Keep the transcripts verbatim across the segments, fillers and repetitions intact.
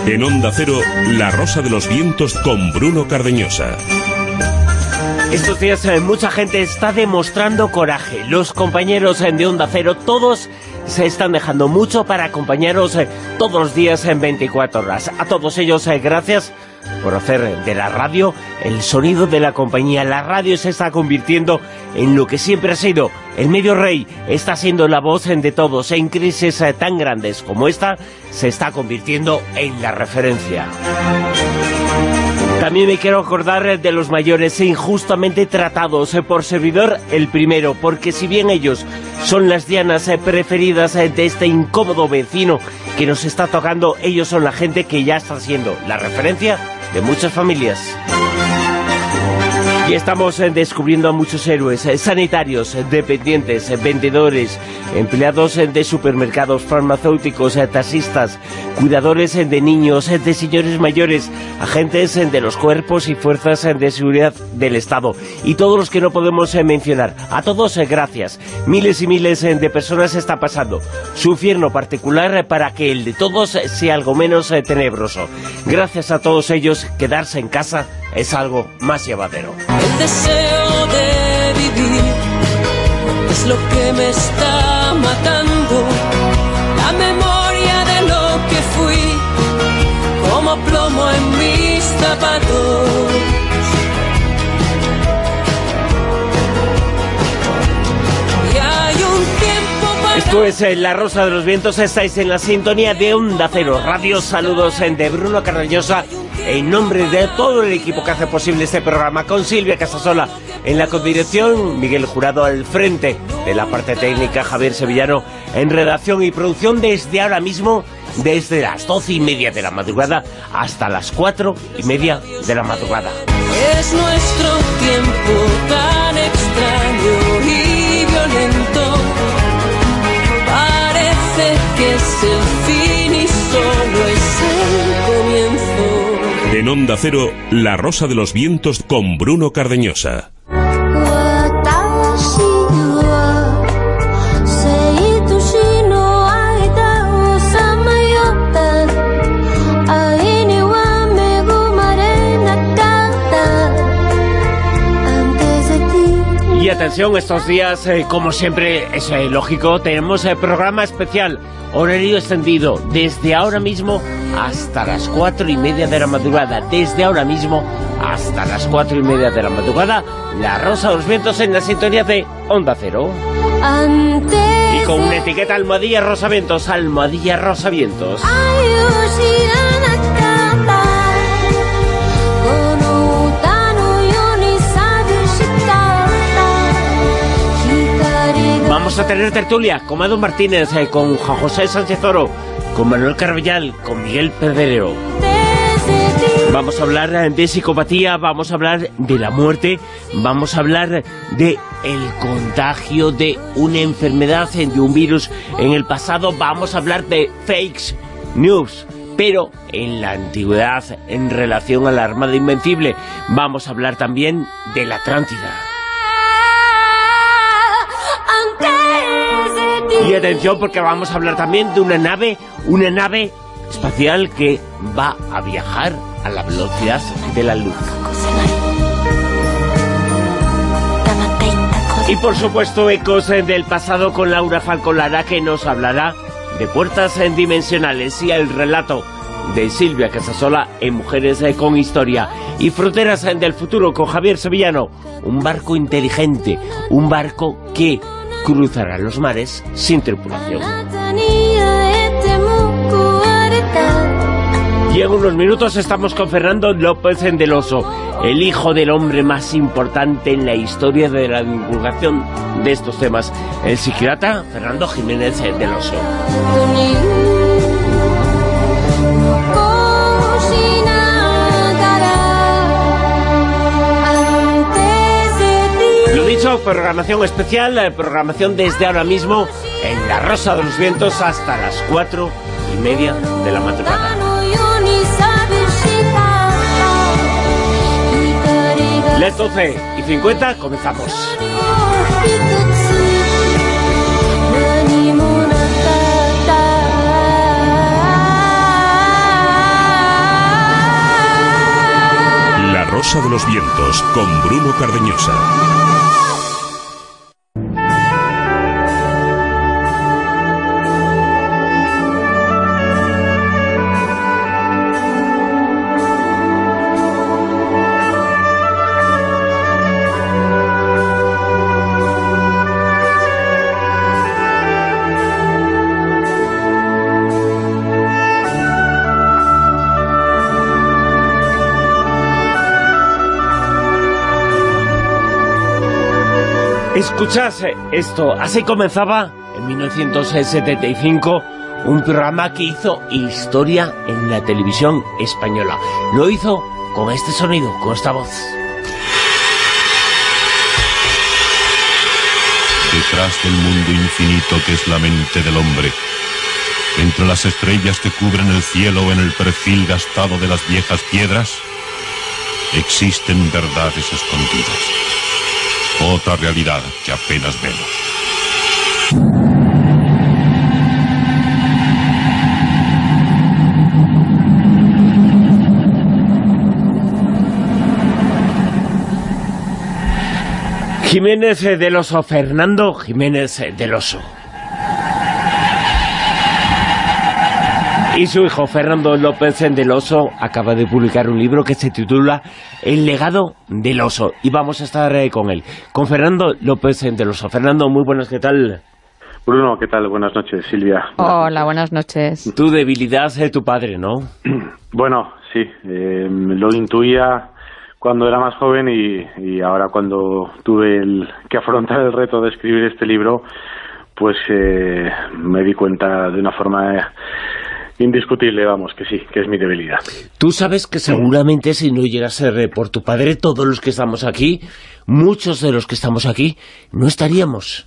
En Onda Cero, La Rosa de los Vientos con Bruno Cardeñosa. Estos días eh, mucha gente está demostrando coraje. Los compañeros eh, de Onda Cero, todos se están dejando mucho para acompañaros eh, todos los días en veinticuatro horas. A todos ellos, eh, gracias por hacer de la radio el sonido de la compañía. La radio se está convirtiendo en lo que siempre ha sido el medio rey. Está siendo la voz de todos. En crisis eh, tan grandes como esta, se está convirtiendo en la referencia. También me quiero acordar de los mayores injustamente tratados, por servidor el primero, porque si bien ellos son las dianas preferidas de este incómodo vecino que nos está tocando, ellos son la gente que ya está siendo la referencia de muchas familias. Y estamos descubriendo a muchos héroes, sanitarios, dependientes, vendedores, empleados de supermercados, farmacéuticos, taxistas, cuidadores de niños, de señores mayores, agentes de los cuerpos y fuerzas de seguridad del Estado, y todos los que no podemos mencionar. A todos, gracias. Miles y miles de personas están pasando su infierno particular para que el de todos sea algo menos tenebroso. Gracias a todos ellos, quedarse en casa es algo más llevadero. El deseo de vivir es lo que me está matando. La memoria de lo que fui, como plomo en mis zapatos. Y hay un tiempo para... Esto es eh, La Rosa de los Vientos. Estáis en la sintonía de Onda Cero Radio. Saludos eh, de Bruno Cardeñosa, en nombre de todo el equipo que hace posible este programa, con Silvia Casasola en la codirección, Miguel Jurado al frente de la parte técnica, Javier Sevillano en redacción y producción. Desde ahora mismo, desde las doce y media de la madrugada hasta las cuatro y media de la madrugada. Es nuestro tiempo tan extraño y violento. Parece que es el fin y solo es el comienzo. En Onda Cero, La Rosa de los Vientos con Bruno Cardeñosa. Y atención, estos días, eh, como siempre, es eh, lógico, tenemos el eh, programa especial, horario extendido, desde ahora mismo hasta las cuatro y media de la madrugada. Desde ahora mismo hasta las cuatro y media de la madrugada, La Rosa de los Vientos en la sintonía de Onda Cero. Y con una etiqueta almohadilla Rosavientos, almohadilla Rosavientos. Vamos a tener tertulia con Mado Martínez, eh, con Juan José Sánchez Oro, con Manuel Carvellal, con Miguel Pedrero. Vamos a hablar de psicopatía, vamos a hablar de la muerte, vamos a hablar de el contagio de una enfermedad, de un virus en el pasado, vamos a hablar de fake news, pero en la antigüedad, en relación a la Armada Invencible. Vamos a hablar también de la Atlántida. Y atención, porque vamos a hablar también de una nave, una nave espacial que va a viajar a la velocidad de la luz. Y por supuesto, ecos del pasado con Laura Falcolara, que nos hablará de puertas dimensionales, y el relato de Silvia Casasola en Mujeres con Historia. Y fronteras del futuro con Javier Sevillano, un barco inteligente, un barco que cruzará los mares sin tripulación. Y en unos minutos estamos con Fernando López del Oso, el hijo del hombre más importante en la historia de la divulgación de estos temas, el psiquiatra Fernando Jiménez del Oso. Lo dicho, programación especial, programación desde ahora mismo en La Rosa de los Vientos hasta las cuatro y media de la madrugada. Las doce y cincuenta comenzamos. Rosa de los Vientos, con Bruno Cardeñosa. Escuchad esto, así comenzaba en mil novecientos setenta y cinco un programa que hizo historia en la televisión española. Lo hizo con este sonido, con esta voz. Detrás del mundo infinito que es la mente del hombre, entre las estrellas que cubren el cielo o en el perfil gastado de las viejas piedras, existen verdades escondidas. Otra realidad que apenas vemos. Jiménez del Oso, Fernando Jiménez del Oso. Y su hijo Fernando López del Oso acaba de publicar un libro que se titula El legado del oso. Y vamos a estar eh, con él, con Fernando López del Oso. Fernando, muy buenas, ¿qué tal? Bruno, ¿qué tal? Buenas noches, Silvia. Hola, buenas noches. Tu debilidad es eh, tu padre, ¿no? Bueno, sí, eh, lo intuía cuando era más joven y, y ahora cuando tuve el, que afrontar el reto de escribir este libro, pues eh, me di cuenta de una forma... Eh, indiscutible, vamos, que sí, que es mi debilidad. Tú sabes que seguramente si no llega a ser por tu padre, todos los que estamos aquí, muchos de los que estamos aquí, no estaríamos.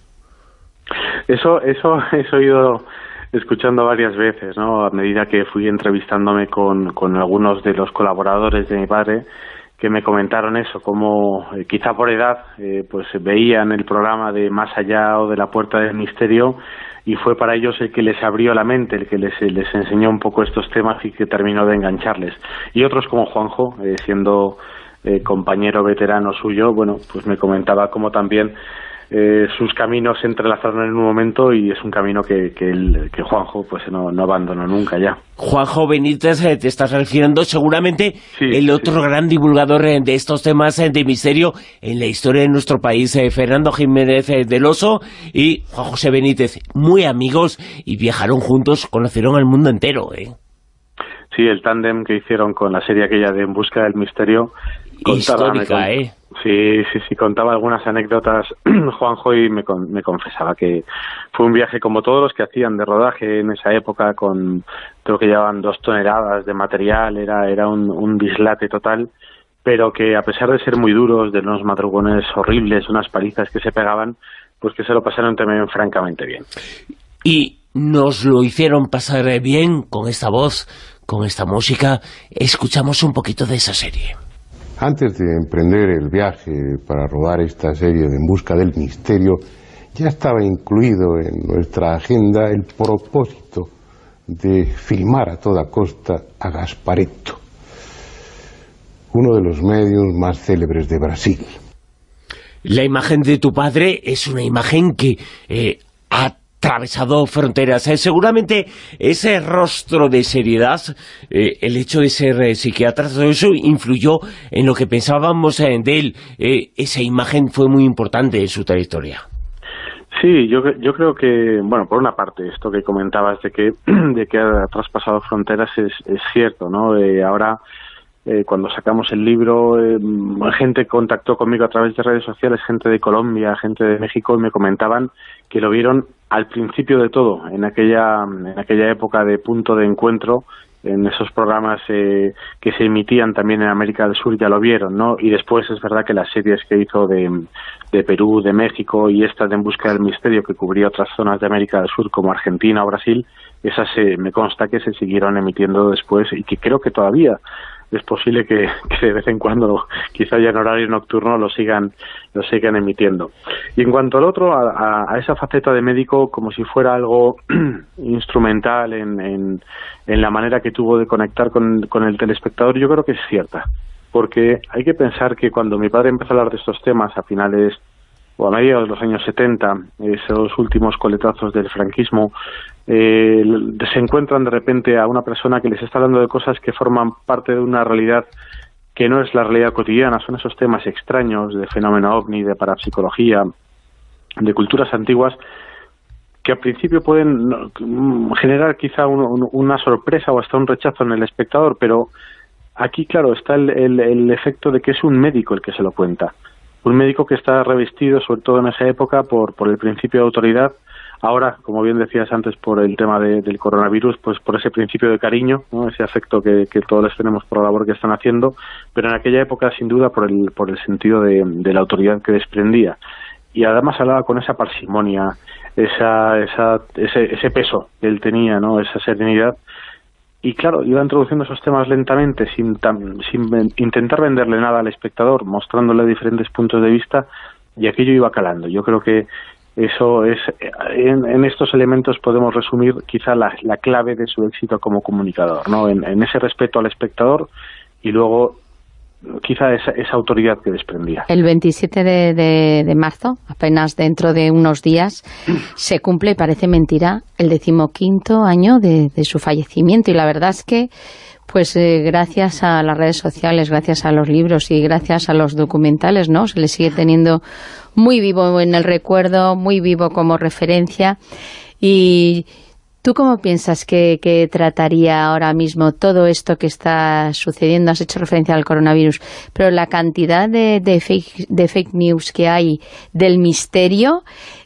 Eso, eso he oído escuchando varias veces, ¿no? A medida que fui entrevistándome con, con algunos de los colaboradores de mi padre, que me comentaron eso, como eh, quizá por edad, eh, pues veían el programa de Más Allá o de La Puerta del Misterio, y fue para ellos el que les abrió la mente, el que les, les enseñó un poco estos temas y que terminó de engancharles. Y otros como Juanjo, eh, siendo eh, compañero veterano suyo, bueno, pues me comentaba cómo también eh, sus caminos se entrelazaron en un momento y es un camino que, que, el, que Juanjo pues no, no abandonó nunca ya. Juanjo Benítez, eh, te estás refiriendo seguramente sí, el otro sí. gran divulgador eh, de estos temas eh, de misterio en la historia de nuestro país, eh, Fernando Jiménez eh, del Oso y Juan José Benítez, muy amigos y viajaron juntos, conocieron el mundo entero, ¿eh? Sí, el tándem que hicieron con la serie aquella de En Busca del Misterio. Histórica, me, ¿eh? Sí, sí, sí, contaba algunas anécdotas Juanjo y me, con, me confesaba que fue un viaje como todos los que hacían de rodaje en esa época, con creo que llevaban dos toneladas de material, era, era un, un dislate total, pero que a pesar de ser muy duros, de unos madrugones horribles, unas palizas que se pegaban, pues que se lo pasaron también francamente bien. Y nos lo hicieron pasar bien con esta voz, con esta música. Escuchamos un poquito de esa serie. Antes de emprender el viaje para rodar esta serie de En Busca del Misterio, ya estaba incluido en nuestra agenda el propósito de filmar a toda costa a Gasparetto, uno de los medios más célebres de Brasil. La imagen de tu padre es una imagen que eh, ha atravesado fronteras. Eh, seguramente ese rostro de seriedad, eh, el hecho de ser eh, psiquiatra, todo eso influyó en lo que pensábamos eh, de él. Eh, esa imagen fue muy importante en su trayectoria. Sí, yo, yo creo que, bueno, por una parte, esto que comentabas de que, de que ha traspasado fronteras es, es cierto, ¿no? Eh, ahora, eh, cuando sacamos el libro, eh, gente contactó conmigo a través de redes sociales, gente de Colombia, gente de México, y me comentaban que lo vieron al principio de todo, en aquella, en aquella época de Punto de Encuentro, en esos programas eh, que se emitían también en América del Sur, ya lo vieron, ¿no? Y después es verdad que las series que hizo de, de Perú, de México y esta de En Busca del Misterio, que cubría otras zonas de América del Sur como Argentina o Brasil, esas se, me consta que se siguieron emitiendo después y que creo que todavía es posible que, que de vez en cuando, quizá ya en horario nocturno, lo sigan lo sigan emitiendo. Y en cuanto al otro, a, a, a esa faceta de médico, como si fuera algo instrumental en, en, en la manera que tuvo de conectar con, con el telespectador, yo creo que es cierta. porque hay que pensar que cuando mi padre empezó a hablar de estos temas a finales o a mediados de los años setenta, esos últimos coletazos del franquismo, eh, se encuentran de repente a una persona que les está hablando de cosas que forman parte de una realidad que no es la realidad cotidiana, son esos temas extraños de fenómeno ovni, de parapsicología, de culturas antiguas, que al principio pueden generar quizá un, un, una sorpresa o hasta un rechazo en el espectador, pero aquí, claro, está el, el, el efecto de que es un médico el que se lo cuenta. Un médico que está revestido, sobre todo en esa época, por, por el principio de autoridad. Ahora, como bien decías antes, por el tema de, del coronavirus, pues por ese principio de cariño, ¿no? Ese afecto que, que todos les tenemos por la labor que están haciendo, pero en aquella época, sin duda, por el, por el sentido de, de la autoridad que desprendía. Y además hablaba con esa parsimonia, esa, esa, ese, ese peso que él tenía, ¿no? Esa serenidad. Y claro, iba introduciendo esos temas lentamente, sin, tan, sin intentar venderle nada al espectador, mostrándole diferentes puntos de vista, y aquello iba calando. Yo creo que eso es, en, en estos elementos podemos resumir quizá la, la clave de su éxito como comunicador, ¿no? En, en ese respeto al espectador y luego quizá esa, esa autoridad que desprendía. El veintisiete de, de, de marzo, apenas dentro de unos días, se cumple, parece mentira, el decimoquinto año de, de su fallecimiento, y la verdad es que pues eh, gracias a las redes sociales, gracias a los libros y gracias a los documentales, ¿no? Se le sigue teniendo muy vivo en el recuerdo, muy vivo como referencia. Y ¿tú cómo piensas que, que trataría ahora mismo todo esto que está sucediendo? Has hecho referencia al coronavirus, pero la cantidad de, de, fake, de fake news que hay, del misterio,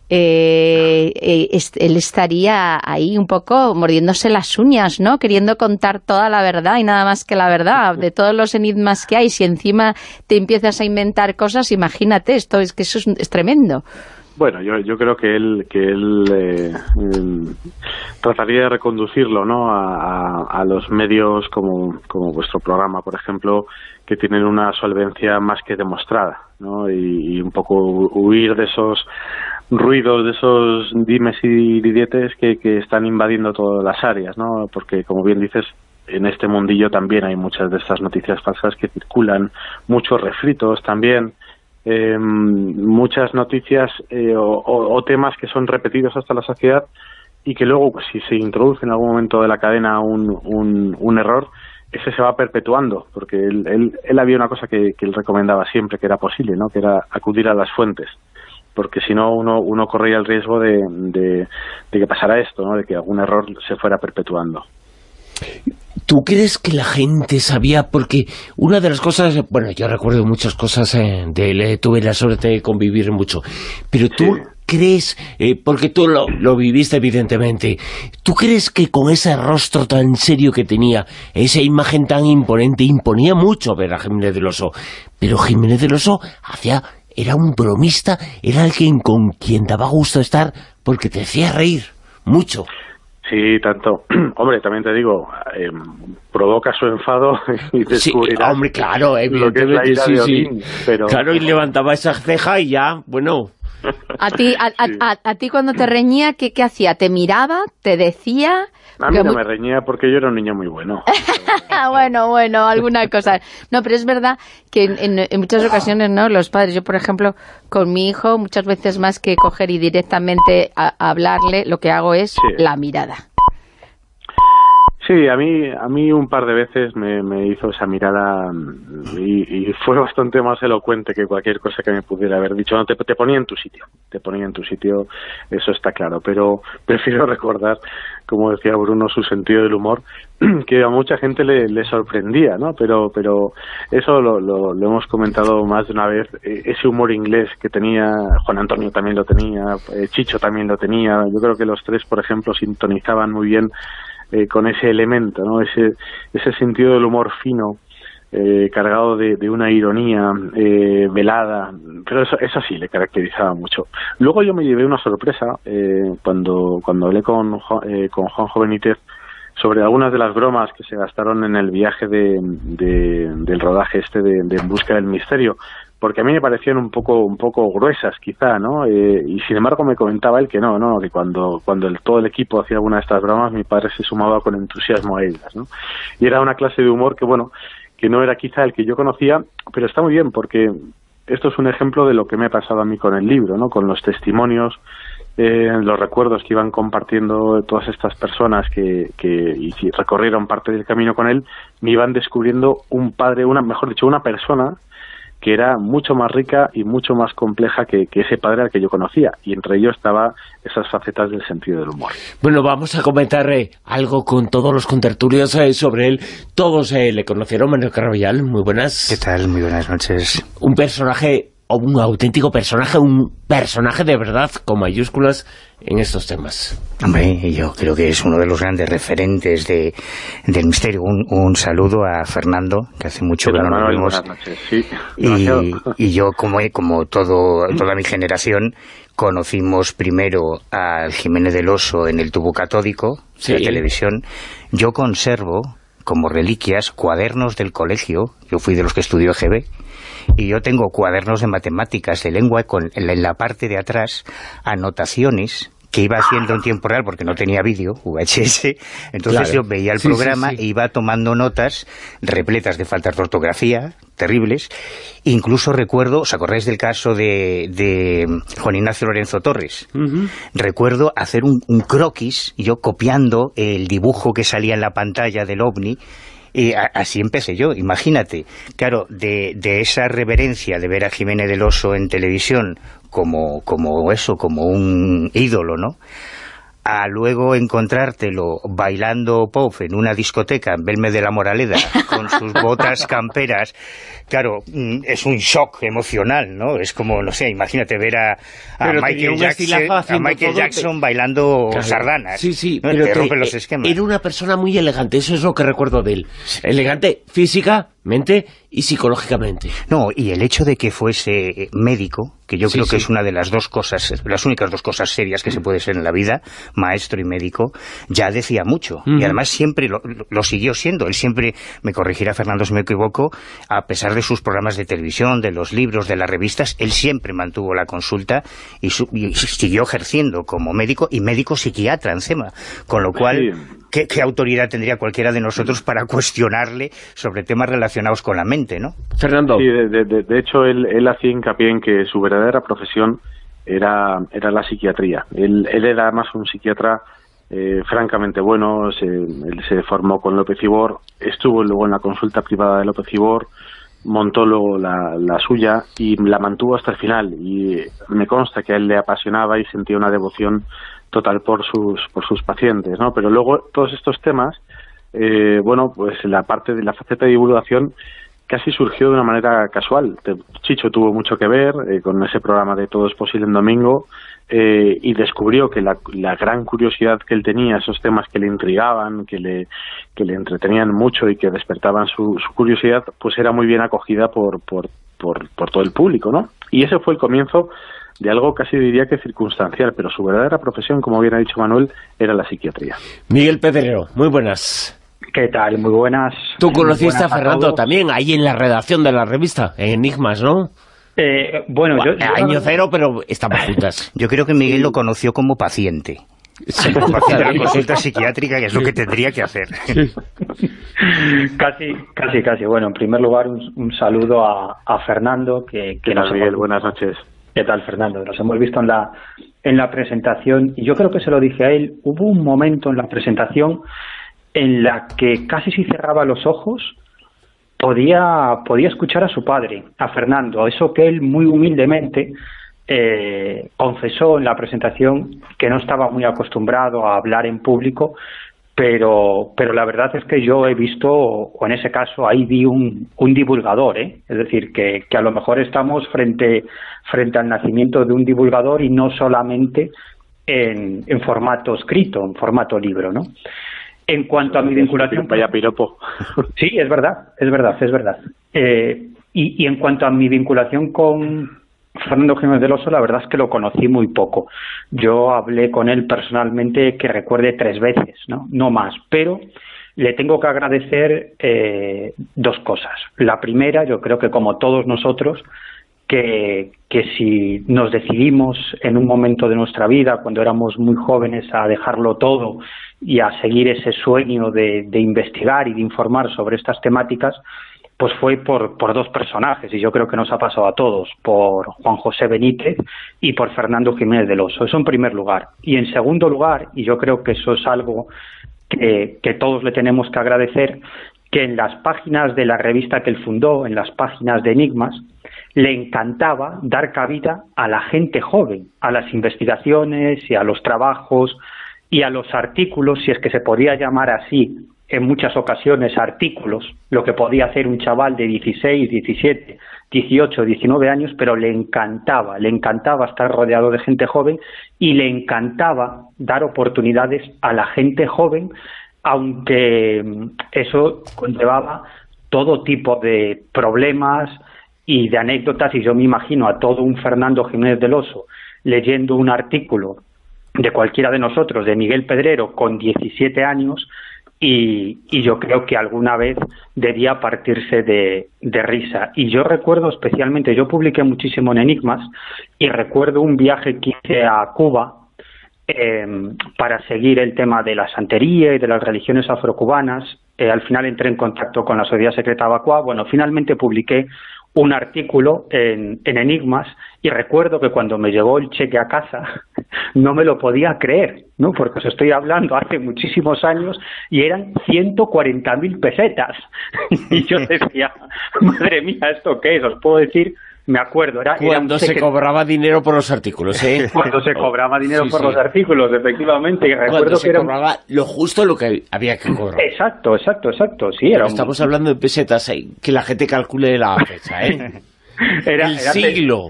eh, eh, est él estaría ahí un poco mordiéndose las uñas, ¿no? Queriendo contar toda la verdad y nada más que la verdad, de todos los enigmas que hay. Si encima te empiezas a inventar cosas, imagínate, esto es que eso es, es tremendo. Bueno, yo, yo creo que él que él eh, eh, trataría de reconducirlo, ¿no? A, a, a los medios como, como vuestro programa, por ejemplo, que tienen una solvencia más que demostrada, ¿no? Y, y un poco huir de esos ruidos, de esos dimes y diretes que, que están invadiendo todas las áreas, ¿no? Porque, como bien dices, en este mundillo también hay muchas de estas noticias falsas que circulan, muchos refritos también. Eh, muchas noticias eh, o, o, o temas que son repetidos hasta la saciedad y que luego, pues, si se introduce en algún momento de la cadena un, un, un error, ese se va perpetuando, porque él, él, él había una cosa que, que él recomendaba siempre, que era posible, ¿no? Que era acudir a las fuentes, porque si no uno, uno corría el riesgo de, de, de que pasara esto, ¿no? De que algún error se fuera perpetuando. ¿Tú crees que la gente sabía? Porque una de las cosas, bueno, yo recuerdo muchas cosas eh, de él, eh, tuve la suerte de convivir mucho, pero tú sí. crees, eh, porque tú lo, lo viviste evidentemente, ¿tú crees que con ese rostro tan serio que tenía, esa imagen tan imponente, imponía mucho ver a Jiménez del Oso? Pero Jiménez del Oso hacía, era un bromista, era alguien con quien daba gusto estar porque te hacía reír mucho. Sí, tanto. Hombre, también te digo, eh, provoca su enfado y descubrirás sí, hombre, claro, evidentemente, sí, de Odín, sí. Pero... Claro, y levantaba esa ceja y ya, bueno. A ti, a, a, a, a ti cuando te reñía, ¿qué, qué hacía? ¿Te miraba? ¿Te decía? A mí no me reñía porque yo era un niño muy bueno. bueno, bueno, alguna cosa. No, pero es verdad que en, en muchas ocasiones, ¿no? Los padres, yo por ejemplo, con mi hijo, muchas veces más que coger y directamente a, a hablarle, lo que hago es sí. la mirada. Sí, a mí a mí un par de veces me, me hizo esa mirada y, y fue bastante más elocuente que cualquier cosa que me pudiera haber dicho. No, te, te ponía en tu sitio, te ponía en tu sitio, eso está claro, pero prefiero recordar, como decía Bruno, su sentido del humor, que a mucha gente le, le sorprendía, ¿no? Pero pero eso lo, lo, lo hemos comentado más de una vez, ese humor inglés que tenía, Juan Antonio también lo tenía, Chicho también lo tenía, yo creo que los tres, por ejemplo, sintonizaban muy bien Eh, con ese elemento, ¿no? Ese, ese sentido del humor fino, eh, cargado de, de una ironía eh, velada, pero eso, eso sí le caracterizaba mucho. Luego yo me llevé una sorpresa eh, cuando cuando hablé con, eh, con Juanjo Benítez sobre algunas de las bromas que se gastaron en el viaje de, de, del rodaje este de, de En busca del misterio, porque a mí me parecían un poco un poco gruesas quizá, ¿no? Eh, y sin embargo me comentaba él que no, no, que cuando cuando el, todo el equipo hacía alguna de estas bromas, mi padre se sumaba con entusiasmo a ellas, ¿no? Y era una clase de humor que, bueno, que no era quizá el que yo conocía, pero está muy bien porque esto es un ejemplo de lo que me ha pasado a mí con el libro, ¿no? Con los testimonios, eh, los recuerdos que iban compartiendo todas estas personas que, que y si recorrieron parte del camino con él, me iban descubriendo un padre, una mejor dicho, una persona que era mucho más rica y mucho más compleja que, que ese padre al que yo conocía, y entre ellos estaba esas facetas del sentido del humor. Bueno, vamos a comentar eh, algo con todos los contertulios eh, sobre él. Todos eh, le conocieron. Manuel Carvallal, muy buenas. ¿Qué tal? Muy buenas noches. Un personaje, o un auténtico personaje, un personaje de verdad, con mayúsculas, en estos temas. Hombre, yo creo que es uno de los grandes referentes de, del misterio. Un, un saludo a Fernando, que hace mucho que no nos vemos. Buenas noches, sí. Y, y yo, como, como todo, toda mi generación, conocimos primero al Jiménez del Oso en el tubo catódico, sí, de televisión. Yo conservo, como reliquias, cuadernos del colegio. Yo fui de los que estudió G B. Y yo tengo cuadernos de matemáticas, de lengua, con en la parte de atrás anotaciones que iba haciendo en tiempo real porque no tenía vídeo, V H S, entonces claro, yo veía el sí, programa sí, sí. e iba tomando notas repletas de faltas de ortografía, terribles. Incluso recuerdo, ¿os acordáis del caso de, de Juan Ignacio Lorenzo Torres? Uh-huh. Recuerdo hacer un, un croquis, yo copiando el dibujo que salía en la pantalla del OVNI. Y a, así empecé yo, imagínate. Claro, de, de esa reverencia de ver a Jiménez del Oso en televisión como, como eso, como un ídolo, ¿no? A luego encontrártelo bailando pop en una discoteca en Belme de la Moraleda con sus botas camperas, claro, es un shock emocional, ¿no? Es como, no sé, imagínate ver a, a Michael Jackson, a Michael Jackson te... bailando claro. sardanas. Sí, sí, ¿no? pero te te, rompen los esquemas. Era una persona muy elegante, eso es lo que recuerdo de él. Elegante físicamente y psicológicamente. No, y el hecho de que fuese médico, que yo sí, creo que sí. es una de las dos cosas, las únicas dos cosas serias que se puede ser en la vida, maestro y médico, ya decía mucho. Uh-huh. Y además siempre lo, lo siguió siendo. Él siempre, me corregirá Fernando si me equivoco, a pesar de sus programas de televisión, de los libros, de las revistas, él siempre mantuvo la consulta y, su, y siguió ejerciendo como médico y médico psiquiatra encima. Con lo cual, sí. ¿qué, qué autoridad tendría cualquiera de nosotros para cuestionarle sobre temas relacionados con la mente, ¿no? Fernando. Sí, de, de, de hecho, él, él hacía hincapié en que su verdadera profesión era, era la psiquiatría. Él, él era además un psiquiatra eh, francamente bueno, se, él se formó con López Ibor, estuvo luego en la consulta privada de López Ibor, montó luego la, la suya y la mantuvo hasta el final, y me consta que a él le apasionaba y sentía una devoción total por sus, por sus pacientes, ¿no? Pero luego todos estos temas, eh, bueno, pues la parte de la faceta de divulgación casi surgió de una manera casual. Chicho tuvo mucho que ver eh, con ese programa de Todo es posible en domingo, eh, y descubrió que la, la gran curiosidad que él tenía, esos temas que le intrigaban, que le, que le entretenían mucho y que despertaban su, su curiosidad, pues era muy bien acogida por, por, por, por todo el público, ¿no? Y ese fue el comienzo de algo casi diría que circunstancial, pero su verdadera profesión, como bien ha dicho Manuel, era la psiquiatría. Miguel Pedrero, muy buenas. ¿Qué tal? Muy buenas. Tú conociste buenas a Fernando a también, ahí en la redacción de la revista, en Enigmas, ¿no? Eh, bueno, yo, yo... Año cero, pero estamos juntas. Yo creo que Miguel lo conoció como paciente. Sí, como paciente de la consulta psiquiátrica, que es lo que tendría que hacer. Casi, casi, casi. Bueno, en primer lugar, un, un saludo a, a Fernando. Que, que ¿Qué tal, Miguel? Buenas noches. ¿Qué tal, Fernando? Nos hemos visto en la, en la presentación, y yo creo que se lo dije a él. Hubo un momento en la presentación en la que casi si cerraba los ojos podía, podía escuchar a su padre, a Fernando, eso que él muy humildemente eh, confesó en la presentación, que no estaba muy acostumbrado a hablar en público, pero pero la verdad es que yo he visto, o en ese caso ahí vi un, un divulgador, ¿eh? Es decir, que, que a lo mejor estamos frente, frente al nacimiento de un divulgador y no solamente en, en formato escrito, en formato libro, ¿no? En cuanto a mi vinculación... Vaya piropo. Sí, es verdad, es verdad, es verdad. Eh, y, y en cuanto a mi vinculación con Fernando Jiménez del Oso, la verdad es que lo conocí muy poco. Yo hablé con él personalmente, que recuerde, tres veces, ¿no? No más, pero le tengo que agradecer eh, dos cosas. La primera, yo creo que como todos nosotros, que, que si nos decidimos en un momento de nuestra vida, cuando éramos muy jóvenes, a dejarlo todo y a seguir ese sueño de, de investigar y de informar sobre estas temáticas, pues fue por, por dos personajes, y yo creo que nos ha pasado a todos, por Juan José Benítez y por Fernando Jiménez del Oso. Eso en primer lugar. Y en segundo lugar, y yo creo que eso es algo que, que todos le tenemos que agradecer, que en las páginas de la revista que él fundó, en las páginas de Enigmas, le encantaba dar cabida a la gente joven, a las investigaciones y a los trabajos y a los artículos, si es que se podía llamar así, en muchas ocasiones artículos, lo que podía hacer un chaval de dieciséis, diecisiete, dieciocho, diecinueve años, pero le encantaba, le encantaba estar rodeado de gente joven y le encantaba dar oportunidades a la gente joven, aunque eso conllevaba todo tipo de problemas y de anécdotas, y yo me imagino a todo un Fernando Jiménez del Oso leyendo un artículo de cualquiera de nosotros, de Miguel Pedrero, con diecisiete años, y, y yo creo que alguna vez debía partirse de, de risa. Y yo recuerdo especialmente, yo publiqué muchísimo en Enigmas, y recuerdo un viaje que hice a Cuba eh, para seguir el tema de la santería y de las religiones afrocubanas. Eh, al final entré en contacto con la Sociedad Secreta Abacua. Bueno, finalmente publiqué un artículo en, en Enigmas, y recuerdo que cuando me llegó el cheque a casa no me lo podía creer, ¿no? Porque os estoy hablando hace muchísimos años y eran ciento cuarenta mil pesetas. Y yo decía, madre mía, ¿esto qué es? Os puedo decir, me acuerdo, era... Cuando era se cheque... cobraba dinero por los artículos, ¿eh? Cuando se cobraba dinero sí, por sí. los artículos, efectivamente. Y recuerdo Cuando se que era... cobraba lo justo lo que había que cobrar. Exacto, exacto, exacto. Sí, era un... Estamos hablando de pesetas, ¿eh? Que la gente calcule la fecha, ¿eh? Era, el era siglo.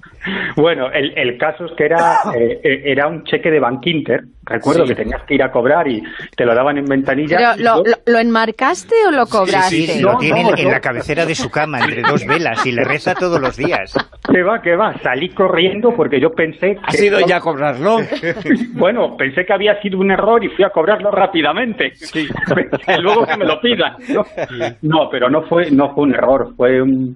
Bueno, el, el caso es que era eh, era un cheque de Bankinter. Recuerdo sí. que tenías que ir a cobrar y te lo daban en ventanilla. ¿Pero lo, lo, lo enmarcaste o lo cobraste? Sí, sí, sí, no, lo tiene no, en no. la cabecera de su cama, entre dos velas, y le reza todos los días. ¿Qué va, qué va? Salí corriendo porque yo pensé... ¿Has ido ya a cobrarlo? Bueno, pensé que había sido un error y fui a cobrarlo rápidamente. Sí. Luego que me lo pidan. ¿no? no, pero no fue, no fue un error, fue un...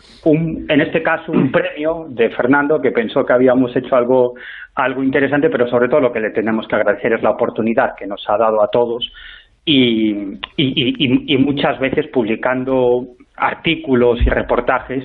Un, en este caso un premio de Fernando, que pensó que habíamos hecho algo, algo interesante, pero sobre todo lo que le tenemos que agradecer es la oportunidad que nos ha dado a todos, y, y, y, y muchas veces publicando artículos y reportajes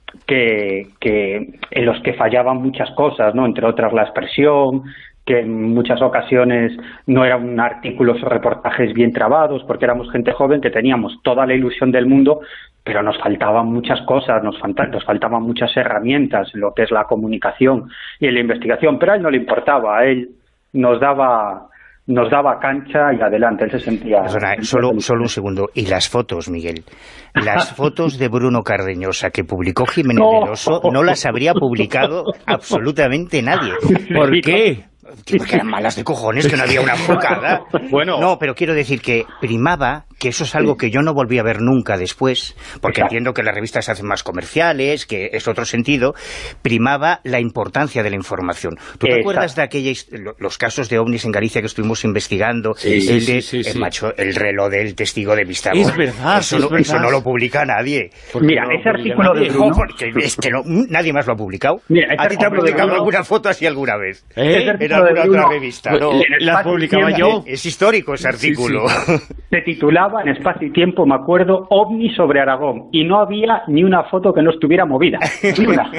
que, que en los que fallaban muchas cosas, ¿no? Entre otras la expresión, que en muchas ocasiones no eran artículos o reportajes bien trabados, porque éramos gente joven que teníamos toda la ilusión del mundo, pero nos faltaban muchas cosas, nos, falta, nos faltaban muchas herramientas en lo que es la comunicación y en la investigación, pero a él no le importaba, a él nos daba nos daba cancha y adelante, él se sentía... Perdona, solo, solo un segundo, y las fotos, Miguel, las fotos de Bruno Cardeñosa que publicó Jiménez no. del Oso no las habría publicado absolutamente nadie. ¿Por qué? Porque eran malas de cojones, que no había una focada. Bueno. No, pero quiero decir que primaba, que eso es algo que yo no volví a ver nunca después, porque Exacto. entiendo que las revistas se hacen más comerciales, que es otro sentido, primaba la importancia de la información. ¿Tú te Exacto. acuerdas de aquellos, los casos de ovnis en Galicia que estuvimos investigando? Sí, el, sí, de, sí, sí, el, sí. macho, el reloj del testigo de Vista. Es verdad, eso, es no, verdad. eso no lo publica nadie. Mira, no ese lo publica artículo de nadie? Bruno... No, porque es que no, nadie más lo ha publicado. Mira, ese ¿A ti te ha artículo de publicado Bruno- alguna foto así alguna vez? ¿Eh? Ese En artículo alguna de otra Bruno- revista, ¿no? en La Espacio y publicaba Tiempo yo. Es histórico ese artículo. Se titulaba en Espacio y Tiempo, me acuerdo, OVNI sobre Aragón, y no había ni una foto que no estuviera movida. Ni una.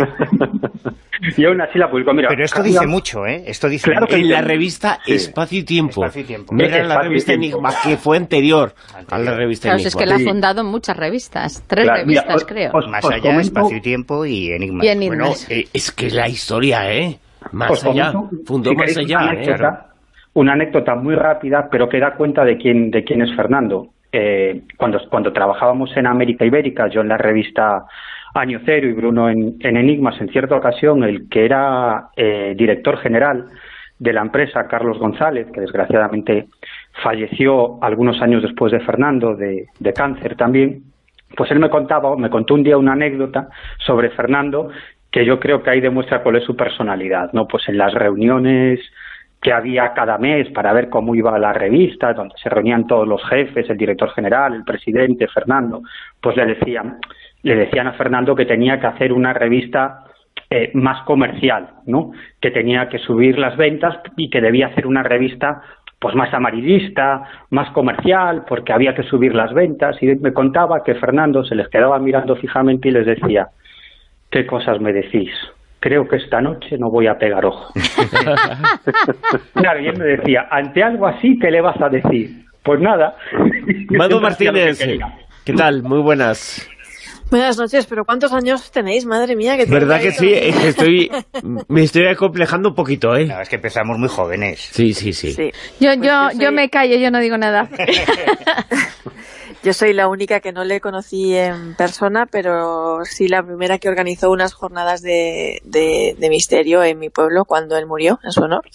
Y aún así la publicó. Mira, Pero esto dice mucho, ¿eh? Esto dice Claro mucho. que En la sí. revista Sí. Espacio y Tiempo. Espacio y Tiempo. No era la Espacio y revista Tiempo. Enigma, que fue anterior, a la revista Claro, Enigma. es que la ha Sí. fundado en muchas revistas, tres Claro, mira, revistas os- creo. os- Más os allá, comento- Espacio y Tiempo y Enigma. Y Enigmas. Bueno, eh, es que la historia, ¿eh? Más Os allá, comento, fundó si más queréis, una allá, ¿eh? anécdota, una anécdota muy rápida, pero que da cuenta de quién, de quién es Fernando. Eh, cuando, cuando trabajábamos en América Ibérica, yo en la revista Año Cero y Bruno en, en Enigmas, en cierta ocasión, el que era eh, director general de la empresa, Carlos González, que desgraciadamente falleció algunos años después de Fernando, de, de cáncer también, pues él me contaba, me contó un día una anécdota sobre Fernando, que yo creo que ahí demuestra cuál es su personalidad, ¿no? Pues en las reuniones que había cada mes para ver cómo iba la revista, donde se reunían todos los jefes, el director general, el presidente, Fernando, pues le decían, le decían a Fernando que tenía que hacer una revista eh, más comercial, ¿no? Que tenía que subir las ventas y que debía hacer una revista pues más amarillista, más comercial, porque había que subir las ventas, y me contaba que Fernando se les quedaba mirando fijamente y les decía: ¿qué cosas me decís? Creo que esta noche no voy a pegar ojo. Claro, y él me decía: ante algo así, ¿qué le vas a decir? Pues nada. Mado Martínez, ¿qué tal? Muy buenas. Buenas noches, pero ¿cuántos años tenéis? Madre mía, que ¿verdad que sí? Estoy, me estoy acomplejando un poquito, ¿eh? No, es que empezamos muy jóvenes. Sí, sí, sí. sí. Yo, Pues yo, yo, soy... yo me callo, yo no digo nada. Yo soy la única que no le conocí en persona, pero sí la primera que organizó unas jornadas de, de, de misterio en mi pueblo cuando él murió, en su honor.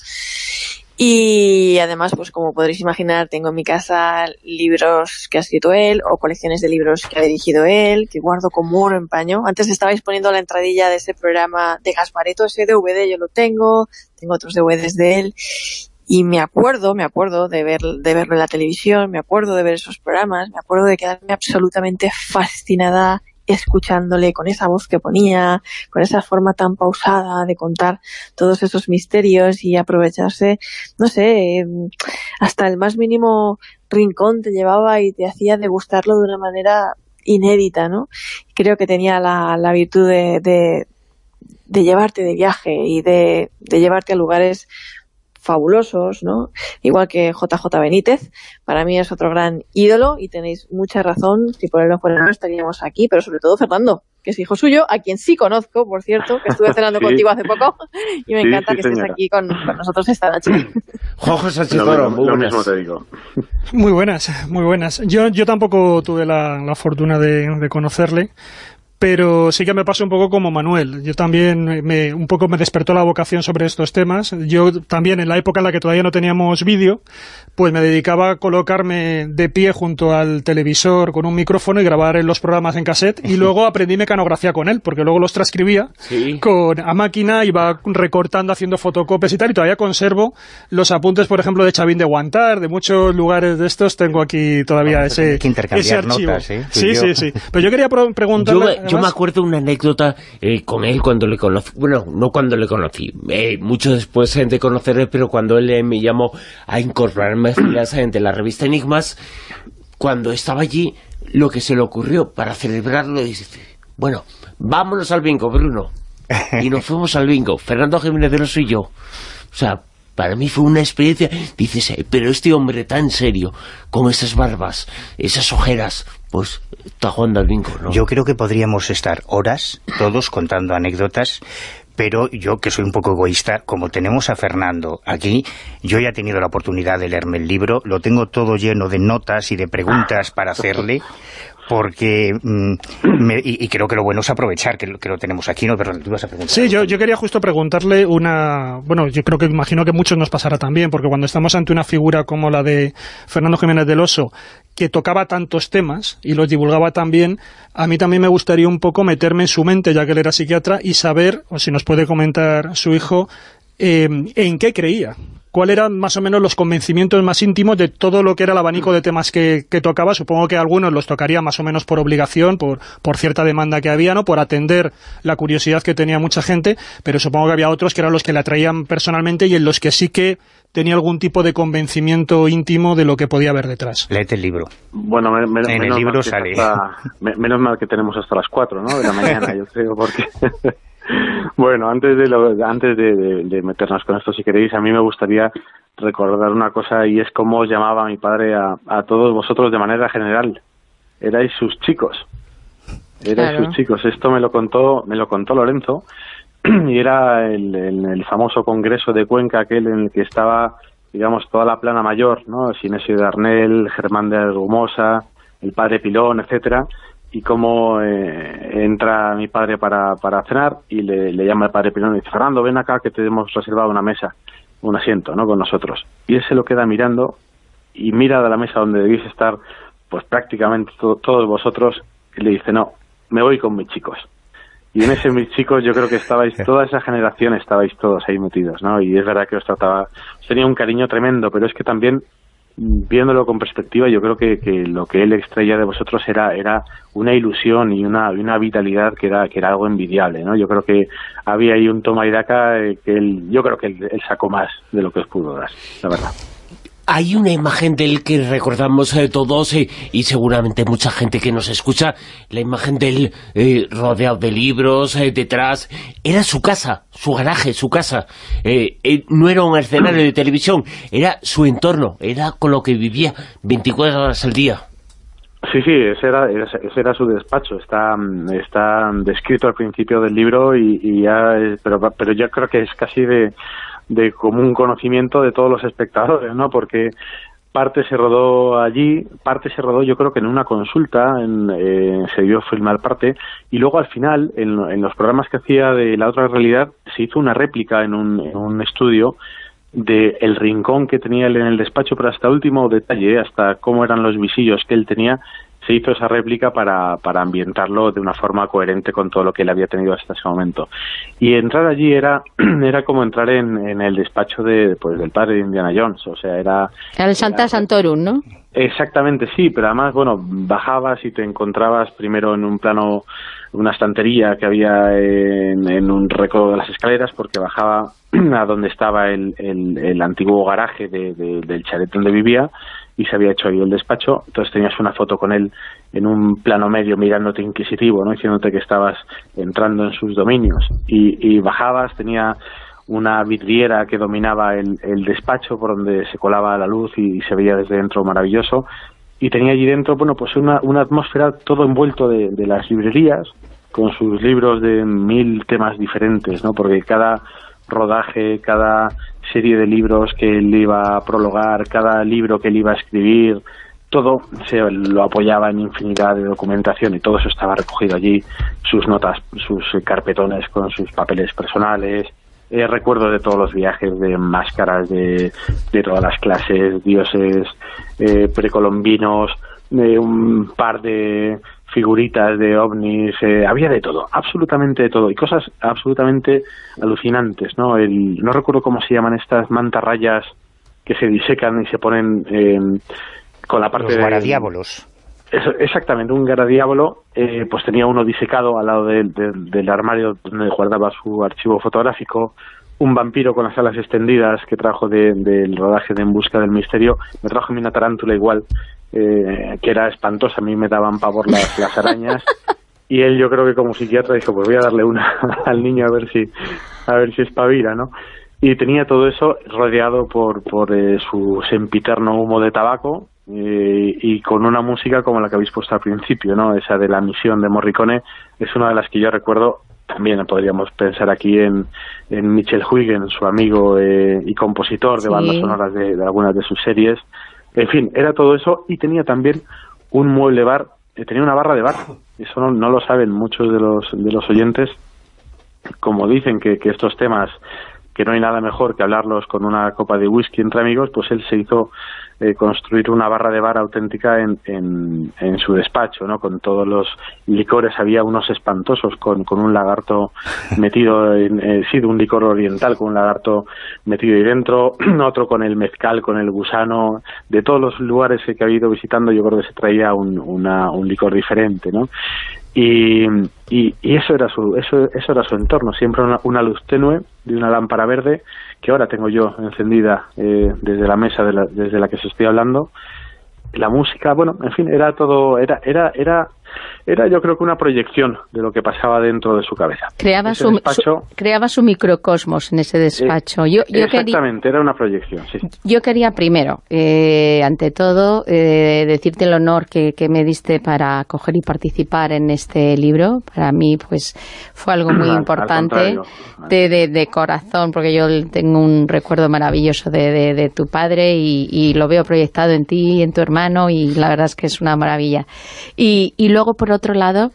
Y además, pues como podréis imaginar, tengo en mi casa libros que ha escrito él o colecciones de libros que ha dirigido él, que guardo como oro en paño. Antes estabais poniendo la entradilla de ese programa de Gasparetto, ese D V D yo lo tengo, tengo otros D V Ds de él. Y me acuerdo, me acuerdo de ver, de verlo en la televisión, me acuerdo de ver esos programas, me acuerdo de quedarme absolutamente fascinada escuchándole con esa voz que ponía, con esa forma tan pausada de contar todos esos misterios y aprovecharse, no sé, hasta el más mínimo rincón te llevaba y te hacía degustarlo de una manera inédita, ¿no? Creo que tenía la, la virtud de, de, de llevarte de viaje y de, de llevarte a lugares fabulosos, ¿no? Igual que J J Benítez, para mí es otro gran ídolo y tenéis mucha razón, si por él no fuera no estaríamos aquí, pero sobre todo Fernando, que es hijo suyo, a quien sí conozco, por cierto, que estuve cenando sí. contigo hace poco y me sí, encanta sí, que señora. estés aquí con, con nosotros esta noche. Jorge Sánchez Toro, muy lo buenas. mismo te digo. Muy buenas, muy buenas. Yo, yo tampoco tuve la, la fortuna de, de conocerle, pero sí que me pasó un poco como Manuel. Yo también, me, un poco me despertó la vocación sobre estos temas. Yo también, en la época en la que todavía no teníamos vídeo, pues me dedicaba a colocarme de pie junto al televisor con un micrófono y grabar los programas en cassette, y luego aprendí mecanografía con él, porque luego los transcribía sí. con a máquina, iba recortando, haciendo fotocopias y tal, y todavía conservo los apuntes, por ejemplo, de Chavín de Guantar, de muchos lugares de estos, tengo aquí todavía no, ese, que ese archivo. Notas, ¿eh? Sí, sí, sí. Pero yo quería preguntarle... Yo, yo me acuerdo una anécdota eh, con él cuando le conocí, bueno, no cuando le conocí, eh, mucho después de conocerle, pero cuando él eh, me llamó a incorporarme de la revista Enigmas, cuando estaba allí, lo que se le ocurrió para celebrarlo, dice, bueno, vámonos al bingo, Bruno. Y nos fuimos al bingo, Fernando Jiménez del Oso y yo. O sea, para mí fue una experiencia, dices, pero este hombre tan serio, con esas barbas, esas ojeras, pues está jugando al bingo, ¿no? Yo creo que podríamos estar horas, todos, contando anécdotas, pero yo, que soy un poco egoísta, como tenemos a Fernando aquí, yo ya he tenido la oportunidad de leerme el libro, lo tengo todo lleno de notas y de preguntas para hacerle, porque mmm, me, y, y creo que lo bueno es aprovechar que lo, que lo tenemos aquí, ¿no? Pero tú ibas a preguntar. Sí, yo, yo quería justo preguntarle una... Bueno, yo creo que imagino que a muchos nos pasará también, porque cuando estamos ante una figura como la de Fernando Jiménez del Oso, que tocaba tantos temas y los divulgaba tan bien, a mí también me gustaría un poco meterme en su mente, ya que él era psiquiatra, y saber, o si nos puede comentar su hijo, eh, en qué creía. ¿Cuáles eran más o menos los convencimientos más íntimos de todo lo que era el abanico de temas que, que tocaba? Supongo que algunos los tocaría más o menos por obligación, por, por cierta demanda que había, ¿no? Por atender la curiosidad que tenía mucha gente, pero supongo que había otros que eran los que le atraían personalmente y en los que sí que tenía algún tipo de convencimiento íntimo de lo que podía haber detrás. Léete el libro. Bueno, me, me, en menos el libro mal sale. Hasta, me, menos mal que tenemos hasta las cuatro, ¿no? De la mañana, yo creo, porque... Bueno, antes de lo, antes de, de, de meternos con esto, si queréis, a mí me gustaría recordar una cosa, y es cómo os llamaba mi padre a, a todos vosotros de manera general. Erais sus chicos. Erais claro. sus chicos. Esto me lo contó, me lo contó Lorenzo, y era el, el, el famoso congreso de Cuenca, aquel en el que estaba, digamos, toda la plana mayor, ¿no? Sinesio de Arnel, Germán de Argumosa, el padre Pilón, etcétera. Y cómo eh, entra mi padre para, para cenar y le, le llama el padre Pilón y dice, Fernando, ven acá que te hemos reservado una mesa, un asiento, ¿no?, con nosotros. Y él se lo queda mirando y mira de la mesa donde debéis estar, pues prácticamente to todos vosotros, y le dice, no, me voy con mis chicos. Y en ese mis chicos yo creo que estabais, toda esa generación estabais todos ahí metidos, ¿no? Y es verdad que os trataba, os tenía un cariño tremendo, pero es que también, viéndolo con perspectiva, yo creo que, que lo que él extraía de vosotros era era una ilusión y una, una vitalidad que era que era algo envidiable, ¿no? Yo creo que había ahí un toma y daca eh, que él, yo creo que él, él sacó más de lo que os pudo dar, la verdad. Hay una imagen del que recordamos eh, todos eh, y seguramente mucha gente que nos escucha, la imagen del eh, rodeado de libros, eh, detrás, era su casa, su garaje, su casa. Eh, eh, no era un escenario de televisión, era su entorno, era con lo que vivía veinticuatro horas al día. Sí, sí, ese era, ese era su despacho, está, está descrito al principio del libro, y, y ya, pero, pero yo creo que es casi de... de común conocimiento de todos los espectadores, ¿no? Porque parte se rodó allí, parte se rodó yo creo que en una consulta, en, eh, se dio filmar parte, y luego al final, en, en los programas que hacía de La Otra Realidad, se hizo una réplica en un, en un estudio de el rincón que tenía él en el despacho, pero hasta último detalle, hasta cómo eran los visillos que él tenía, se hizo esa réplica para, para ambientarlo de una forma coherente con todo lo que él había tenido hasta ese momento. Y entrar allí era era como entrar en, en el despacho de pues del padre de Indiana Jones, o sea, era... Era el Sancta Sanctorum, ¿no? Exactamente, sí, pero además, bueno, bajabas y te encontrabas primero en un plano, una estantería que había en, en un recodo de las escaleras, porque bajaba a donde estaba el, el, el antiguo garaje de, de, del chalet donde vivía, y se había hecho ahí el despacho. Entonces tenías una foto con él en un plano medio mirándote inquisitivo, ¿no? Diciéndote que estabas entrando en sus dominios, y, y bajabas, tenía una vidriera que dominaba el, el despacho por donde se colaba la luz y, y se veía desde dentro maravilloso, y tenía allí dentro, bueno, pues una, una atmósfera todo envuelto de, de las librerías, con sus libros de mil temas diferentes, ¿no? Porque cada rodaje, cada serie de libros que él iba a prologar, cada libro que él iba a escribir, todo se lo apoyaba en infinidad de documentación, y todo eso estaba recogido allí, sus notas, sus carpetones con sus papeles personales, eh, recuerdos de todos los viajes, de máscaras de, de todas las clases, dioses eh, precolombinos, eh, un par de figuritas de ovnis, eh, había de todo, absolutamente de todo, y cosas absolutamente alucinantes, ¿no? El, no recuerdo cómo se llaman estas mantarrayas que se disecan y se ponen eh, con la parte los de... Los guaradiábolos. Eso, exactamente, un guaradiábolo, eh, pues tenía uno disecado al lado de, de, del armario donde guardaba su archivo fotográfico, un vampiro con las alas extendidas que trajo de, del rodaje de En Busca del Misterio, me trajo a mí una tarántula igual, eh, que era espantosa, a mí me daban pavor las, las arañas, y él, yo creo que como psiquiatra dijo, pues voy a darle una al niño a ver si a ver si espabila, ¿no? Y tenía todo eso rodeado por, por eh, su sempiterno humo de tabaco, eh, y con una música como la que habéis puesto al principio, ¿no? Esa de La Misión de Morricone, es una de las que yo recuerdo. También podríamos pensar aquí en, en Michel Huygens, su amigo eh, y compositor de sí. bandas sonoras de, de algunas de sus series. En fin, era todo eso, y tenía también un mueble bar, eh, tenía una barra de bar. Eso no, no lo saben muchos de los de los oyentes. Como dicen que, que estos temas, que no hay nada mejor que hablarlos con una copa de whisky entre amigos, pues él se hizo eh, construir una barra de bar auténtica en, en, en su despacho, ¿no? Con todos los licores, había unos espantosos con, con un lagarto metido, en, eh, sí, de un licor oriental con un lagarto metido ahí dentro, otro con el mezcal, con el gusano. De todos los lugares que ha ido visitando, yo creo que se traía un, una, un licor diferente, ¿no? Y, y, y eso era su eso eso era su entorno, siempre una, una luz tenue de una lámpara verde que ahora tengo yo encendida eh, desde la mesa de la, desde la que os estoy hablando. La música, bueno, en fin, era todo, era era era era yo creo que una proyección de lo que pasaba dentro de su cabeza. Creaba, su, despacho, su, creaba su microcosmos en ese despacho. Yo, yo exactamente, quería, era una proyección, sí. Yo quería primero, eh, ante todo, eh, decirte el honor que, que me diste para coger y participar en este libro. Para mí, pues, fue algo muy al, importante, al de, de, de corazón, porque yo tengo un recuerdo maravilloso de, de, de tu padre y, y lo veo proyectado en ti y en tu hermano, y la verdad es que es una maravilla. Y, y luego, por otro lado,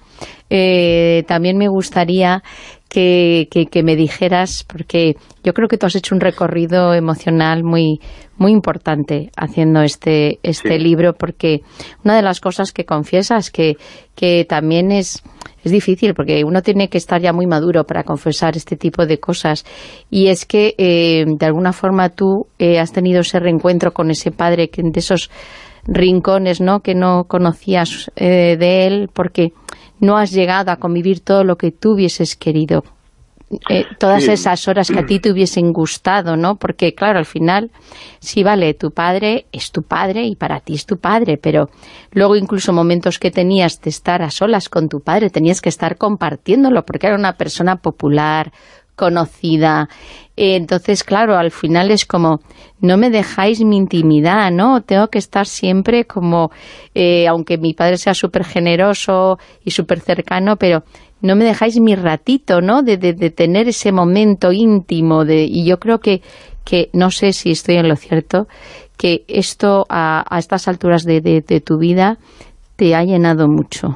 eh, también me gustaría que, que, que me dijeras, porque yo creo que tú has hecho un recorrido emocional muy muy importante haciendo este este sí. libro, porque una de las cosas que confiesas que, que también es, es difícil, porque uno tiene que estar ya muy maduro para confesar este tipo de cosas, y es que eh, de alguna forma tú eh, has tenido ese reencuentro con ese padre, que de esos rincones, ¿no?, que no conocías eh, de él, porque no has llegado a convivir todo lo que tú hubieses querido eh, todas sí. esas horas que a ti te hubiesen gustado, ¿no? Porque, claro, al final, sí, vale, tu padre es tu padre y para ti es tu padre, pero luego incluso momentos que tenías de estar a solas con tu padre, tenías que estar compartiéndolo, porque era una persona popular, conocida. Eh, entonces, claro, al final es como, no me dejáis mi intimidad, ¿no? Tengo que estar siempre como, eh, aunque mi padre sea súper generoso y súper cercano, pero no me dejáis mi ratito, ¿no? De, de, de tener ese momento íntimo. De, y yo creo que, que, no sé si estoy en lo cierto, que esto a, a estas alturas de, de, de tu vida te ha llenado mucho.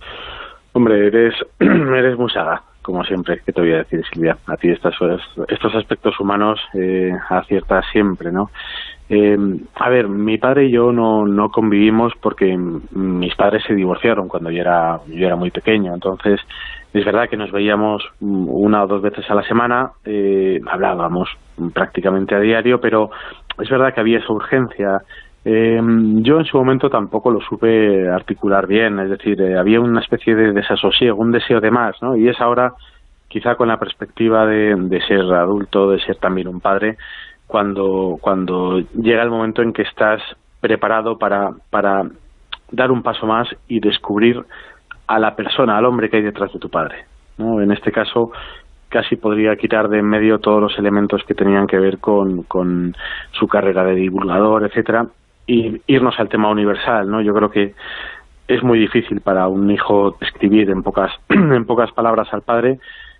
Hombre, eres, eres muy saga, como siempre, ¿qué te voy a decir, Silvia? A ti estas, estos aspectos humanos eh, aciertas siempre, ¿no? Eh, a ver, mi padre y yo no, no convivimos porque mis padres se divorciaron cuando yo era, yo era muy pequeño, entonces es verdad que nos veíamos una o dos veces a la semana, eh, hablábamos prácticamente a diario, pero es verdad que había esa urgencia. Eh, yo en su momento tampoco lo supe articular bien, es decir, eh, había una especie de desasosiego, un deseo de más, ¿no? Y es ahora, quizá con la perspectiva de, de ser adulto, de ser también un padre, cuando cuando llega el momento en que estás preparado para, para dar un paso más y descubrir a la persona, al hombre que hay detrás de tu padre, ¿no? En este caso, casi podría quitar de en medio todos los elementos que tenían que ver con, con su carrera de divulgador, etcétera, y irnos al tema universal, ¿no? Yo creo que es muy difícil para un hijo describir en pocas en pocas palabras al padre,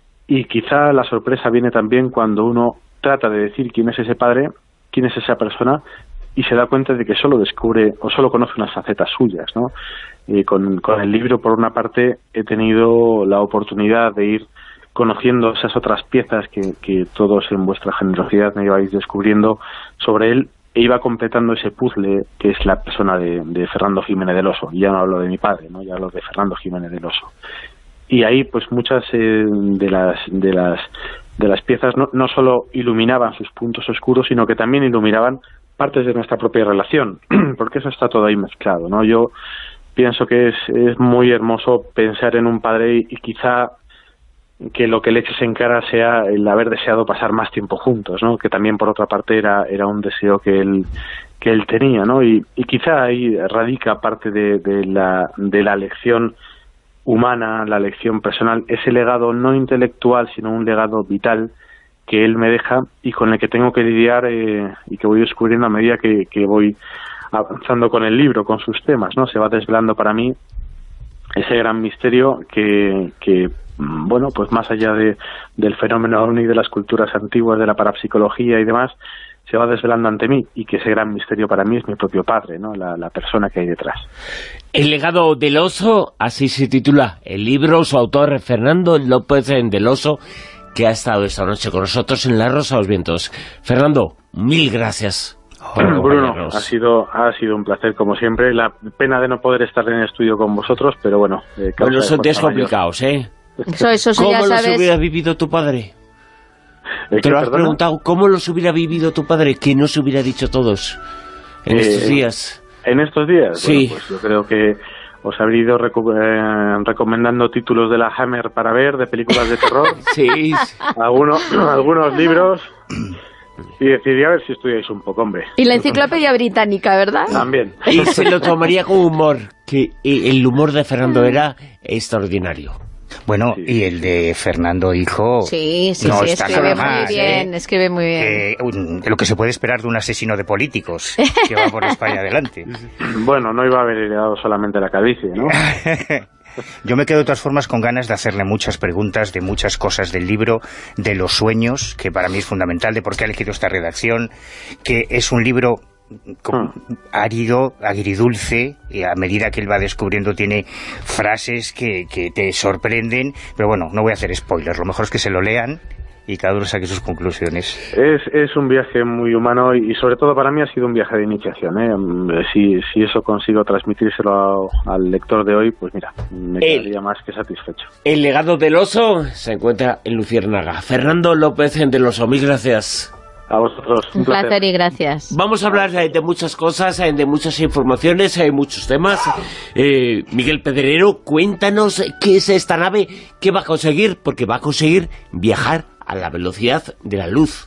y quizá la sorpresa viene también cuando uno trata de decir quién es ese padre, quién es esa persona, y se da cuenta de que solo descubre o solo conoce unas facetas suyas, ¿no? Y con, con el libro, por una parte, he tenido la oportunidad de ir conociendo esas otras piezas que, que todos en vuestra generosidad me ibais descubriendo sobre él, e iba completando ese puzzle que es la persona de, de Fernando Jiménez del Oso. Y ya no hablo de mi padre, ¿no? Ya hablo de Fernando Jiménez del Oso. Y ahí, pues muchas eh, de las de las de las piezas no, no solo iluminaban sus puntos oscuros, sino que también iluminaban partes de nuestra propia relación, porque eso está todo ahí mezclado, ¿no? Yo pienso que es, es muy hermoso pensar en un padre y, y quizá que lo que le eches en cara sea el haber deseado pasar más tiempo juntos, ¿no? Que también, por otra parte, era era un deseo que él que él tenía, ¿no? Y, y quizá ahí radica parte de, de la de la lección humana, la lección personal, ese legado no intelectual, sino un legado vital que él me deja y con el que tengo que lidiar eh, y que voy descubriendo a medida que, que voy avanzando con el libro, con sus temas, ¿no? Se va desvelando para mí ese gran misterio que, que bueno, pues más allá de, del fenómeno ovni, de las culturas antiguas, de la parapsicología y demás, se va desvelando ante mí, y que ese gran misterio para mí es mi propio padre, ¿no? La, la persona que hay detrás. El legado del oso, así se titula el libro, su autor Fernando López del Oso, que ha estado esta noche con nosotros en La Rosa de los Vientos. Fernando, mil gracias. Bueno, Bruno, ha sido ha sido un placer como siempre. La pena de no poder estar en el estudio con vosotros, pero bueno. Eh, bueno, son días complicados, ¿eh? Eso, eso, eso ¿Cómo ya los sabes... hubiera vivido tu padre? ¿Eh, ¿Te lo has perdona? preguntado? ¿Cómo los hubiera vivido tu padre? Que no se hubiera dicho todos en Eh, estos días. ¿En estos días? Sí. Bueno, pues yo creo que os habría ido reco eh, recomendando títulos de la Hammer para ver, de películas de terror. Sí. Algunos, algunos libros. Y decidir a ver si estudiáis un poco, hombre. Y la enciclopedia británica, ¿verdad? También. Y se lo tomaría con humor, que el humor de Fernando era extraordinario. Bueno, sí. Y el de Fernando Hijo sí, sí, no sí, está escribe nada muy más, bien, ¿eh? escribe muy bien. Eh, un, lo que se puede esperar de un asesino de políticos que va por España adelante. Bueno, no iba a haber heredado solamente la calvicie, ¿no? Yo me quedo de todas formas con ganas de hacerle muchas preguntas de muchas cosas del libro, de los sueños, que para mí es fundamental, de por qué ha elegido esta redacción, que es un libro como árido, agridulce, y a medida que él va descubriendo tiene frases que, que te sorprenden, pero bueno, no voy a hacer spoilers, lo mejor es que se lo lean y cada uno saque sus conclusiones. Es, es un viaje muy humano y sobre todo para mí ha sido un viaje de iniciación, ¿eh? Si, si eso consigo transmitírselo a, al lector de hoy, pues mira, me el, quedaría más que satisfecho. El legado del oso se encuentra en Luciérnaga. Fernando López del Oso, mil gracias. A vosotros. Un, un placer. placer y gracias. Vamos a hablar de muchas cosas, de muchas informaciones, hay muchos temas. Eh, Miguel Pedrero, cuéntanos qué es esta nave, qué va a conseguir, porque va a conseguir viajar a la velocidad de la luz.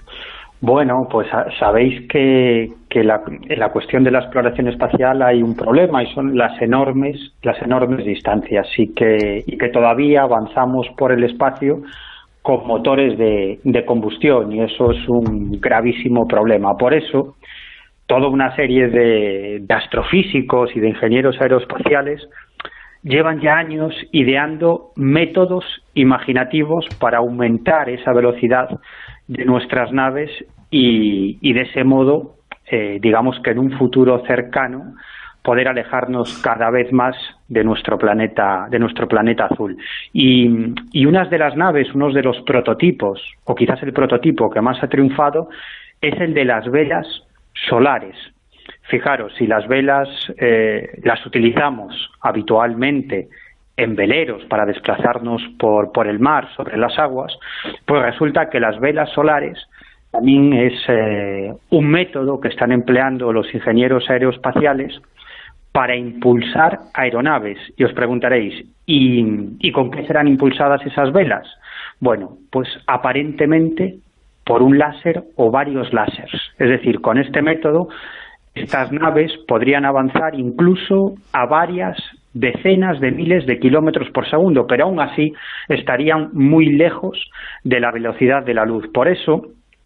Bueno, pues sabéis que, que la, en la cuestión de la exploración espacial hay un problema y son las enormes, las enormes distancias y que, y que todavía avanzamos por el espacio con motores de, de combustión, y eso es un gravísimo problema. Por eso, toda una serie de, de astrofísicos y de ingenieros aeroespaciales llevan ya años ideando métodos imaginativos para aumentar esa velocidad de nuestras naves y, y de ese modo, eh, digamos que en un futuro cercano, poder alejarnos cada vez más de nuestro planeta, de nuestro planeta azul. Y, y unas de las naves, unos de los prototipos, o quizás el prototipo que más ha triunfado, es el de las velas solares. Fijaros, si las velas eh, las utilizamos habitualmente en veleros para desplazarnos por, por el mar, sobre las aguas, pues resulta que las velas solares también es eh, un método que están empleando los ingenieros aeroespaciales para impulsar aeronaves. Y os preguntaréis, ¿y, ¿y con qué serán impulsadas esas velas? Bueno, pues aparentemente por un láser o varios láseres. Es decir, con este método, estas naves podrían avanzar incluso a varias decenas de miles de kilómetros por segundo, pero aún así estarían muy lejos de la velocidad de la luz. Por eso,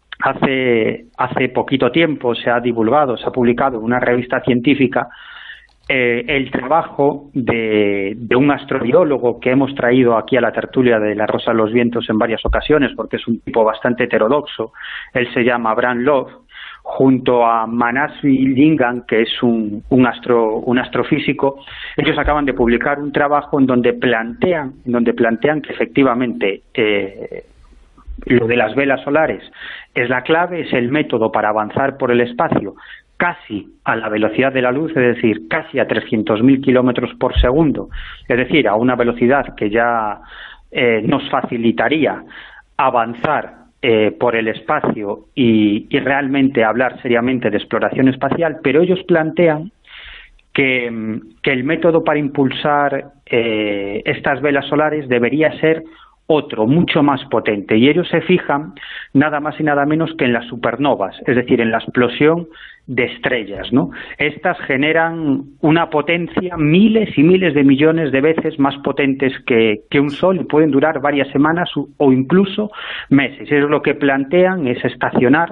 hace, hace poquito tiempo se ha divulgado, se ha publicado en una revista científica Eh, el trabajo de, de un astrobiólogo que hemos traído aquí a la tertulia de La Rosa de los Vientos en varias ocasiones, porque es un tipo bastante heterodoxo. Él se llama Bram Love, junto a Manasvi Lingam, que es un, un, astro, un astrofísico. Ellos acaban de publicar un trabajo en donde plantean, en donde plantean que efectivamente eh, lo de las velas solares es la clave, es el método para avanzar por el espacio casi a la velocidad de la luz, es decir, casi a trescientos mil kilómetros por segundo, es decir, a una velocidad que ya eh, nos facilitaría avanzar eh, por el espacio y, y realmente hablar seriamente de exploración espacial, pero ellos plantean que, que el método para impulsar eh, estas velas solares debería ser otro, mucho más potente, y ellos se fijan nada más y nada menos que en las supernovas, es decir, en la explosión de estrellas, ¿no? Estas generan una potencia miles y miles de millones de veces más potentes que, que un sol y pueden durar varias semanas o incluso meses. Eso es lo que plantean, es estacionar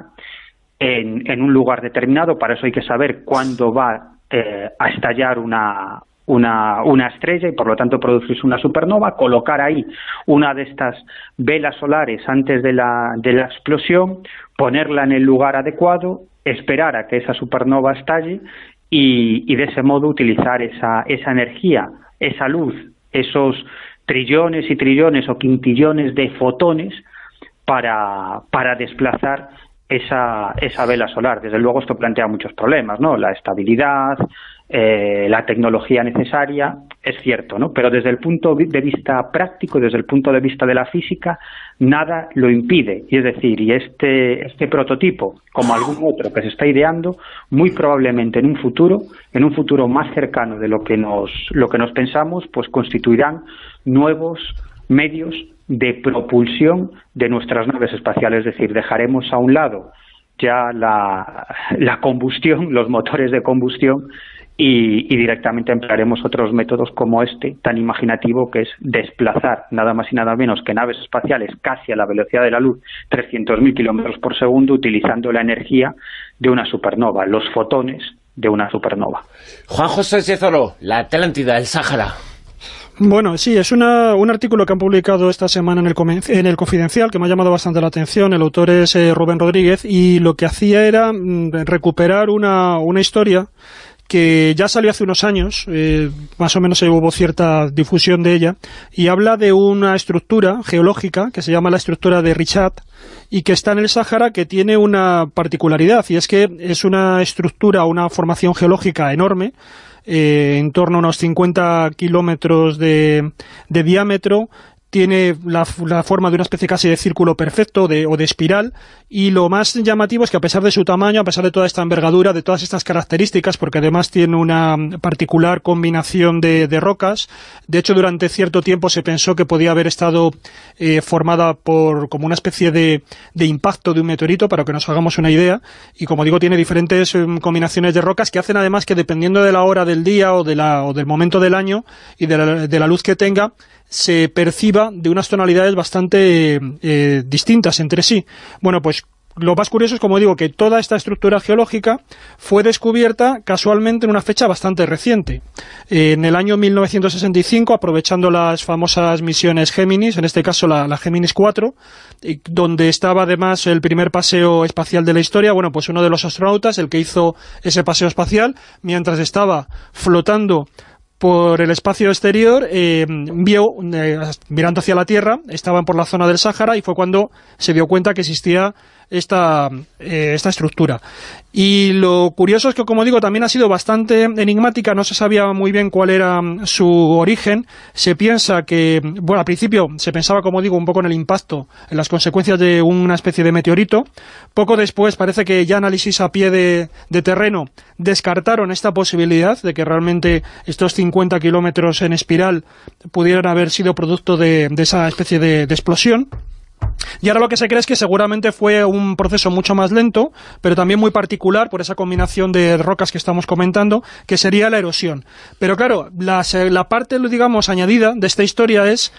en, en un lugar determinado. Para eso hay que saber cuándo va eh, a estallar una Una, una estrella y por lo tanto producirse una supernova, colocar ahí una de estas velas solares antes de la, de la explosión, ponerla en el lugar adecuado, esperar a que esa supernova estalle y, y de ese modo utilizar esa, esa energía, esa luz, esos trillones y trillones o quintillones de fotones para, para desplazar esa, esa vela solar. Desde luego esto plantea muchos problemas, ¿no? La estabilidad, Eh, la tecnología necesaria, es cierto, ¿no? Pero desde el punto de vista práctico, desde el punto de vista de la física, nada lo impide. Y es decir, y este, este prototipo, como algún otro que se está ideando, muy probablemente en un futuro, en un futuro más cercano de lo que nos, lo que nos pensamos, pues constituirán nuevos medios de propulsión de nuestras naves espaciales. Es decir, dejaremos a un lado ya la, la combustión, los motores de combustión, Y, y directamente emplearemos otros métodos como este, tan imaginativo, que es desplazar nada más y nada menos que naves espaciales casi a la velocidad de la luz, trescientos mil kilómetros por segundo, utilizando la energía de una supernova, los fotones de una supernova. Juan José Cezoro, la Atlántida, el Sáhara. Bueno, sí, es una, un artículo que han publicado esta semana en el, en el Confidencial, que me ha llamado bastante la atención. El autor es eh, Rubén Rodríguez, y lo que hacía era mm, recuperar una, una historia que ya salió hace unos años, eh, más o menos hubo cierta difusión de ella, y habla de una estructura geológica que se llama la estructura de Richat, y que está en el Sáhara, que tiene una particularidad, y es que es una estructura, una formación geológica enorme, eh, en torno a unos cincuenta kilómetros de, de diámetro, tiene la, la forma de una especie casi de círculo perfecto de, o de espiral, y lo más llamativo es que a pesar de su tamaño, a pesar de toda esta envergadura, de todas estas características, porque además tiene una particular combinación de, de rocas, de hecho durante cierto tiempo se pensó que podía haber estado eh, formada por como una especie de, de impacto de un meteorito, para que nos hagamos una idea, y como digo tiene diferentes eh, combinaciones de rocas que hacen además que dependiendo de la hora del día o, de la, o del momento del año y de la, de la luz que tenga, se perciba de unas tonalidades bastante eh, distintas entre sí. Bueno, pues lo más curioso es, como digo, que toda esta estructura geológica fue descubierta casualmente en una fecha bastante reciente. Eh, en el año mil novecientos sesenta y cinco, aprovechando las famosas misiones Géminis, en este caso la, la Géminis cuatro, eh, donde estaba además el primer paseo espacial de la historia, bueno, pues uno de los astronautas, el que hizo ese paseo espacial, mientras estaba flotando por el espacio exterior, eh, vio, eh, mirando hacia la Tierra, estaban por la zona del Sáhara, y fue cuando se dio cuenta que existía esta, eh, esta estructura. Y lo curioso es que, como digo, también ha sido bastante enigmática, no se sabía muy bien cuál era su origen. Se piensa que, bueno, al principio se pensaba, como digo, un poco en el impacto, en las consecuencias de una especie de meteorito. Poco después parece que ya análisis a pie de, de terreno descartaron esta posibilidad de que realmente estos cincuenta kilómetros en espiral pudieran haber sido producto de, de esa especie de, de explosión. Y ahora lo que se cree es que seguramente fue un proceso mucho más lento, pero también muy particular por esa combinación de rocas que estamos comentando, que sería la erosión. Pero claro, la, la parte, digamos, añadida de esta historia es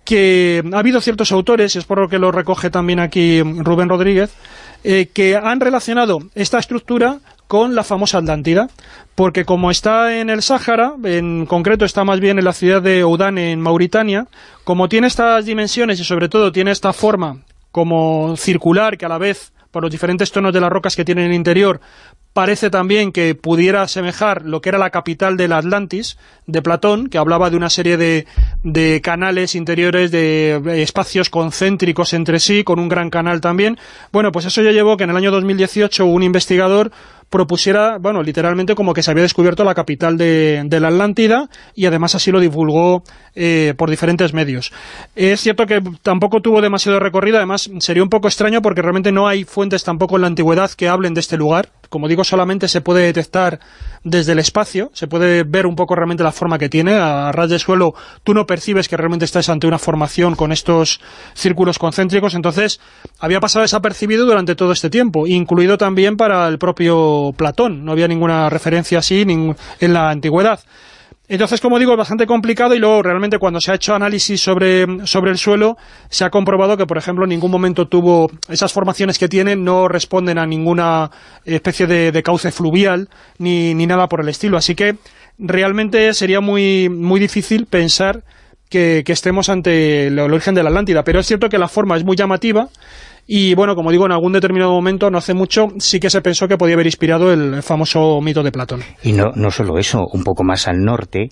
que ha habido ciertos autores, y es por lo que lo recoge también aquí Rubén Rodríguez, eh, que han relacionado esta estructura con la famosa Atlántida, porque como está en el Sáhara, en concreto está más bien en la ciudad de Oudane, en Mauritania, como tiene estas dimensiones y sobre todo tiene esta forma como circular, que a la vez, por los diferentes tonos de las rocas que tiene en el interior, parece también que pudiera asemejar lo que era la capital del Atlantis, de Platón, que hablaba de una serie de, de canales interiores, de espacios concéntricos entre sí, con un gran canal también. Bueno, pues eso ya llevó que en el año dos mil dieciocho un investigador propusiera, bueno, literalmente como que se había descubierto la capital de, de la Atlántida, y además así lo divulgó eh, por diferentes medios. Es cierto que tampoco tuvo demasiado recorrido, además sería un poco extraño porque realmente no hay fuentes tampoco en la antigüedad que hablen de este lugar. Como digo, solamente se puede detectar desde el espacio, se puede ver un poco realmente la forma que tiene. A ras de suelo tú no percibes que realmente estás ante una formación con estos círculos concéntricos, entonces había pasado desapercibido durante todo este tiempo, incluido también para el propio Platón, no había ninguna referencia así en la antigüedad. Entonces, como digo, es bastante complicado, y luego realmente cuando se ha hecho análisis sobre, sobre el suelo, se ha comprobado que, por ejemplo, en ningún momento tuvo, esas formaciones que tiene no responden a ninguna especie de, de cauce fluvial, ni, ni nada por el estilo. Así que realmente sería muy, muy difícil pensar que, que estemos ante el origen de la Atlántida, pero es cierto que la forma es muy llamativa. Y bueno, como digo, en algún determinado momento, no hace mucho, sí que se pensó que podía haber inspirado el famoso mito de Platón. Y no, no solo eso, un poco más al norte,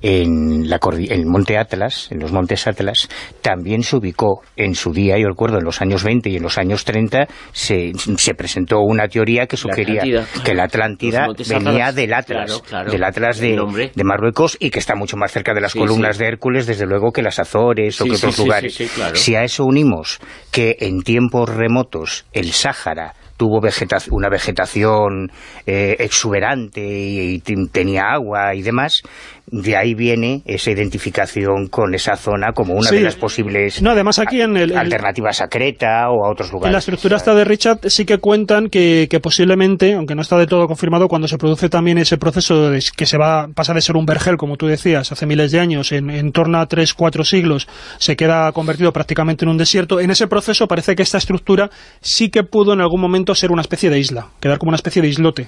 en la el monte Atlas, en los montes Atlas, también se ubicó en su día, yo recuerdo, en los años veinte y en los años treinta, se, se presentó una teoría que sugería la que la Atlántida venía Atlas, del Atlas, claro, claro, del Atlas de, de Marruecos, y que está mucho más cerca de las sí, columnas sí. de Hércules, desde luego, que las Azores sí, o que sí, otros sí, lugares. Sí, sí, claro. Si a eso unimos que en tiempos remotos el Sáhara tuvo vegeta una vegetación eh, exuberante y, y tenía agua y demás, de ahí viene esa identificación con esa zona como una sí. de las posibles no, además aquí en el, alternativas a Creta o a otros lugares. En la estructura esta de Richard sí que cuentan que, que posiblemente, aunque no está de todo confirmado, cuando se produce también ese proceso de, que se va pasa de ser un vergel, como tú decías, hace miles de años, en, en torno a tres, cuatro siglos, se queda convertido prácticamente en un desierto. En ese proceso parece que esta estructura sí que pudo en algún momento ser una especie de isla, quedar como una especie de islote.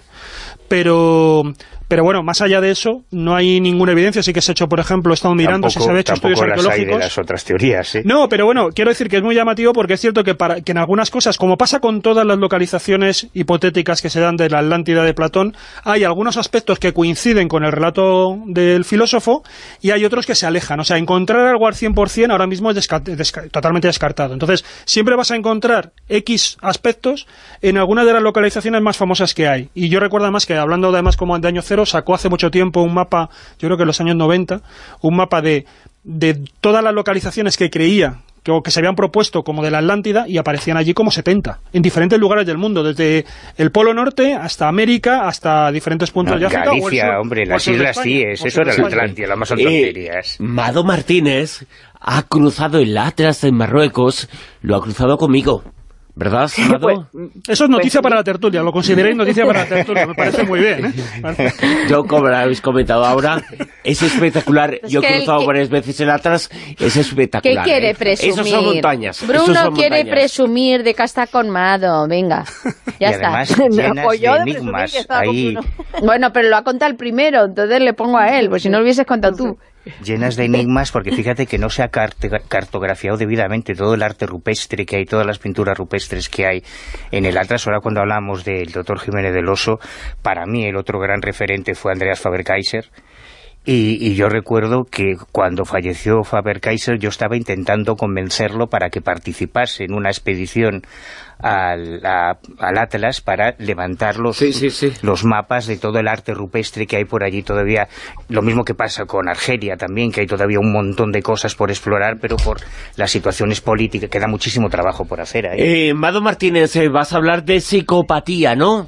Pero... Pero bueno, más allá de eso, no hay ninguna evidencia. Sí que se ha hecho, por ejemplo, he estado mirando tampoco, si se había hecho estudios arqueológicos. Tampoco las hay de las otras teorías, ¿eh? No, pero bueno, quiero decir que es muy llamativo porque es cierto que, para, que en algunas cosas, como pasa con todas las localizaciones hipotéticas que se dan de la Atlántida de Platón, hay algunos aspectos que coinciden con el relato del filósofo y hay otros que se alejan. O sea, encontrar algo al cien por cien ahora mismo es desca desca totalmente descartado. Entonces, siempre vas a encontrar X aspectos en en alguna de las localizaciones más famosas que hay. Y yo recuerdo además que, hablando además como de Año Cero, sacó hace mucho tiempo un mapa, yo creo que en los años noventa, un mapa de, de todas las localizaciones que creía que, o que se habían propuesto como de la Atlántida, y aparecían allí como setenta, en diferentes lugares del mundo, desde el Polo Norte hasta América, hasta diferentes puntos no, de África. Galicia, o el, hombre, las Islas Cíes, eso era la Atlántida, las más tonterías. Eh, Mado Martínez ha cruzado el Atlas en Marruecos, lo ha cruzado conmigo. ¿Verdad, Mado? Pues, eso es noticia pues, para la tertulia, lo consideréis noticia para la tertulia, me parece muy bien, ¿eh? Yo, como lo habéis comentado ahora, es espectacular. Es Yo he cruzado que... varias veces el Atlas, es espectacular. ¿Qué quiere ¿eh? presumir? Esos son montañas. Bruno son quiere montañas. presumir de que está con Mado, venga, ya y está. Además, llenas pues de enigmas. Ahí... Bueno, pero lo ha contado el primero, entonces le pongo a él, pues si no lo hubieses contado tú. Llenas de enigmas, porque fíjate que no se ha cartografiado debidamente todo el arte rupestre que hay, todas las pinturas rupestres que hay en el Atlas. Ahora, cuando hablamos del doctor Jiménez del Oso, para mí el otro gran referente fue Andreas Faber-Kaiser. Y, y yo recuerdo que cuando falleció Faber-Kaiser yo estaba intentando convencerlo para que participase en una expedición al, a, al Atlas para levantar los, sí, sí, sí. los mapas de todo el arte rupestre que hay por allí todavía. Lo mismo que pasa con Argelia también, que hay todavía un montón de cosas por explorar, pero por las situaciones políticas queda muchísimo trabajo por hacer ahí. Eh, Mado Martínez, eh, vas a hablar de psicopatía, ¿no?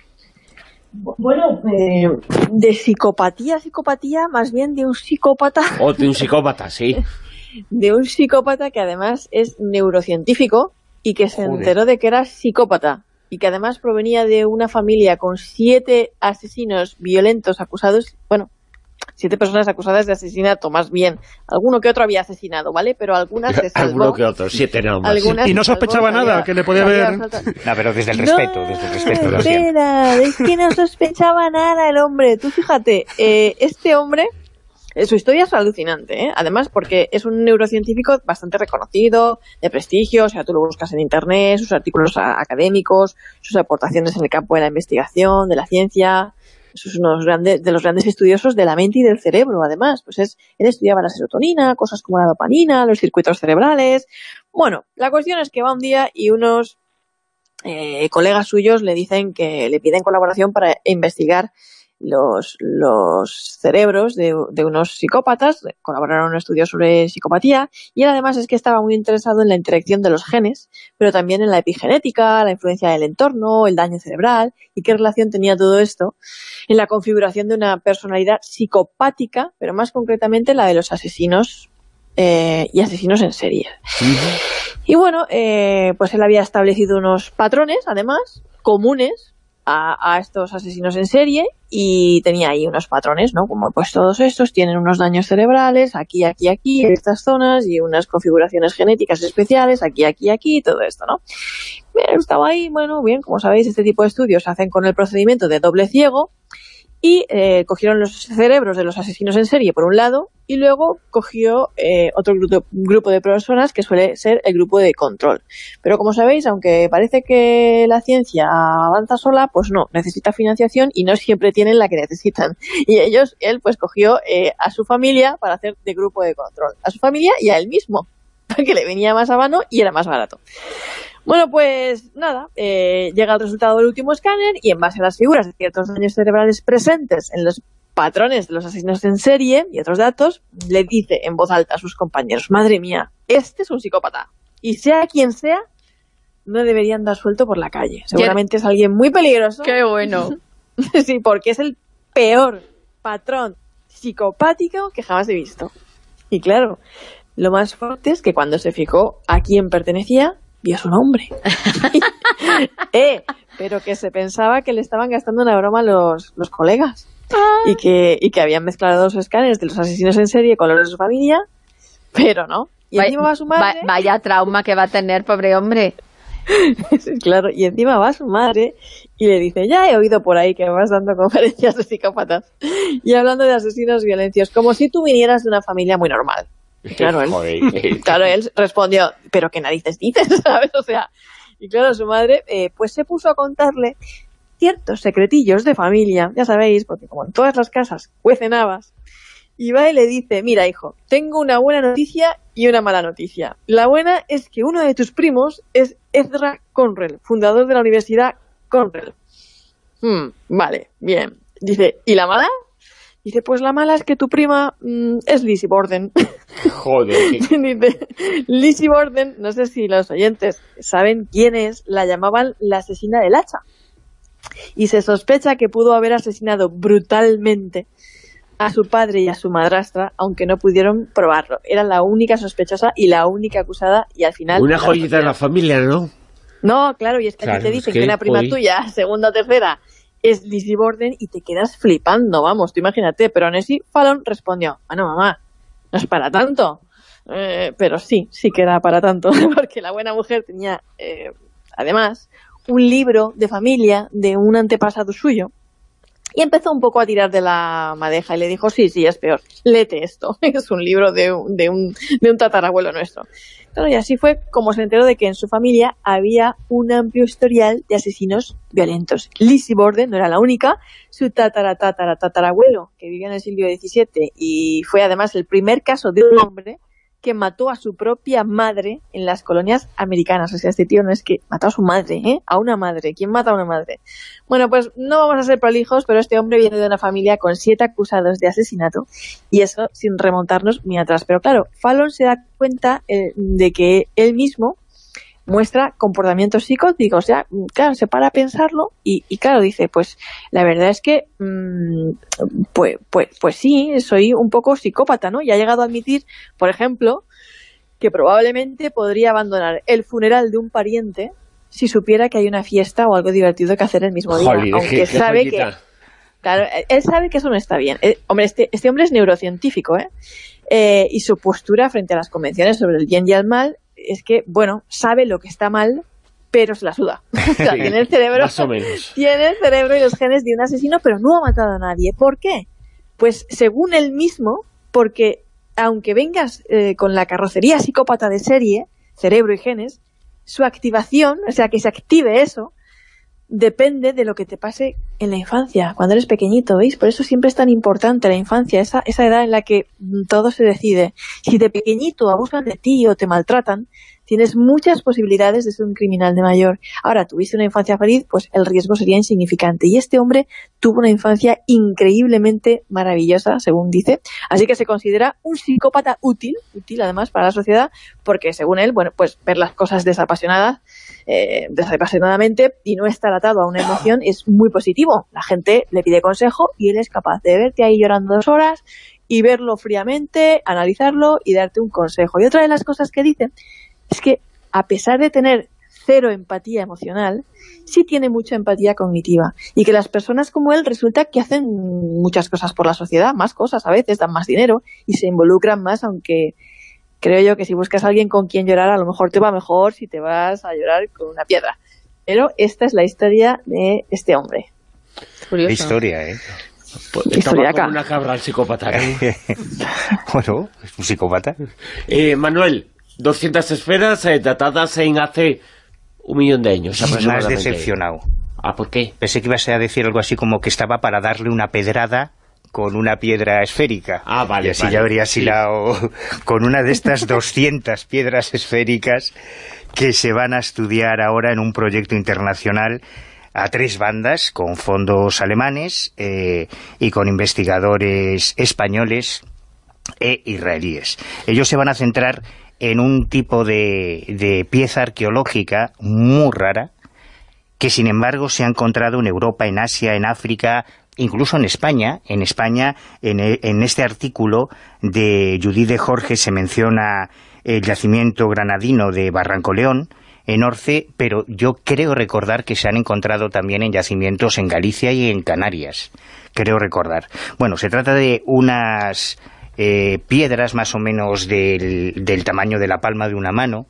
Bueno, eh, de psicopatía, psicopatía, más bien de un psicópata. O de un psicópata, sí. De un psicópata que además es neurocientífico y que se Joder. enteró de que era psicópata y que además provenía de una familia con siete asesinos violentos acusados, bueno, siete personas acusadas de asesinato, más bien. Alguno que otro había asesinado, ¿vale? Pero algunas se salvó. Alguno que otro, siete no más. Y no sospechaba salvó, nada, salía, que le podía haber... No, pero desde el respeto, no, desde el respeto. No, espera, es que no sospechaba nada el hombre. Tú fíjate, eh, este hombre, eh, su historia es alucinante, ¿eh? Además porque es un neurocientífico bastante reconocido, de prestigio, o sea, tú lo buscas en internet, sus artículos académicos, sus aportaciones en el campo de la investigación, de la ciencia... Es uno de los grandes estudiosos de la mente y del cerebro, además. Pues es, él estudiaba la serotonina, cosas como la dopamina, los circuitos cerebrales. Bueno, la cuestión es que va un día y unos eh, colegas suyos le dicen que le piden colaboración para investigar los, los cerebros de, de unos psicópatas, colaboraron en un estudio sobre psicopatía, y él además es que estaba muy interesado en la interacción de los genes, pero también en la epigenética, la influencia del entorno, el daño cerebral, y qué relación tenía todo esto en la configuración de una personalidad psicopática, pero más concretamente la de los asesinos eh, y asesinos en serie. Uh-huh. Y bueno, eh, pues él había establecido unos patrones, además, comunes A, a estos asesinos en serie, y tenía ahí unos patrones, ¿no? Como pues todos estos tienen unos daños cerebrales, aquí, aquí, aquí, en estas zonas, y unas configuraciones genéticas especiales, aquí, aquí, aquí, y todo esto, ¿no? Bien, estaba ahí, bueno, bien, como sabéis, este tipo de estudios se hacen con el procedimiento de doble ciego, y eh, cogieron los cerebros de los asesinos en serie por un lado, y luego cogió eh, otro grupo, grupo de personas que suele ser el grupo de control. Pero como sabéis, aunque parece que la ciencia avanza sola, pues no, necesita financiación y no siempre tienen la que necesitan. Y ellos, él pues cogió eh, a su familia para hacer de grupo de control. A su familia y a él mismo, que le venía más a mano y era más barato. Bueno, pues nada, eh, llega el resultado del último escáner y en base a las figuras de ciertos daños cerebrales presentes en los patrones de los asesinos en serie y otros datos, le dice en voz alta a sus compañeros: madre mía, este es un psicópata, y sea quien sea, no deberían dar suelto por la calle. Seguramente es alguien muy peligroso. ¡Qué bueno! Sí, porque es el peor patrón psicopático que jamás he visto. Y claro, lo más fuerte es que cuando se fijó a quién pertenecía, vio su nombre. eh, pero que se pensaba que le estaban gastando una broma los, los colegas. Ah. Y que, y que habían mezclado los escáneres de los asesinos en serie con los de su familia, pero no. Y Va, encima va su madre. Va, vaya trauma que va a tener, pobre hombre. Claro, y encima va su madre y le dice: ya he oído por ahí que vas dando conferencias de psicópatas y hablando de asesinos violentos, como si tú vinieras de una familia muy normal. Y claro, él, claro, él respondió: pero qué narices dices, ¿sabes? O sea, y claro, su madre eh, pues se puso a contarle ciertos secretillos de familia, ya sabéis, porque como en todas las casas cuecen habas, y va y le dice, mira hijo, tengo una buena noticia y una mala noticia. La buena es que uno de tus primos es Ezra Conrell, fundador de la Universidad Conrell. Hmm, vale, bien. Dice, ¿y la mala? Dice, pues la mala es que tu prima mmm, es Lizzie Borden. Joder. Dice, Lizzie Borden, no sé si los oyentes saben quién es, la llamaban la asesina del hacha. Y se sospecha que pudo haber asesinado brutalmente a su padre y a su madrastra, aunque no pudieron probarlo. Era la única sospechosa y la única acusada, y al final... Una joyita de la familia, ¿no? No, claro, y es que claro, aquí te dicen es que, que una prima hoy... tuya, segunda o tercera, es Lizzie Borden y te quedas flipando, vamos, tú imagínate. Pero Nancy Fallon respondió, bueno, mamá, no es para tanto. Eh, pero sí, sí que era para tanto, porque la buena mujer tenía, eh, además, un libro de familia de un antepasado suyo, y empezó un poco a tirar de la madeja y le dijo, sí, sí, es peor, léete esto, es un libro de, de, un, de un tatarabuelo nuestro. Claro, y así fue como se enteró de que en su familia había un amplio historial de asesinos violentos. Lizzie Borden no era la única, su tatara, tatara, tatarabuelo, que vivió en el siglo diecisiete y fue además el primer caso de un hombre que mató a su propia madre en las colonias americanas. O sea, este tío no es que mató a su madre, ¿eh? A una madre. ¿Quién mata a una madre? Bueno, pues no vamos a ser prolijos, pero este hombre viene de una familia con siete acusados de asesinato, y eso sin remontarnos muy atrás. Pero claro, Fallon se da cuenta eh, de que él mismo muestra comportamientos psicóticos. O sea, claro, se para a pensarlo y, y claro, dice, pues la verdad es que mmm, pues, pues, pues sí, soy un poco psicópata, ¿no? Y ha llegado a admitir, por ejemplo, que probablemente podría abandonar el funeral de un pariente si supiera que hay una fiesta o algo divertido que hacer el mismo día. Jolín, aunque qué, sabe qué que... Claro, él sabe que eso no está bien. Eh, hombre, este, este hombre es neurocientífico, ¿eh? ¿eh? Y su postura frente a las convenciones sobre el bien y el mal es que, bueno, sabe lo que está mal, pero se la suda. O sea, sí, tiene el cerebro, más o menos. Tiene el cerebro y los genes de un asesino, pero no ha matado a nadie. ¿Por qué? Pues según él mismo, porque aunque vengas eh, con la carrocería psicópata de serie, cerebro y genes, su activación, o sea, que se active eso, depende de lo que te pase en la infancia, cuando eres pequeñito, ¿veis? Por eso siempre es tan importante la infancia, esa, esa edad en la que todo se decide. Si de pequeñito abusan de ti o te maltratan, tienes muchas posibilidades de ser un criminal de mayor. Ahora, tuviste una infancia feliz, pues el riesgo sería insignificante. Y este hombre tuvo una infancia increíblemente maravillosa, según dice. Así que se considera un psicópata útil, útil además para la sociedad, porque según él, bueno, pues ver las cosas desapasionadas, eh, desapasionadamente y no estar atado a una emoción es muy positivo. La gente le pide consejo y él es capaz de verte ahí llorando dos horas y verlo fríamente, analizarlo y darte un consejo. Y otra de las cosas que dice es que, a pesar de tener cero empatía emocional, sí tiene mucha empatía cognitiva. Y que las personas como él resulta que hacen muchas cosas por la sociedad, más cosas a veces, dan más dinero y se involucran más, aunque creo yo que si buscas a alguien con quien llorar, a lo mejor te va mejor si te vas a llorar con una piedra. Pero esta es la historia de este hombre. Curioso. ¿Qué historia, eh? Pues estaba como una cabra el psicópata, ¿eh? Bueno, es un psicópata. Eh, Manuel, doscientas esferas eh, datadas en hace un millón de años aproximadamente. Me has decepcionado. ¿Ah, por qué? Pensé que ibas a decir algo así como que estaba para darle una pedrada con una piedra esférica. Ah, vale, y así vale, ya habrías sí. hilado con una de estas doscientas piedras esféricas que se van a estudiar ahora en un proyecto internacional a tres bandas, con fondos alemanes eh, y con investigadores españoles e israelíes. Ellos se van a centrar en un tipo de, de pieza arqueológica muy rara, que sin embargo se ha encontrado en Europa, en Asia, en África, incluso en España. En España, en, en este artículo de Judith de Jorge se menciona el yacimiento granadino de Barranco León, en Orce, pero yo creo recordar que se han encontrado también en yacimientos en Galicia y en Canarias, creo recordar. Bueno, se trata de unas eh, piedras más o menos del, del tamaño de la palma de una mano.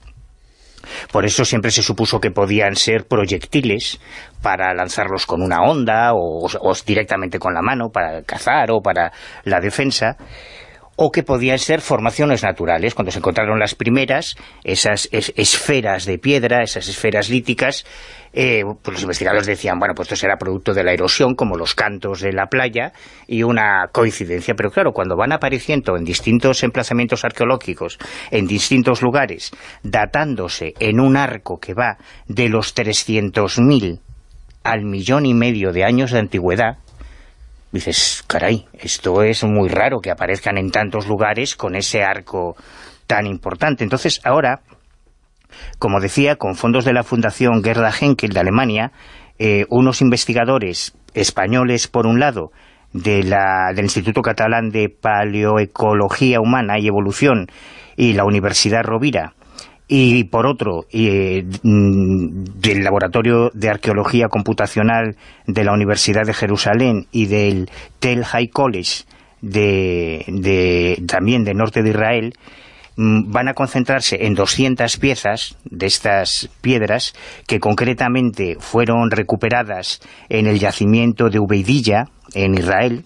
Por eso siempre se supuso que podían ser proyectiles para lanzarlos con una onda o, o directamente con la mano para cazar o para la defensa. o que podían ser formaciones naturales. Cuando se encontraron las primeras, esas es, esferas de piedra, esas esferas líticas, eh, pues los investigadores decían, bueno, pues esto será producto de la erosión, como los cantos de la playa, y una coincidencia. Pero claro, cuando van apareciendo en distintos emplazamientos arqueológicos, en distintos lugares, datándose en un arco que va de los trescientos mil al millón y medio de años de antigüedad, dices, caray, esto es muy raro que aparezcan en tantos lugares con ese arco tan importante. Entonces, ahora, como decía, con fondos de la Fundación Gerda Henkel de Alemania, eh, unos investigadores españoles, por un lado, de la, del Instituto Catalán de Paleoecología Humana y Evolución y la Universidad Rovira, y por otro, eh, del Laboratorio de Arqueología Computacional de la Universidad de Jerusalén y del Tel Hai College de, de, también del norte de Israel, van a concentrarse en doscientas piezas de estas piedras que concretamente fueron recuperadas en el yacimiento de Ubeidilla, en Israel,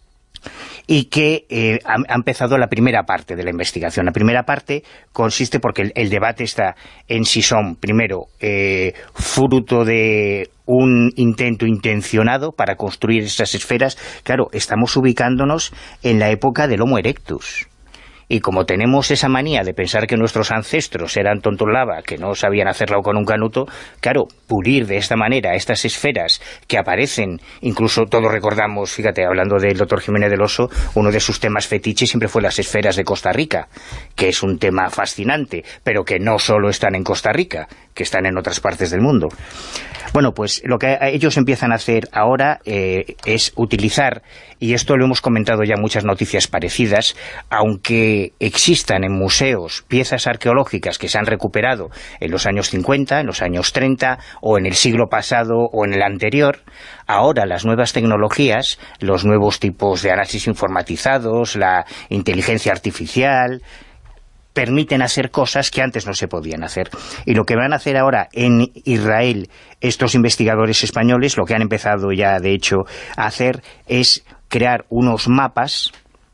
y que eh, ha, ha empezado la primera parte de la investigación. La primera parte consiste, porque el, el debate está en si son, primero, eh, fruto de un intento intencionado para construir esas esferas. Claro, estamos ubicándonos en la época del Homo erectus. Y como tenemos esa manía de pensar que nuestros ancestros eran tontolaba, que no sabían hacerlo con un canuto, claro, pulir de esta manera estas esferas que aparecen, incluso todos recordamos, fíjate, hablando del doctor Jiménez del Oso, uno de sus temas fetiches siempre fue las esferas de Costa Rica, que es un tema fascinante, pero que no solo están en Costa Rica, que están en otras partes del mundo. Bueno, pues lo que ellos empiezan a hacer ahora eh, es utilizar, y esto lo hemos comentado ya en muchas noticias parecidas, aunque existan en museos piezas arqueológicas que se han recuperado en los años cincuenta, en los años treinta, o en el siglo pasado o en el anterior, ahora las nuevas tecnologías, los nuevos tipos de análisis informatizados, la inteligencia artificial, permiten hacer cosas que antes no se podían hacer. Y lo que van a hacer ahora en Israel estos investigadores españoles, lo que han empezado ya de hecho a hacer, es crear unos mapas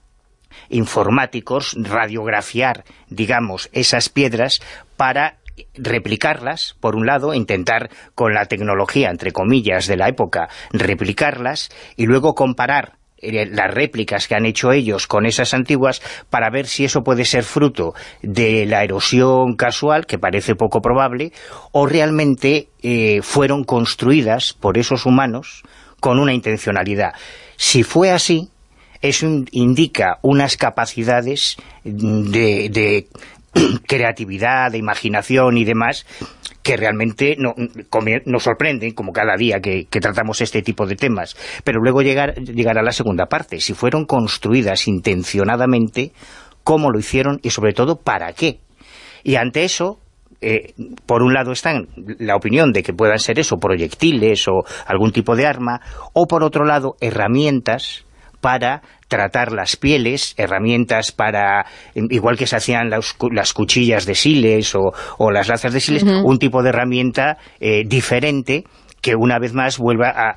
informáticos, radiografiar, digamos, esas piedras para replicarlas, por un lado, intentar con la tecnología, entre comillas, de la época, replicarlas, y luego comparar las réplicas que han hecho ellos con esas antiguas para ver si eso puede ser fruto de la erosión casual, que parece poco probable, o realmente eh, fueron construidas por esos humanos con una intencionalidad. Si fue así, eso indica unas capacidades de, de creatividad, de imaginación y demás, que realmente no, nos sorprenden, como cada día que, que tratamos este tipo de temas. Pero luego llegar, llegar a la segunda parte, si fueron construidas intencionadamente, cómo lo hicieron y sobre todo para qué. Y ante eso, eh, por un lado está la opinión de que puedan ser eso, proyectiles o algún tipo de arma, o por otro lado, herramientas para tratar las pieles, herramientas para, igual que se hacían las, las cuchillas de siles o, o las lanzas de siles, uh-huh. un tipo de herramienta eh, diferente que una vez más vuelva a,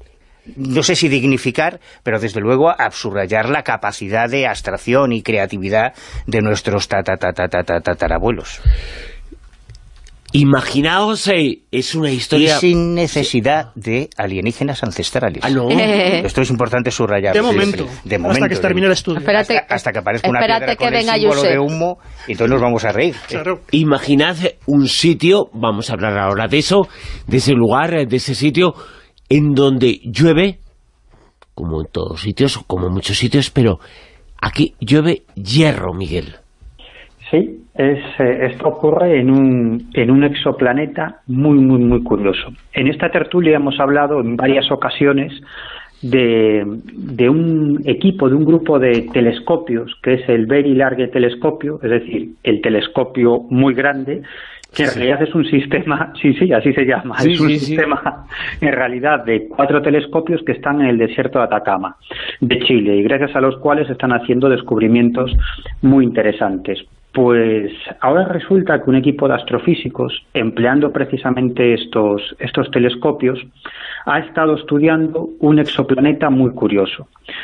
no sé si dignificar, pero desde luego a subrayar la capacidad de abstracción y creatividad de nuestros tatarabuelos. Imaginaos, eh, es una historia... Y sin necesidad de alienígenas ancestrales. Ah, no. Eh. Esto es importante subrayar. De momento. De momento. Hasta que termine el estudio. Espérate, hasta, hasta que aparezca una espérate piedra que con el venga símbolo Josep. de humo, y entonces nos vamos a reír. Claro. Imaginad un sitio, vamos a hablar ahora de eso, de ese lugar, de ese sitio, en donde llueve, como en todos sitios, como en muchos sitios, pero aquí llueve hierro, Miguel. Sí, es, eh, esto ocurre en un, en un exoplaneta muy, muy, muy curioso. En esta tertulia hemos hablado en varias ocasiones de, de un equipo, de un grupo de telescopios, que es el Very Large Telescopio, es decir, el telescopio muy grande, que en sí. realidad es un sistema, sí, sí, así se llama, sí, es un sí, sistema sí. en realidad de cuatro telescopios que están en el desierto de Atacama, de Chile, y gracias a los cuales están haciendo descubrimientos muy interesantes. Pues ahora resulta que un equipo de astrofísicos, empleando precisamente estos, estos telescopios, ha estado estudiando un exoplaneta muy curioso.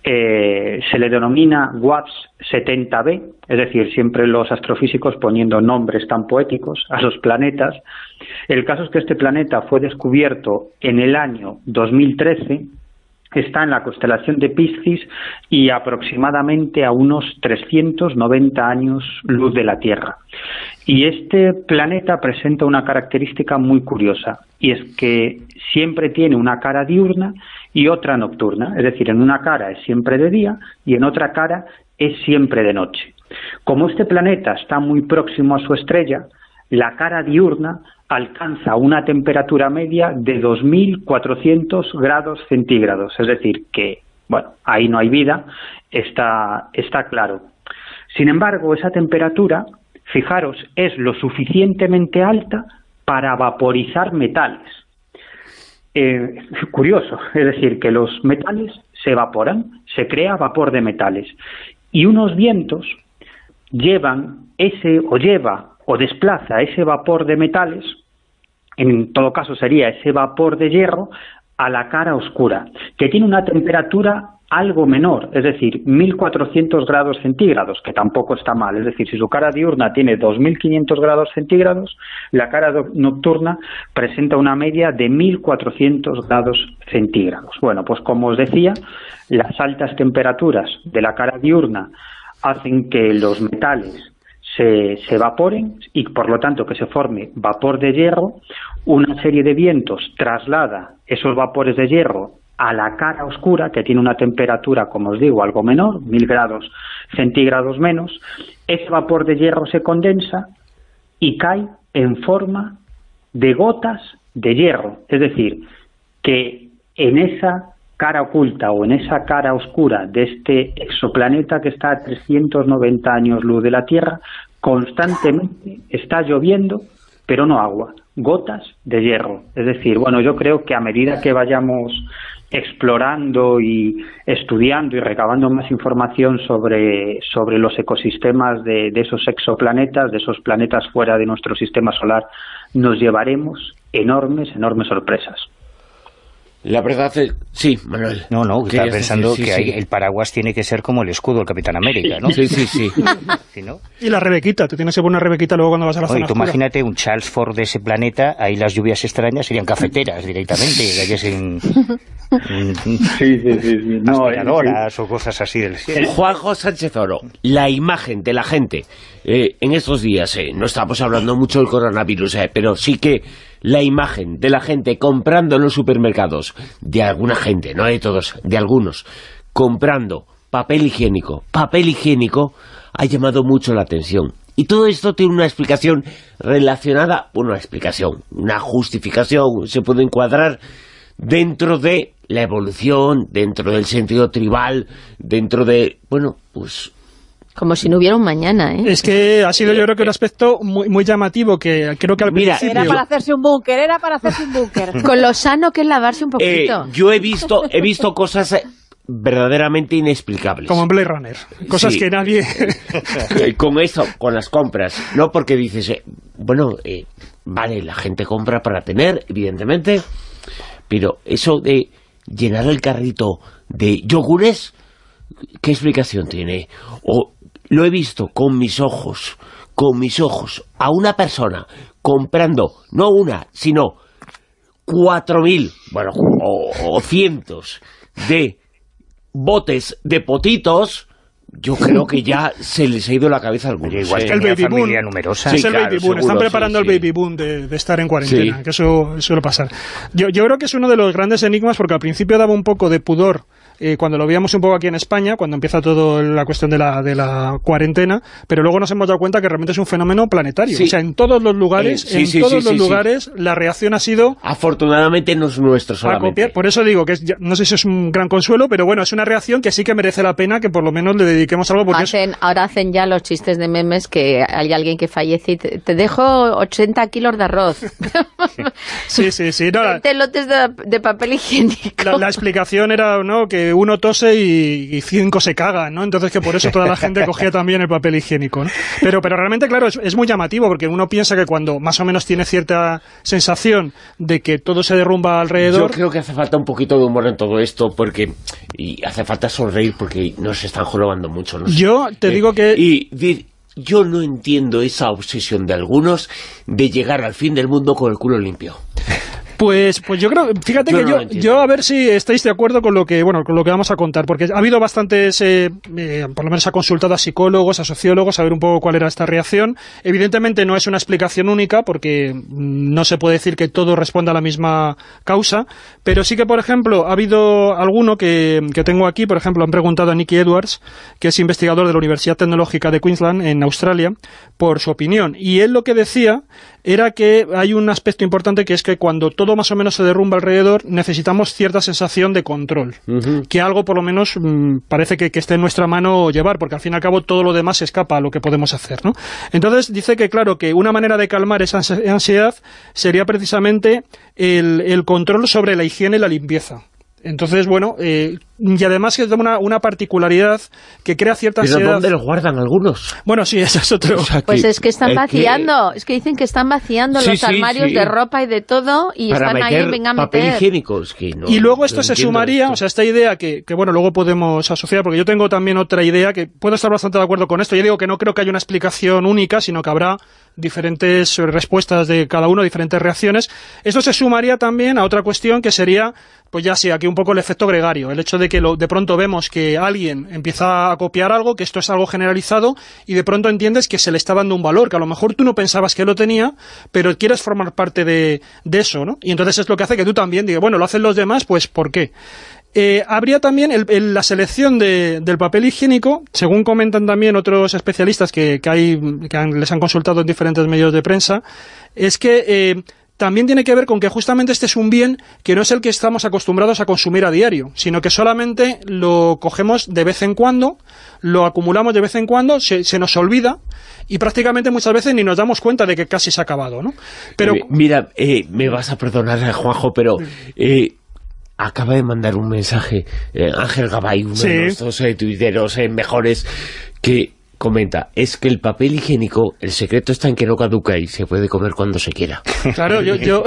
eh, se le denomina WAPS setenta b, es decir, siempre los astrofísicos poniendo nombres tan poéticos a los planetas. El caso es que este planeta fue descubierto en el año dos mil trece, está en la constelación de Piscis y aproximadamente a unos trescientos noventa años luz de la Tierra. Y este planeta presenta una característica muy curiosa, y es que siempre tiene una cara diurna y otra nocturna, es decir, en una cara es siempre de día y en otra cara es siempre de noche. Como este planeta está muy próximo a su estrella, la cara diurna alcanza una temperatura media de dos mil cuatrocientos grados centígrados, es decir, que, bueno, ahí no hay vida, está, está claro. Sin embargo, esa temperatura, fijaros, es lo suficientemente alta para vaporizar metales. Eh, curioso, es decir, que los metales se evaporan, se crea vapor de metales, y unos vientos llevan ese, o lleva, o desplaza ese vapor de metales, en todo caso sería ese vapor de hierro, a la cara oscura, que tiene una temperatura algo menor, es decir, mil cuatrocientos grados centígrados, que tampoco está mal, es decir, si su cara diurna tiene dos mil quinientos grados centígrados, la cara nocturna presenta una media de mil cuatrocientos grados centígrados. Bueno, pues como os decía, las altas temperaturas de la cara diurna hacen que los metales se, se evaporen y por lo tanto que se forme vapor de hierro. Una serie de vientos traslada esos vapores de hierro a la cara oscura, que tiene una temperatura, como os digo, algo menor, mil grados centígrados menos. Ese vapor de hierro se condensa y cae en forma de gotas de hierro, es decir, que en esa cara oculta o en esa cara oscura de este exoplaneta que está a trescientos noventa años luz de la Tierra, constantemente está lloviendo, pero no agua, gotas de hierro. Es decir, bueno, yo creo que a medida que vayamos explorando y estudiando y recabando más información sobre, sobre los ecosistemas de, de esos exoplanetas, de esos planetas fuera de nuestro sistema solar, nos llevaremos enormes, enormes sorpresas. La verdad es... Sí, Manuel. No, no, estaba pensando sí, que sí. Hay, el paraguas tiene que ser como el escudo del Capitán América, ¿no? Sí, sí, sí. ¿Sí, no? Y la Rebequita, tú tienes que poner una Rebequita luego cuando vas a la Oye, zona tú oscura. imagínate un Charles Fort de ese planeta, ahí las lluvias extrañas serían cafeteras directamente, calles en... Sí, sí, sí, sí. No, aspiradoras sí. O cosas así del cielo. Juanjo Sánchez Oro, la imagen de la gente eh, en estos días, eh, no estamos hablando mucho del coronavirus, eh, pero sí que la imagen de la gente comprando en los supermercados, de alguna gente, no de todos, de algunos, comprando papel higiénico, papel higiénico, ha llamado mucho la atención. Y todo esto tiene una explicación relacionada, una explicación, una justificación, se puede encuadrar dentro de la evolución, dentro del sentido tribal, dentro de, bueno, pues... Como si no hubiera un mañana, ¿eh? Es que ha sido yo creo que un aspecto muy, muy llamativo, que creo que al Mira, principio... Era para hacerse un búnker, era para hacerse un búnker. Con lo sano que es lavarse un poquito. Eh, yo he visto, he visto cosas eh, verdaderamente inexplicables. Como en Blade Runner. Cosas Sí. que nadie... Eh, con eso, con las compras, ¿no? Porque dices, eh, bueno, eh, vale, la gente compra para tener, evidentemente, pero eso de llenar el carrito de yogures, ¿qué explicación tiene? O lo he visto con mis ojos, con mis ojos, a una persona comprando, no una, sino cuatro mil, bueno, o, o cientos de botes de potitos. Yo creo que ya se les ha ido la cabeza a algunos. Igual ¿eh? que El baby boom. familia numerosa. Sí, es el claro, baby boom. seguro, Están preparando sí, el sí. baby boom de, de estar en cuarentena, Sí. que eso suele pasar. Yo, yo creo que es uno de los grandes enigmas, porque al principio daba un poco de pudor eh, cuando lo veíamos un poco aquí en España, cuando empieza todo la cuestión de la, de la cuarentena, pero luego nos hemos dado cuenta que realmente es un fenómeno planetario. Sí. O sea, en todos los lugares, Eh, sí, en sí, todos sí, los sí, lugares, sí. la reacción ha sido... Afortunadamente no es nuestro a solamente. copiar. Por eso digo que es, ya- no sé si es un gran consuelo, pero bueno, es una reacción que sí que merece la pena que por lo menos le dediquemos algo, porque es- Hacen, ahora hacen ya los chistes de memes que hay alguien que fallece y te, te dejo ochenta kilos de arroz. Sí, sí, sí. No, la, veinte lotes de, de papel higiénico. la, la explicación era, ¿no?, que que uno tose y, y cinco se cagan, ¿no? Entonces que por eso toda la gente cogía también el papel higiénico, ¿no? Pero, pero realmente, claro, es, es muy llamativo, porque uno piensa que cuando más o menos tiene cierta sensación de que todo se derrumba alrededor... Yo creo que hace falta un poquito de humor en todo esto, porque y hace falta sonreír, porque nos están jorobando mucho, ¿no? Yo te eh, digo que... Y, y yo no entiendo esa obsesión de algunos de llegar al fin del mundo con el culo limpio. Pues, pues yo creo, fíjate yo que no yo, yo a ver si estáis de acuerdo con lo que, bueno, con lo que vamos a contar, porque ha habido bastantes, eh, eh, por lo menos ha consultado a psicólogos, a sociólogos, a ver un poco cuál era esta reacción. Evidentemente no es una explicación única, porque no se puede decir que todo responda a la misma causa, pero sí que, por ejemplo, ha habido alguno que, que tengo aquí, por ejemplo, han preguntado a Nicky Edwards, que es investigador de la Universidad Tecnológica de Queensland, en Australia, por su opinión, y él lo que decía era que hay un aspecto importante, que es que cuando todo más o menos se derrumba alrededor, necesitamos cierta sensación de control, uh-huh. que algo por lo menos mmm, parece que, que esté en nuestra mano llevar, porque al fin y al cabo todo lo demás escapa a lo que podemos hacer, ¿no? Entonces dice que claro, que una manera de calmar esa ansiedad sería precisamente el, el control sobre la higiene y la limpieza. Entonces, bueno, eh, y además que es una, una particularidad que crea cierta ansiedad. ¿Pero dónde los guardan algunos? Bueno, sí, eso es otro. O sea, pues es que están vaciando, que... es que dicen que están vaciando sí, los armarios sí, sí. de ropa y de todo, y para están ahí, venga a meter. Papel higiénico, es que no, y luego esto se sumaría, esto. o sea, esta idea que, que, bueno, luego podemos asociar, porque yo tengo también otra idea, que puedo estar bastante de acuerdo con esto. Yo digo que no creo que haya una explicación única, sino que habrá diferentes respuestas de cada uno, diferentes reacciones. Esto se sumaría también a otra cuestión que sería, pues ya sí, aquí un poco el efecto gregario, el hecho de que lo, de pronto vemos que alguien empieza a copiar algo, que esto es algo generalizado, y de pronto entiendes que se le está dando un valor, que a lo mejor tú no pensabas que lo tenía, pero quieres formar parte de, de eso, ¿no? Y entonces es lo que hace que tú también digas, bueno, lo hacen los demás, pues ¿por qué? Eh, habría también el, el, la selección de, del papel higiénico, según comentan también otros especialistas que, que, hay, que han, les han consultado en diferentes medios de prensa, es que eh, también tiene que ver con que justamente este es un bien que no es el que estamos acostumbrados a consumir a diario, sino que solamente lo cogemos de vez en cuando, lo acumulamos de vez en cuando, se, se nos olvida, y prácticamente muchas veces ni nos damos cuenta de que casi se ha acabado, ¿no? Pero mira, eh, me vas a perdonar, Juanjo, pero... Eh, acaba de mandar un mensaje eh, Ángel Gabay, uno sí. de nuestros eh, tuiteros eh, mejores, que comenta, es que el papel higiénico, el secreto está en que no caduca y se puede comer cuando se quiera. Claro, yo yo,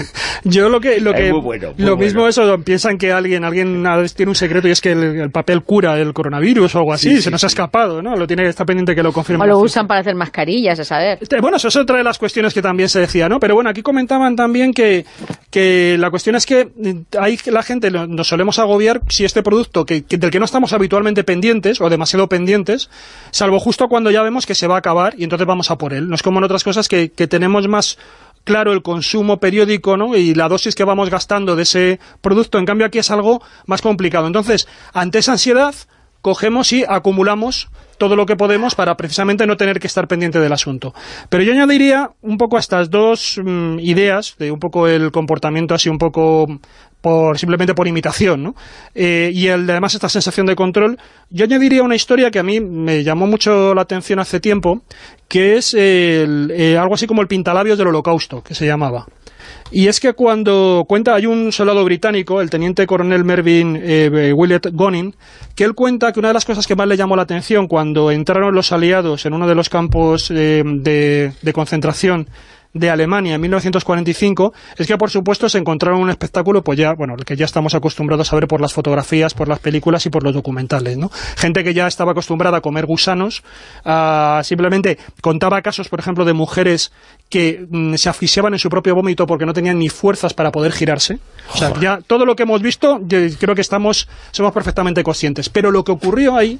yo lo que lo que es muy bueno, muy lo bueno. mismo eso, piensan que alguien alguien tiene un secreto y es que el, el papel cura el coronavirus o algo así, sí, se sí, nos sí. ha escapado, ¿no? Lo tiene que estar pendiente que lo confirme. O lo usan para hacer mascarillas, a saber. Bueno, eso es otra de las cuestiones que también se decía, ¿no? Pero bueno, aquí comentaban también que, que la cuestión es que hay la gente nos solemos agobiar si este producto que, que del que no estamos habitualmente pendientes o demasiado pendientes, salvo justo cuando ya vemos que se va a acabar y entonces vamos a por él. No es como en otras cosas que, que tenemos más claro el consumo periódico, ¿no? Y la dosis que vamos gastando de ese producto. En cambio aquí es algo más complicado. Entonces, ante esa ansiedad, cogemos y acumulamos todo lo que podemos para precisamente no tener que estar pendiente del asunto. Pero yo añadiría un poco a estas dos um, ideas, de un poco el comportamiento así un poco por simplemente por imitación, ¿no? Eh, y el, además esta sensación de control, yo añadiría una historia que a mí me llamó mucho la atención hace tiempo, que es el, eh, algo así como el pintalabios del Holocausto, que se llamaba. Y es que cuando cuenta, hay un soldado británico, el teniente coronel Mervyn eh, Willett Gonin, que él cuenta que una de las cosas que más le llamó la atención cuando entraron los aliados en uno de los campos eh, de, de concentración de Alemania en mil novecientos cuarenta y cinco, es que por supuesto se encontraron un espectáculo, pues ya, bueno, el que ya estamos acostumbrados a ver por las fotografías, por las películas y por los documentales, ¿no? Gente que ya estaba acostumbrada a comer gusanos, a, simplemente contaba casos, por ejemplo, de mujeres que mm, se asfixiaban en su propio vómito porque no tenían ni fuerzas para poder girarse. O sea, ya todo lo que hemos visto, yo creo que estamos somos perfectamente conscientes. Pero lo que ocurrió ahí,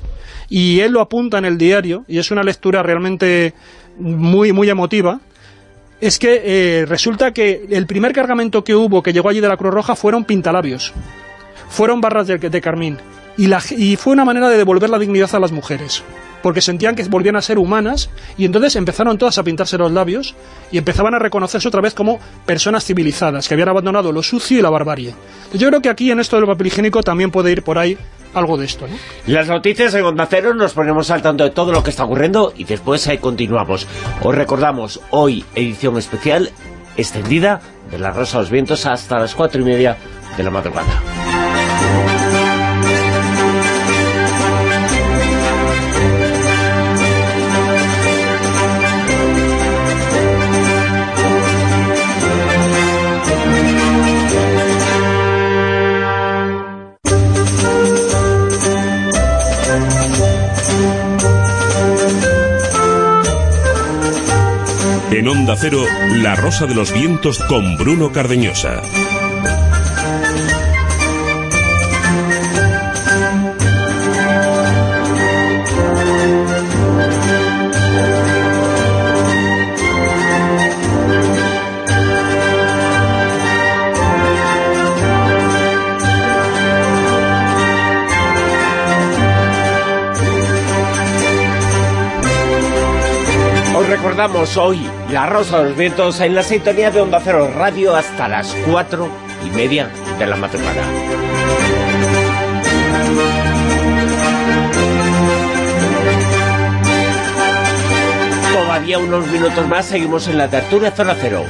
y él lo apunta en el diario, y es una lectura realmente muy, muy emotiva, es que eh, resulta que el primer cargamento que hubo, que llegó allí de la Cruz Roja, fueron pintalabios. Fueron barras de, de carmín. Y, la, y fue una manera de devolver la dignidad a las mujeres. Porque sentían que volvían a ser humanas, y entonces empezaron todas a pintarse los labios, y empezaban a reconocerse otra vez como personas civilizadas, que habían abandonado lo sucio y la barbarie. Yo creo que aquí, en esto del papel higiénico, también puede ir por ahí algo de esto, ¿no? Las noticias en Onda Cero, nos ponemos al tanto de todo lo que está ocurriendo y después ahí continuamos. Os recordamos, hoy edición especial extendida de La Rosa de los Vientos hasta las cuatro y media de la madrugada. En Onda Cero, La Rosa de los Vientos con Bruno Cardeñosa. Recordamos hoy La Rosa de los Vientos en la sintonía de Onda Cero Radio hasta las cuatro y media de la madrugada. Todavía unos minutos más, seguimos en la tertulia Zona Cero.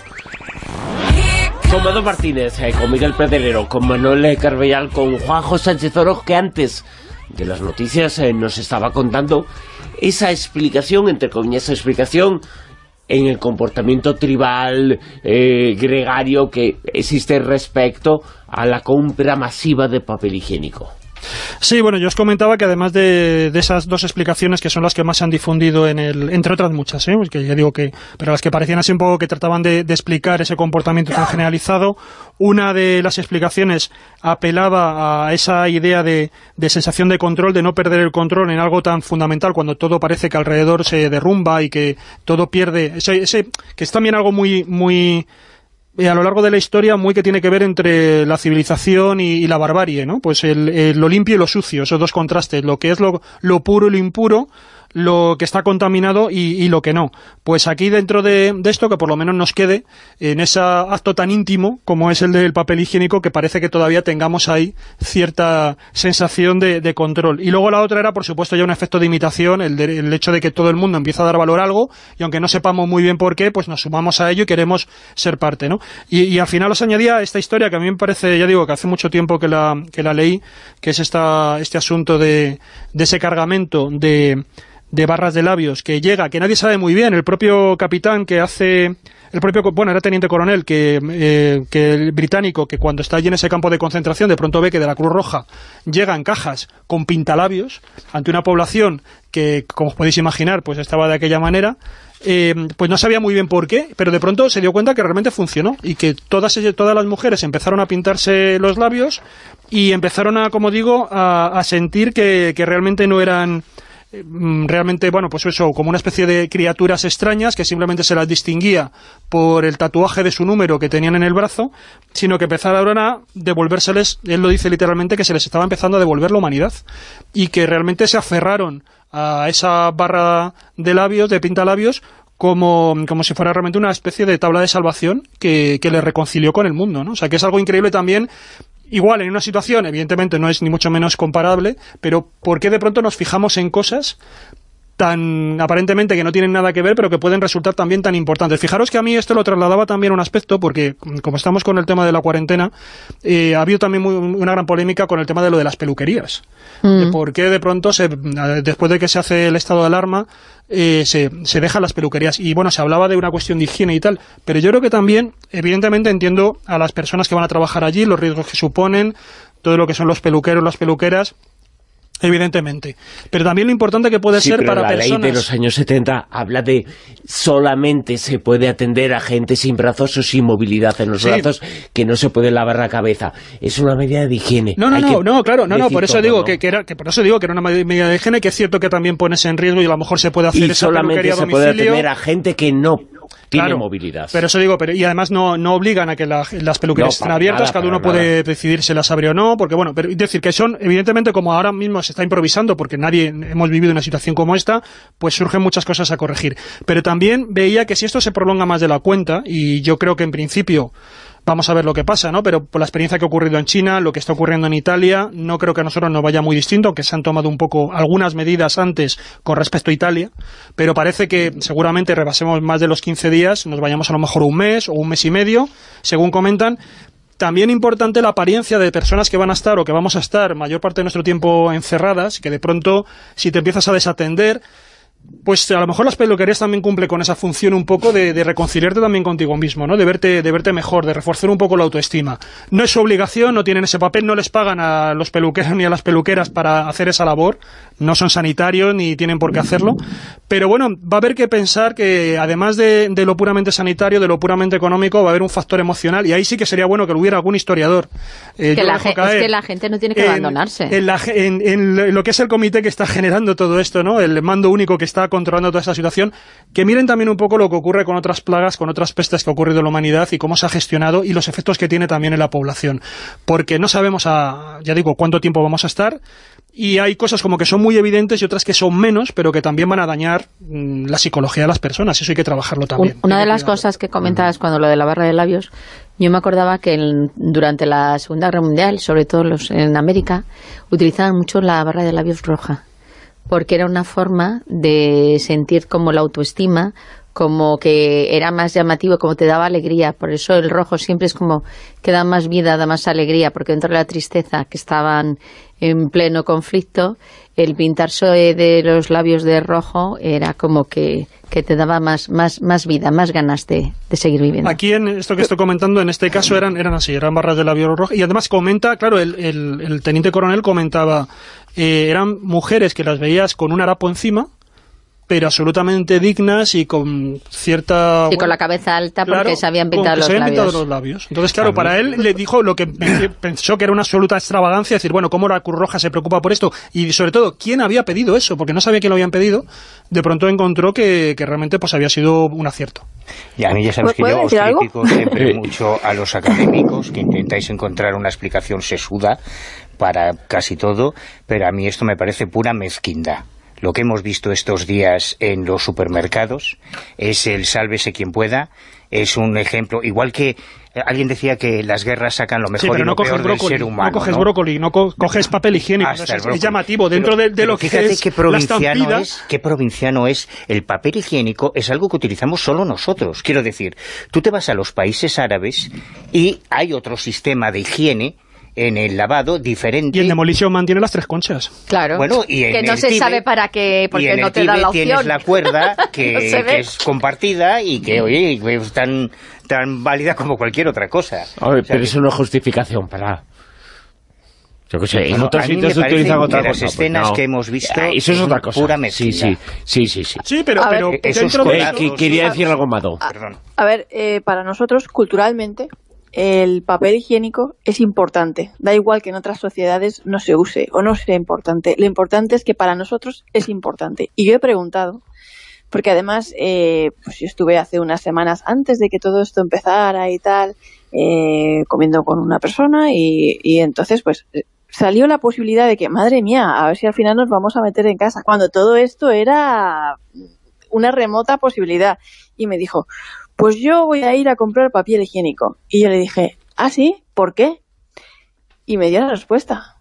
Con Mado Martínez, eh, con Miguel Pedrero, con Manuel Carbellal, con Juanjo Sánchez Oro, que antes de las noticias eh, nos estaba contando esa explicación, entre comillas, esa explicación en el comportamiento tribal, eh, gregario que existe respecto a la compra masiva de papel higiénico. Sí, bueno, yo os comentaba que además de, de esas dos explicaciones que son las que más se han difundido, en el, entre otras muchas, ¿eh? que ya digo que, pero las que parecían así un poco que trataban de, de explicar ese comportamiento tan generalizado, una de las explicaciones apelaba a esa idea de, de sensación de control, de no perder el control en algo tan fundamental cuando todo parece que alrededor se derrumba y que todo pierde, ese, ese que es también algo muy, muy Eh, a lo largo de la historia muy que tiene que ver entre la civilización y, y la barbarie, ¿no? Pues el, el, lo limpio y lo sucio, esos dos contrastes, lo que es lo, lo puro y lo impuro, lo que está contaminado y, y lo que no. Pues aquí dentro de, de esto, que por lo menos nos quede en ese acto tan íntimo como es el del papel higiénico, que parece que todavía tengamos ahí cierta sensación de, de control. Y luego la otra era, por supuesto, ya un efecto de imitación, el, de, el hecho de que todo el mundo empieza a dar valor a algo, y aunque no sepamos muy bien por qué, pues nos sumamos a ello y queremos ser parte, ¿no? Y, y al final os añadía esta historia que a mí me parece, ya digo, que hace mucho tiempo que la, que la leí, que es esta, este asunto de, de ese cargamento de de barras de labios que llega, que nadie sabe muy bien, el propio capitán que hace, el propio, bueno, era teniente coronel, que, eh, que el británico, que cuando está allí en ese campo de concentración, de pronto ve que de la Cruz Roja llega en cajas con pintalabios, ante una población que, como os podéis imaginar, pues estaba de aquella manera, eh, pues no sabía muy bien por qué, pero de pronto se dio cuenta que realmente funcionó, y que todas, todas las mujeres empezaron a pintarse los labios, y empezaron a, como digo, a, a sentir que, que realmente no eran realmente, bueno, pues eso, como una especie de criaturas extrañas que simplemente se las distinguía por el tatuaje de su número que tenían en el brazo, sino que empezaron a devolvérseles, él lo dice literalmente, que se les estaba empezando a devolver la humanidad, y que realmente se aferraron a esa barra de labios, de pintalabios, como, como si fuera realmente una especie de tabla de salvación que, que les reconcilió con el mundo, ¿no? O sea, que es algo increíble también. Igual, en una situación, evidentemente no es ni mucho menos comparable, pero ¿por qué de pronto nos fijamos en cosas tan aparentemente que no tienen nada que ver, pero que pueden resultar también tan importantes? Fijaros que a mí esto lo trasladaba también a un aspecto, porque como estamos con el tema de la cuarentena, eh, ha habido también muy, una gran polémica con el tema de lo de las peluquerías. Mm. De por qué de pronto, se, después de que se hace el estado de alarma, eh, se, se dejan las peluquerías. Y bueno, se hablaba de una cuestión de higiene y tal, pero yo creo que también, evidentemente entiendo a las personas que van a trabajar allí, los riesgos que suponen, todo lo que son los peluqueros, las peluqueras, evidentemente, pero también lo importante que puede sí, ser pero para la personas... ley de los años setenta habla de solamente se puede atender a gente sin brazos o sin movilidad en los sí. brazos, que no se puede lavar la cabeza. Es una medida de higiene. No, no, Hay no, no, claro, no, no, por eso todo, digo ¿no? que, que era que por eso digo que era una medida de higiene, que es cierto que también pones en riesgo y a lo mejor se puede hacer y esa peluquería a domicilio. Y solamente se puede atender a gente que no tiene claro, movilidad. Pero eso digo, pero y además no, no obligan a que la, las peluquerías no, estén abiertas, nada, cada uno puede nada. decidir si las abre o no, porque bueno, pero es decir, que son, evidentemente, como ahora mismo se está improvisando, porque nadie hemos vivido una situación como esta, pues surgen muchas cosas a corregir. Pero también veía que si esto se prolonga más de la cuenta, y yo creo que en principio vamos a ver lo que pasa, ¿no? Pero por la experiencia que ha ocurrido en China, lo que está ocurriendo en Italia, no creo que a nosotros nos vaya muy distinto, aunque se han tomado un poco algunas medidas antes con respecto a Italia, pero parece que seguramente rebasemos más de los quince días, nos vayamos a lo mejor un mes o un mes y medio, según comentan. También importante la apariencia de personas que van a estar o que vamos a estar mayor parte de nuestro tiempo encerradas, que de pronto, si te empiezas a desatender, pues a lo mejor las peluquerías también cumplen con esa función un poco de, de reconciliarte también contigo mismo, ¿no? De verte, de verte mejor, de reforzar un poco la autoestima. No es su obligación, no tienen ese papel, no les pagan a los peluqueros ni a las peluqueras para hacer esa labor, no son sanitarios ni tienen por qué hacerlo, pero bueno, va a haber que pensar que además de, de lo puramente sanitario, de lo puramente económico, va a haber un factor emocional, y ahí sí que sería bueno que hubiera algún historiador. Eh, que la es que la gente no tiene que en, abandonarse. En, la, en, en lo que es el comité que está generando todo esto, ¿no? El mando único que está controlando toda esta situación, que miren también un poco lo que ocurre con otras plagas, con otras pestes que ha ocurrido en la humanidad y cómo se ha gestionado y los efectos que tiene también en la población. Porque no sabemos, a, ya digo, cuánto tiempo vamos a estar, y hay cosas como que son muy evidentes y otras que son menos, pero que también van a dañar mmm, la psicología de las personas. Eso hay que trabajarlo también. Una de las cosas que comentabas cuando lo de la barra de labios, yo me acordaba que en, durante la Segunda Guerra Mundial, sobre todo los, en América, utilizaban mucho la barra de labios roja, porque era una forma de sentir como la autoestima, como que era más llamativo, como te daba alegría. Por eso el rojo siempre es como que da más vida, da más alegría, porque dentro de la tristeza, que estaban en pleno conflicto, el pintarse de los labios de rojo era como que, que te daba más, más, más vida, más ganas de, de seguir viviendo. Aquí en esto que estoy comentando, en este caso eran, eran así, eran barras de labios rojos, y además comenta, claro, el, el, el teniente coronel comentaba, eh, eran mujeres que las veías con un harapo encima, pero absolutamente dignas y con cierta... Y con la cabeza alta, porque claro, se habían pintado, los, se habían labios. pintado los labios. Entonces, claro, para él le dijo lo que pensó que era una absoluta extravagancia, decir, bueno, ¿cómo la Cruz Roja se preocupa por esto? Y sobre todo, ¿quién había pedido eso? Porque no sabía quién lo habían pedido. De pronto encontró que, que realmente pues había sido un acierto. Y a mí ya sabes que yo os critico siempre mucho a los académicos, que intentáis encontrar una explicación sesuda para casi todo, pero a mí esto me parece pura mezquindad. Lo que hemos visto estos días en los supermercados es el sálvese quien pueda, es un ejemplo, igual que alguien decía que las guerras sacan lo mejor, sí, pero y no lo peor brócoli, del ser humano. No coges ¿no? brócoli, no co coges papel higiénico, es, es llamativo, dentro pero, de, de lo que es qué provinciano es, qué provinciano es, el papel higiénico es algo que utilizamos solo nosotros. Quiero decir, tú te vas a los países árabes y hay otro sistema de higiene en el lavado diferente. Y en Demolition Man tiene las tres conchas. Claro, bueno, y en que no el se Tíbet, sabe para qué, porque no te da la opción. Tienes la cuerda que, no que es compartida y que, oye, es tan, tan válida como cualquier otra cosa. Oye, o sea, pero eso no es justificación para... Yo qué sé, en no, otros sitios se utilizan otra cosa. Las escenas pues no. que hemos visto eso es otra cosa. Pura mezquindad. Sí, sí, sí, sí, sí. Sí, pero, ver, pero dentro de eso... Eh, quería decir algo, Mado. A, a ver, eh, para nosotros, culturalmente, el papel higiénico es importante. Da igual que en otras sociedades no se use o no sea importante. Lo importante es que para nosotros es importante. Y yo he preguntado, porque además eh, pues yo estuve hace unas semanas antes de que todo esto empezara y tal, eh, comiendo con una persona y, y entonces pues salió la posibilidad de que, madre mía, a ver si al final nos vamos a meter en casa, cuando todo esto era una remota posibilidad. Y me dijo, pues yo voy a ir a comprar papel higiénico. Y yo le dije, ¿ah, sí? ¿Por qué? Y me dio la respuesta.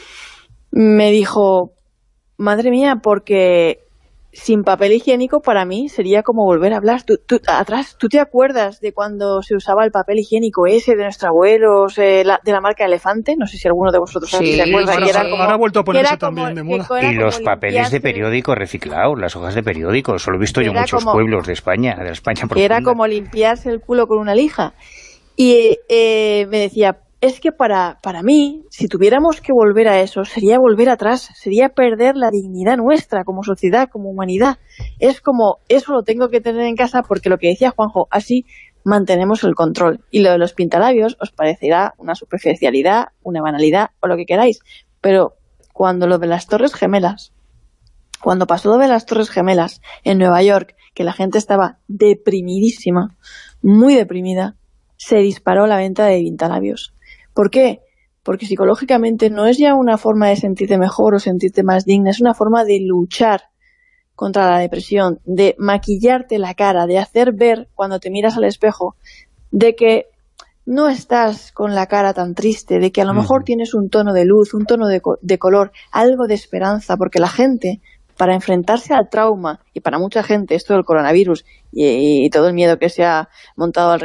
Me dijo, madre mía, porque sin papel higiénico para mí sería como volver a hablar. Tú, tú, atrás, ¿tú te acuerdas de cuando se usaba el papel higiénico ese de nuestros abuelos, eh, la, de la marca Elefante? No sé si alguno de vosotros sí, se acuerda. Ahora, que era sí. como, ahora ha vuelto a ponerse como, también de moda. Y los papeles de periódico reciclados, las hojas de periódico, eso lo he visto yo en muchos como, pueblos de España, de la España profunda. Era como limpiarse el culo con una lija. Y eh, me decía, es que para, para mí, si tuviéramos que volver a eso, sería volver atrás, sería perder la dignidad nuestra como sociedad, como humanidad. Es como, eso lo tengo que tener en casa porque lo que decía Juanjo, así mantenemos el control. Y lo de los pintalabios os parecerá una superficialidad, una banalidad o lo que queráis. Pero cuando lo de las Torres Gemelas, cuando pasó lo de las Torres Gemelas en Nueva York, que la gente estaba deprimidísima, muy deprimida, se disparó la venta de pintalabios. ¿Por qué? Porque psicológicamente no es ya una forma de sentirte mejor o sentirte más digna, es una forma de luchar contra la depresión, de maquillarte la cara, de hacer ver cuando te miras al espejo, de que no estás con la cara tan triste, de que a lo mejor tienes un tono de luz, un tono de, co de color, algo de esperanza, porque la gente, para enfrentarse al trauma, y para mucha gente esto del coronavirus y, y todo el miedo que se ha montado alrededor,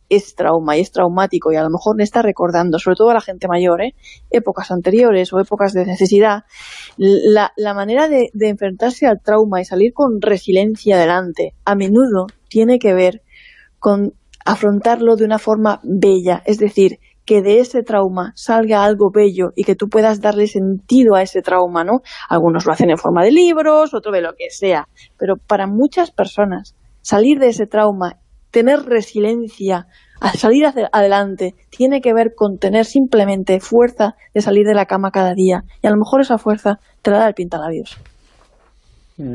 es trauma y es traumático y a lo mejor le está recordando, sobre todo a la gente mayor, ¿eh? épocas anteriores o épocas de necesidad, la, la manera de, de enfrentarse al trauma y salir con resiliencia adelante, a menudo tiene que ver con afrontarlo de una forma bella, es decir, que de ese trauma salga algo bello y que tú puedas darle sentido a ese trauma, ¿no? Algunos lo hacen en forma de libros, otro de lo que sea, pero para muchas personas salir de ese trauma, tener resiliencia, al salir hacia adelante, tiene que ver con tener simplemente fuerza de salir de la cama cada día, y a lo mejor esa fuerza te la da el pintalabios. No,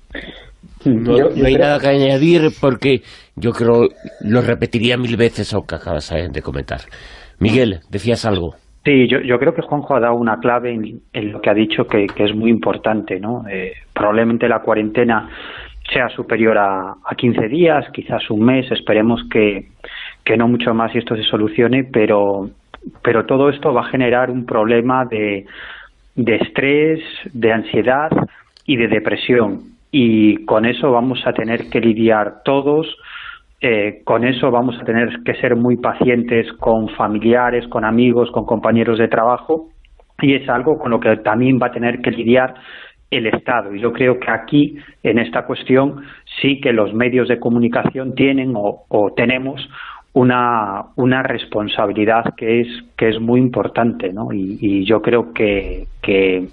no hay nada que añadir porque yo creo, lo repetiría mil veces lo que acabas de comentar. Miguel, ¿decías algo? Sí, yo, yo creo que Juanjo ha dado una clave en, en lo que ha dicho que, que es muy importante, ¿no? Eh, probablemente la cuarentena sea superior a, a quince días, quizás un mes, esperemos que, que no mucho más y esto se solucione, pero, pero todo esto va a generar un problema de, de estrés, de ansiedad y de depresión, y con eso vamos a tener que lidiar todos. Eh, con eso vamos a tener que ser muy pacientes con familiares, con amigos, con compañeros de trabajo, y es algo con lo que también va a tener que lidiar el Estado. Y yo creo que aquí, en esta cuestión, sí que los medios de comunicación tienen o, o tenemos una, una responsabilidad que es, que es muy importante, ¿no? Y, y yo creo que, que,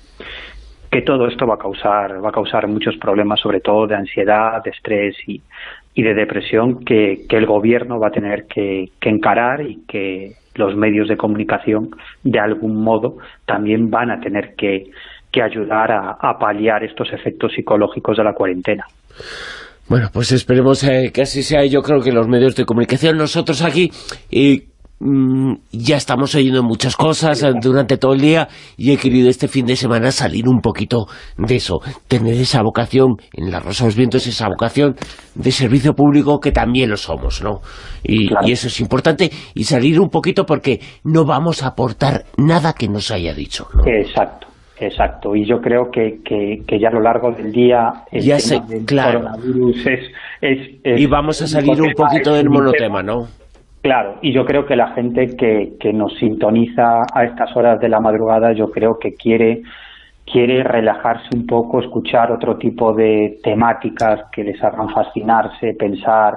que todo esto va a causar, va a causar muchos problemas, sobre todo de ansiedad, de estrés y y de depresión que, que el gobierno va a tener que, que encarar, y que los medios de comunicación de algún modo también van a tener que, que ayudar a, a paliar estos efectos psicológicos de la cuarentena. Bueno, pues esperemos eh, que así sea. Yo creo que los medios de comunicación, nosotros aquí eh, mm, ya estamos oyendo muchas cosas eh, durante todo el día, y he querido este fin de semana salir un poquito de eso, tener esa vocación en La Rosa de los Vientos, esa vocación de servicio público que también lo somos, ¿no? Y, claro. y eso es importante, y salir un poquito porque no vamos a aportar nada que nos haya dicho, ¿no? Exacto. Exacto, y yo creo que, que, que ya a lo largo del día el ya tema sé, del claro. coronavirus es, es, es... Y vamos a salir un poquito del monotema, ¿no? Claro, y yo creo que la gente que, que nos sintoniza a estas horas de la madrugada, yo creo que quiere, quiere relajarse un poco, escuchar otro tipo de temáticas que les hagan fascinarse, pensar,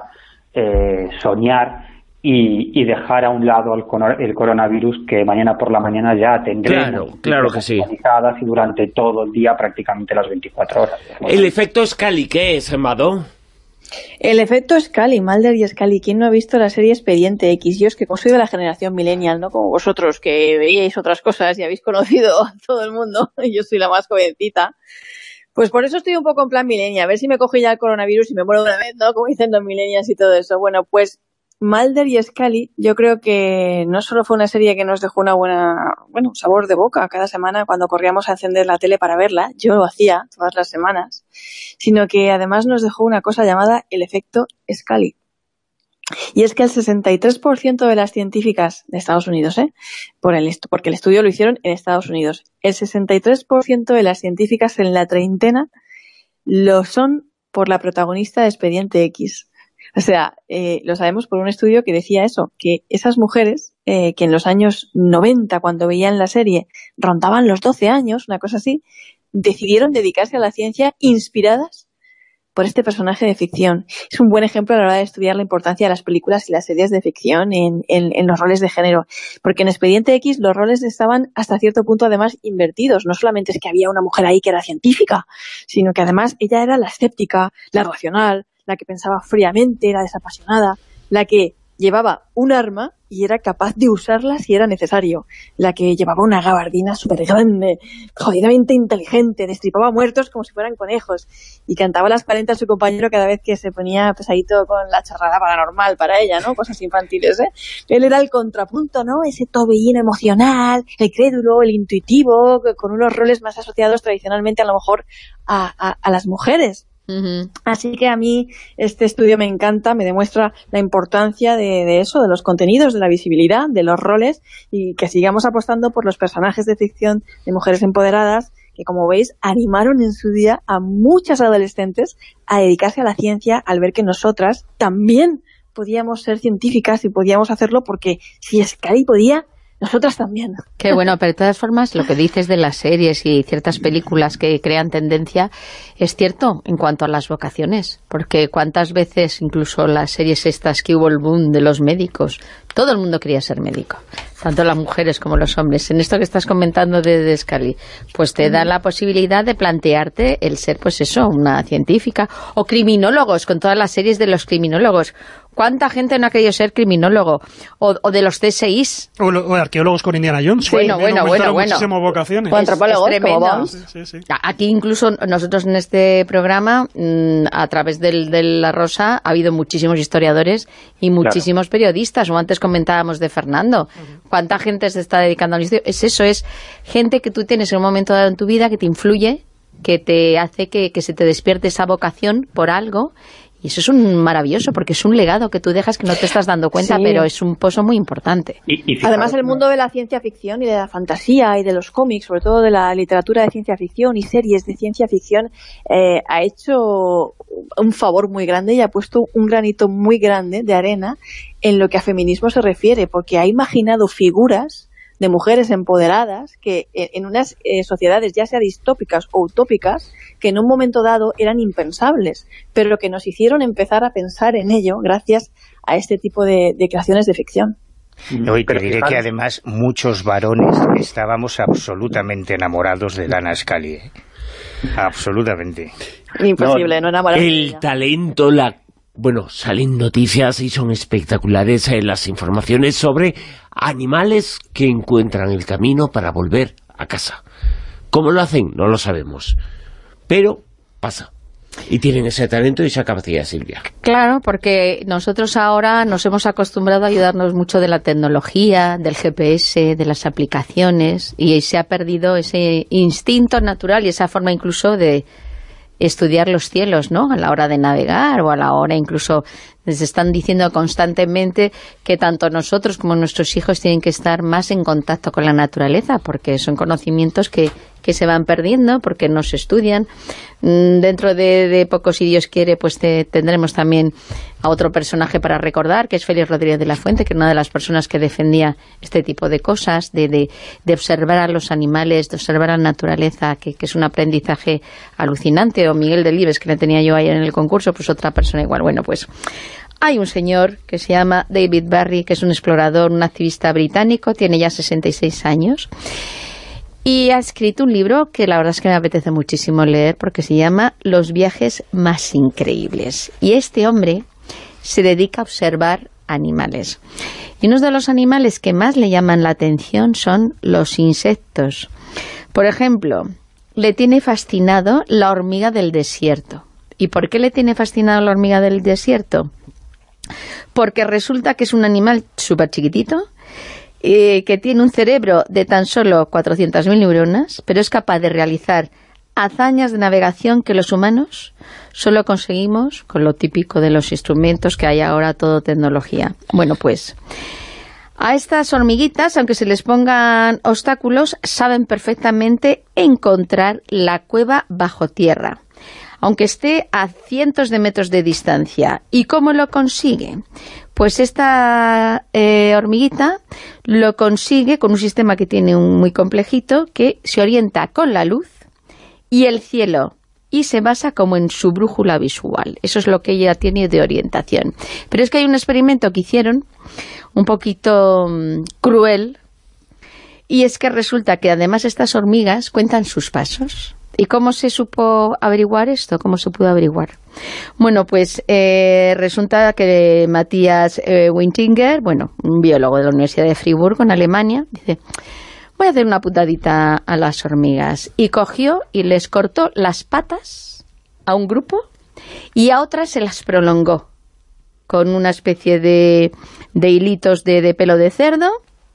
eh, soñar, y, y dejar a un lado el, el coronavirus, que mañana por la mañana ya tendremos. Claro, claro que sí. Y durante todo el día, prácticamente las veinticuatro horas. ¿El efecto Scully qué es, Amado? El efecto Scully, Mulder y Scully. ¿Quién no ha visto la serie Expediente X? Yo es que soy de la generación millennial, no como vosotros, que veíais otras cosas y habéis conocido a todo el mundo. Yo soy la más jovencita. Pues por eso estoy un poco en plan millennial, a ver si me coge ya el coronavirus y me muero de una vez, ¿no? Como dicen los millennials y todo eso. Bueno, pues Mulder y Scully, yo creo que no solo fue una serie que nos dejó una buena, bueno, sabor de boca cada semana cuando corríamos a encender la tele para verla, yo lo hacía todas las semanas, sino que además nos dejó una cosa llamada el efecto Scully. Y es que el sesenta y tres por ciento de las científicas de Estados Unidos, ¿eh? Por el estu- porque el estudio lo hicieron en Estados Unidos, el sesenta y tres por ciento de las científicas en la treintena lo son por la protagonista de Expediente X. O sea, eh, lo sabemos por un estudio que decía eso, que esas mujeres eh, que en los años noventa, cuando veían la serie, rondaban los doce años, una cosa así, decidieron dedicarse a la ciencia inspiradas por este personaje de ficción. Es un buen ejemplo a la hora de estudiar la importancia de las películas y las series de ficción en, en, en los roles de género, porque en Expediente X los roles estaban hasta cierto punto además invertidos. No solamente es que había una mujer ahí que era científica, sino que además ella era la escéptica, la racional, la que pensaba fríamente, la desapasionada, la que llevaba un arma y era capaz de usarla si era necesario, la que llevaba una gabardina súper grande, jodidamente inteligente, destripaba muertos como si fueran conejos y cantaba las cuarenta a su compañero cada vez que se ponía pesadito con la charrada paranormal para ella, ¿no? Cosas infantiles, ¿eh? Él era el contrapunto, ¿no? Ese torbellino emocional, el crédulo, el intuitivo, con unos roles más asociados tradicionalmente a lo mejor a, a, a las mujeres. Uh-huh. Así que a mí este estudio me encanta, me demuestra la importancia de, de eso, de los contenidos, de la visibilidad, de los roles, y que sigamos apostando por los personajes de ficción de mujeres empoderadas que, como veis, animaron en su día a muchas adolescentes a dedicarse a la ciencia al ver que nosotras también podíamos ser científicas y podíamos hacerlo porque si Scully podía, nosotras también. Qué bueno, pero de todas formas, lo que dices de las series y ciertas películas que crean tendencia es cierto en cuanto a las vocaciones, porque cuántas veces, incluso las series estas que hubo el boom de los médicos, todo el mundo quería ser médico, tanto las mujeres como los hombres. En esto que estás comentando de, de Scully, pues te da la posibilidad de plantearte el ser, pues eso, una científica, o criminólogos, con todas las series de los criminólogos. ¿Cuánta gente no ha querido ser criminólogo? O, o de los C S Is. O, o arqueólogos con Indiana Jones. Sí. Bueno, bueno, bueno, bueno. Muchísimas vocaciones. O antropólogos, es tremendo. como sí, sí, sí. Aquí incluso nosotros en este programa, mmm, a través del, de La Rosa, ha habido muchísimos historiadores y muchísimos claro. periodistas. O antes comentábamos de Fernando. Uh-huh. ¿Cuánta gente se está dedicando al historia? Es eso, es gente que tú tienes en un momento dado en tu vida que te influye, que te hace que, que se te despierte esa vocación por algo. Y eso es un maravilloso, porque es un legado que tú dejas que no te estás dando cuenta, sí. pero es un pozo muy importante. Y, y fijaros, además, el mundo de la ciencia ficción y de la fantasía y de los cómics, sobre todo de la literatura de ciencia ficción y series de ciencia ficción, eh, ha hecho un favor muy grande y ha puesto un granito muy grande de arena en lo que a feminismo se refiere, porque ha imaginado figuras de mujeres empoderadas que en unas eh, sociedades ya sea distópicas o utópicas que en un momento dado eran impensables, pero que nos hicieron empezar a pensar en ello gracias a este tipo de, de creaciones de ficción. No, y te diré que además muchos varones estábamos absolutamente enamorados de Lana Scully, ¿eh? Absolutamente. Imposible no, no enamorarse. El talento, la... Bueno, salen noticias y son espectaculares eh, las informaciones sobre animales que encuentran el camino para volver a casa. ¿Cómo lo hacen? No lo sabemos. Pero pasa. Y tienen ese talento y esa capacidad, Silvia. Claro, porque nosotros ahora nos hemos acostumbrado a ayudarnos mucho de la tecnología, del G P S, de las aplicaciones, y se ha perdido ese instinto natural y esa forma incluso de estudiar los cielos, ¿no? A la hora de navegar o a la hora incluso les están diciendo constantemente que tanto nosotros como nuestros hijos tienen que estar más en contacto con la naturaleza, porque son conocimientos que, que se van perdiendo, porque no se estudian. Dentro de, de poco, si Dios quiere, pues te, tendremos también a otro personaje para recordar, que es Félix Rodríguez de la Fuente, que es una de las personas que defendía este tipo de cosas, de, de, de observar a los animales, de observar a la naturaleza, que, que es un aprendizaje alucinante. O Miguel Delibes, que le tenía yo ayer en el concurso, pues otra persona igual. Bueno, pues hay un señor que se llama David Barry, que es un explorador, un activista británico, tiene ya sesenta y seis años, y ha escrito un libro que la verdad es que me apetece muchísimo leer, porque se llama Los viajes más increíbles. Y este hombre se dedica a observar animales. Y uno de los animales que más le llaman la atención son los insectos. Por ejemplo, le tiene fascinado la hormiga del desierto. ¿Y por qué le tiene fascinado la hormiga del desierto? Porque resulta que es un animal súper chiquitito, eh, que tiene un cerebro de tan solo cuatrocientas mil neuronas, pero es capaz de realizar hazañas de navegación que los humanos solo conseguimos con lo típico de los instrumentos que hay ahora, todo tecnología. Bueno, pues a estas hormiguitas, aunque se les pongan obstáculos, saben perfectamente encontrar la cueva bajo tierra, aunque esté a cientos de metros de distancia. ¿Y cómo lo consigue? Pues esta eh, hormiguita lo consigue con un sistema que tiene un muy complejito, que se orienta con la luz y el cielo, y se basa como en su brújula visual. Eso es lo que ella tiene de orientación. Pero es que hay un experimento que hicieron, un poquito um, cruel, y es que resulta que además estas hormigas cuentan sus pasos. ¿Y cómo se supo averiguar esto? ¿Cómo se pudo averiguar? Bueno, pues eh, resulta que Matthias eh, Wintinger, bueno, un biólogo de la Universidad de Friburgo, en Alemania, dice: voy a hacer una putadita a las hormigas. Y cogió y les cortó las patas a un grupo y a otras se las prolongó con una especie de, de hilitos de, de pelo de cerdo.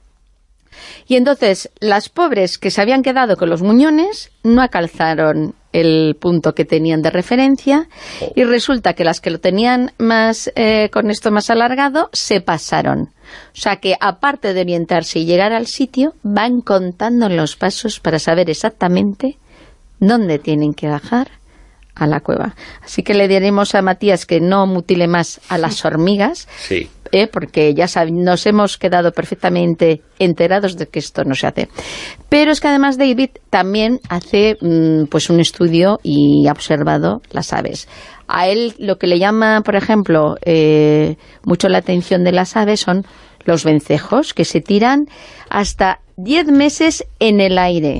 Y entonces las pobres que se habían quedado con los muñones no alcanzaron el punto que tenían de referencia, y resulta que las que lo tenían más eh, con esto más alargado se pasaron. O sea que aparte de orientarse y llegar al sitio, van contando los pasos para saber exactamente dónde tienen que bajar, a la cueva. Así que le diremos a Matías que no mutile más a las hormigas, sí. eh, porque ya sab- nos hemos quedado perfectamente enterados de que esto no se hace. Pero es que además David también hace mmm, pues un estudio y ha observado las aves. A él lo que le llama, por ejemplo, eh, mucho la atención de las aves son los vencejos, que se tiran hasta diez meses en el aire,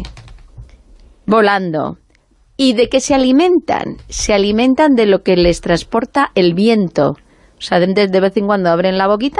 volando. ¿Y de qué se alimentan? Se alimentan de lo que les transporta el viento. O sea, de, de vez en cuando abren la boquita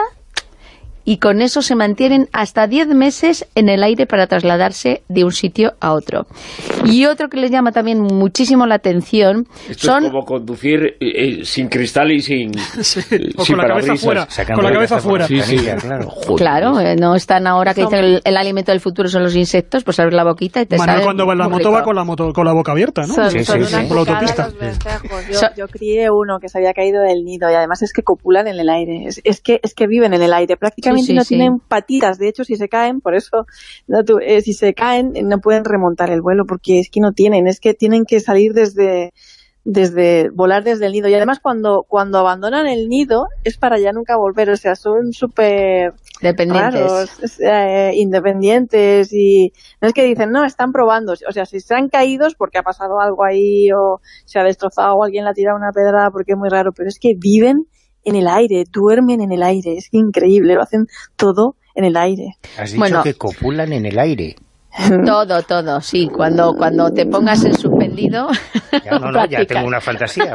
y con eso se mantienen hasta diez meses en el aire para trasladarse de un sitio a otro. Y otro que les llama también muchísimo la atención Esto son... es como conducir eh, sin cristal y sin, sí, eh, o sin con la cabeza fuera, con la cabeza fuera. Sí, sí. Claro, Claro, eh, no están ahora que dicen el, el alimento del futuro son los insectos, pues abres la boquita y te Manuel sale cuando va en la muy moto rico. va con la moto con la boca abierta, ¿no? Son, Sí, son sí, una sí. Por la picada autopista. los vencejos. Yo, So- yo crié uno que se había caído del nido y además es que copulan en el aire. Es, es que es que viven en el aire. Prácticamente Sí, sí, no sí. tienen patitas. De hecho, si se caen, por eso, no, tú, eh, si se caen, eh, no pueden remontar el vuelo porque es que no tienen. Es que tienen que salir desde... desde volar desde el nido y además cuando cuando abandonan el nido es para ya nunca volver, o sea, son súper Dependientes. raros, es, eh, independientes y no es que dicen, no, están probando, o sea, si se han caído es porque ha pasado algo ahí o se ha destrozado o alguien le ha tirado una pedra porque es muy raro, pero es que viven en el aire, duermen en el aire, es increíble, lo hacen todo en el aire. Has dicho Bueno. que copulan en el aire. Todo, todo, sí. Cuando, cuando te pongas en suspendido... Ya, no, no, ya practicas. tengo una fantasía.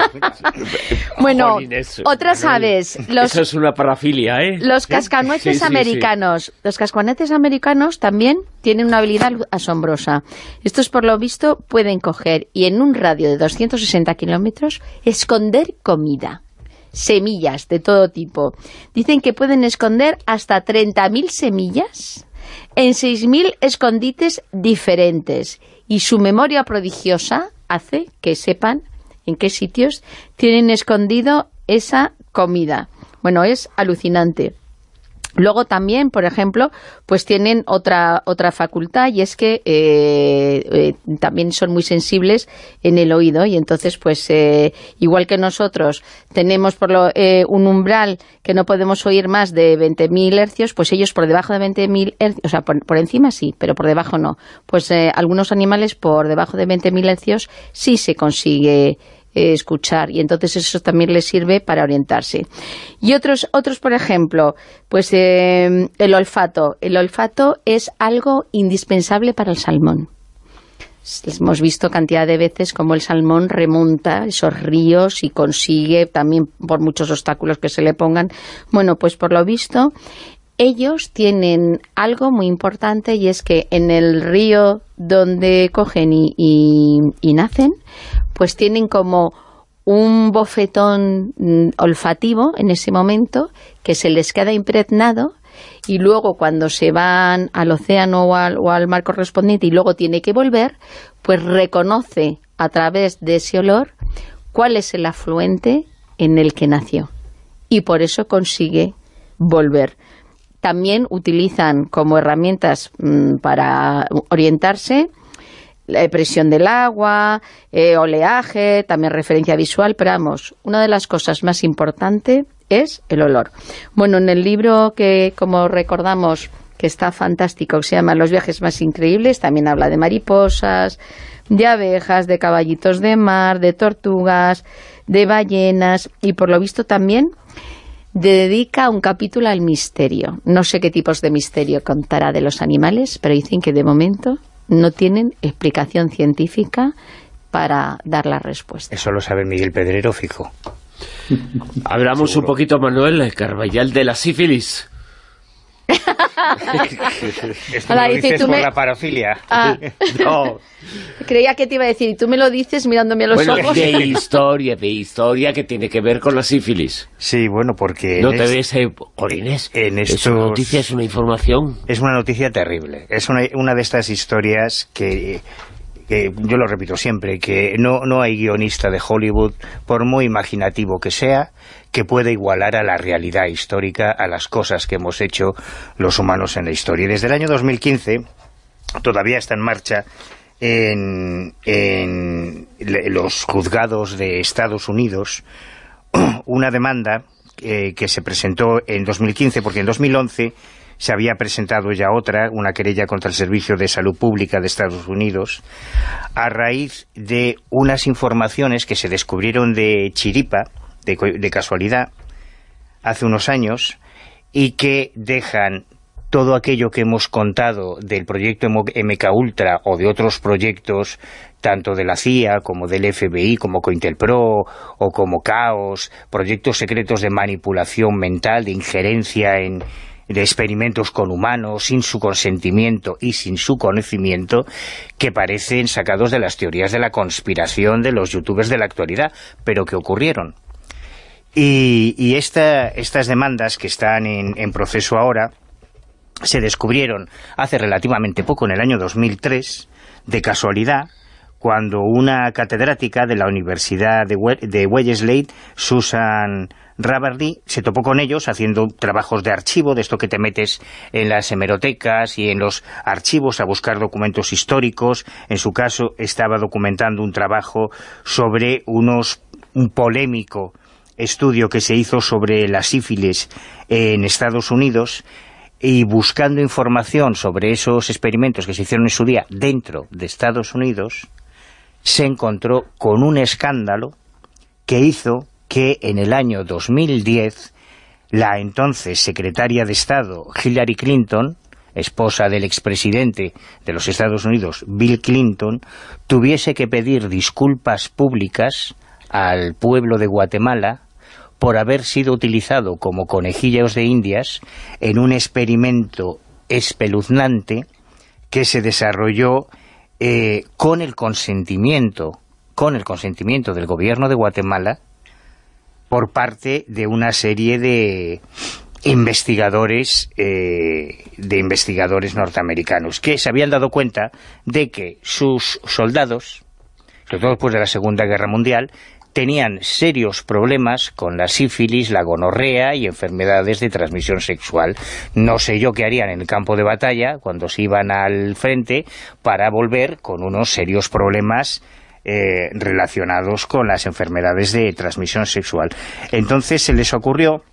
Bueno, Jolín, eso, otras Manuel, aves, los, Eso es una parafilia, ¿eh? los cascanueces Sí, sí, sí. americanos. Los cascanueces americanos también tienen una habilidad asombrosa. Estos, por lo visto, pueden coger y en un radio de doscientos sesenta kilómetros esconder comida. Semillas de todo tipo. Dicen que pueden esconder hasta treinta mil semillas en seis mil escondites diferentes. Y su memoria prodigiosa hace que sepan en qué sitios tienen escondido esa comida. Bueno, es alucinante. Luego también, por ejemplo, pues tienen otra otra facultad y es que eh, eh, también son muy sensibles en el oído y entonces, pues eh, igual que nosotros tenemos por lo, eh, un umbral que no podemos oír más de veinte mil hercios, pues ellos por debajo de veinte mil hercios, o sea, por, por encima sí, pero por debajo no. Pues eh, algunos animales por debajo de veinte mil hercios sí se consigue Eh, escuchar y entonces eso también les sirve para orientarse. Y otros, otros por ejemplo, pues eh, el olfato. El olfato es algo indispensable para el salmón. Hemos visto cantidad de veces cómo el salmón remonta esos ríos y consigue, también por muchos obstáculos que se le pongan. Bueno, pues por lo visto, ellos tienen algo muy importante y es que en el río donde cogen y, y, y nacen, pues tienen como un bofetón mm, olfativo en ese momento que se les queda impregnado y luego cuando se van al océano o al, o al mar correspondiente y luego tiene que volver, pues reconoce a través de ese olor cuál es el afluente en el que nació y por eso consigue volver. También utilizan como herramientas mmm, para orientarse la presión del agua, eh, oleaje, también referencia visual, pero vamos, una de las cosas más importantes es el olor. Bueno, en el libro que, como recordamos, que está fantástico, que se llama Los viajes más increíbles, también habla de mariposas, de abejas, de caballitos de mar, de tortugas, de ballenas, y por lo visto también dedica un capítulo al misterio. No sé qué tipos de misterio contará de los animales, pero dicen que de momento no tienen explicación científica para dar la respuesta. Eso lo sabe Miguel Pedrero, fijo. Hablamos Seguro. un poquito, Manuel Carballal, de la sífilis. Esto Ahora, lo dice, dices tú por me- la parafilia. Ah, No, creía que te iba a decir, y tú me lo dices mirándome a los bueno, ojos. de historia, de historia que tiene que ver con la sífilis. Sí, bueno, porque... No en te es- ves, eh, Jolines, en es estos- una noticia, es una información. Es una noticia terrible. Es una, una de estas historias que, que yo lo repito siempre, que no, no hay guionista de Hollywood, por muy imaginativo que sea, que pueda igualar a la realidad histórica, a las cosas que hemos hecho los humanos en la historia. Y desde el año dos mil quince, todavía está en marcha, en, en los juzgados de Estados Unidos una demanda eh, que se presentó en dos mil quince, porque en dos mil once se había presentado ya otra, una querella contra el Servicio de Salud Pública de Estados Unidos, a raíz de unas informaciones que se descubrieron de chiripa, de, de casualidad, hace unos años, y que dejan todo aquello que hemos contado del proyecto M K Ultra o de otros proyectos, tanto de la C I A como del F B I, como COINTELPRO o como Caos, proyectos secretos de manipulación mental, de injerencia en de experimentos con humanos, sin su consentimiento y sin su conocimiento, que parecen sacados de las teorías de la conspiración de los youtubers de la actualidad, pero que ocurrieron. Y, y esta, estas demandas que están en, en proceso ahora se descubrieron hace relativamente poco, en el año dos mil tres, de casualidad, cuando una catedrática de la Universidad de, We de Wellesley, Susan Raverty, se topó con ellos haciendo trabajos de archivo, de esto que te metes en las hemerotecas y en los archivos a buscar documentos históricos. En su caso estaba documentando un trabajo sobre unos un polémico estudio que se hizo sobre la sífilis en Estados Unidos, y buscando información sobre esos experimentos que se hicieron en su día dentro de Estados Unidos, se encontró con un escándalo que hizo que en el año dos mil diez la entonces secretaria de Estado Hillary Clinton, esposa del expresidente de los Estados Unidos Bill Clinton, tuviese que pedir disculpas públicas al pueblo de Guatemala por haber sido utilizado como conejillos de indias en un experimento espeluznante que se desarrolló eh, con el consentimiento, con el consentimiento del gobierno de Guatemala por parte de una serie de investigadores eh, de investigadores norteamericanos que se habían dado cuenta de que sus soldados, sobre todo después de la Segunda Guerra Mundial, tenían serios problemas con la sífilis, la gonorrea y enfermedades de transmisión sexual. No sé yo qué harían en el campo de batalla cuando se iban al frente para volver con unos serios problemas eh, relacionados con las enfermedades de transmisión sexual. Entonces se les ocurrió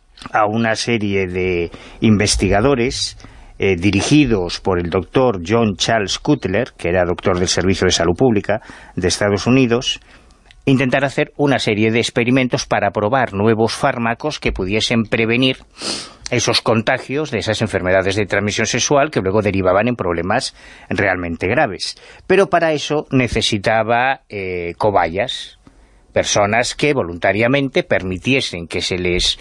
a una serie de investigadores eh, dirigidos por el doctor John Charles Cutler, que era doctor del Servicio de Salud Pública de Estados Unidos, intentar hacer una serie de experimentos para probar nuevos fármacos que pudiesen prevenir esos contagios de esas enfermedades de transmisión sexual que luego derivaban en problemas realmente graves. Pero para eso necesitaba eh, cobayas, personas que voluntariamente permitiesen que se les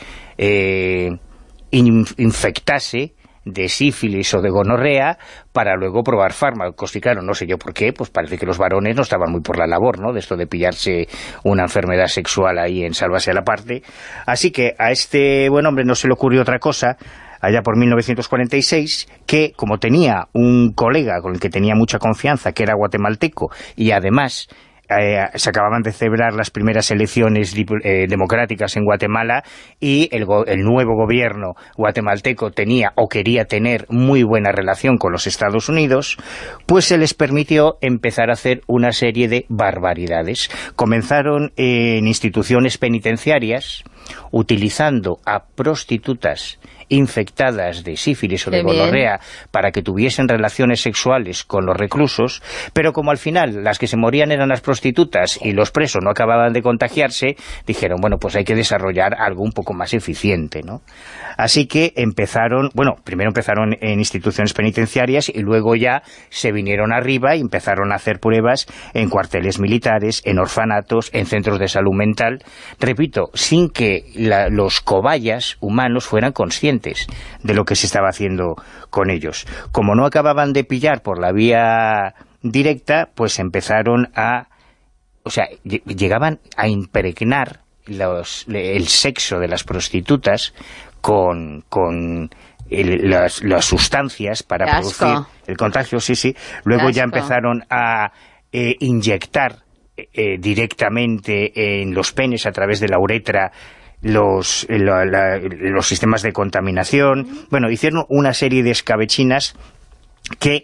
eh, in infectase de sífilis o de gonorrea para luego probar fármacos. Y claro, no sé yo por qué, pues parece que los varones no estaban muy por la labor, ¿no?, de esto de pillarse una enfermedad sexual ahí en sálvase a la parte. Así que a este buen hombre no se le ocurrió otra cosa, allá por mil novecientos cuarenta y seis, que como tenía un colega con el que tenía mucha confianza, que era guatemalteco, y además Eh, se acababan de celebrar las primeras elecciones eh, democráticas en Guatemala, y el, go el nuevo gobierno guatemalteco tenía o quería tener muy buena relación con los Estados Unidos, pues se les permitió empezar a hacer una serie de barbaridades. Comenzaron en instituciones penitenciarias utilizando a prostitutas infectadas de sífilis o de gonorrea para que tuviesen relaciones sexuales con los reclusos, pero como al final las que se morían eran las prostitutas y los presos no acababan de contagiarse, dijeron, bueno, pues hay que desarrollar algo un poco más eficiente, ¿no? Así que empezaron, bueno, primero empezaron en instituciones penitenciarias y luego ya se vinieron arriba y empezaron a hacer pruebas en cuarteles militares, en orfanatos, en centros de salud mental, repito, sin que la, los cobayas humanos fueran conscientes de lo que se estaba haciendo con ellos. Como no acababan de pillar por la vía directa, pues empezaron a... O sea, llegaban a impregnar los, el sexo de las prostitutas con... con el, las, las sustancias para producir el contagio, sí, sí. Luego ya empezaron a eh, inyectar eh, directamente en los penes a través de la uretra los, la, la, los sistemas de contaminación. Bueno, hicieron una serie de escabechinas que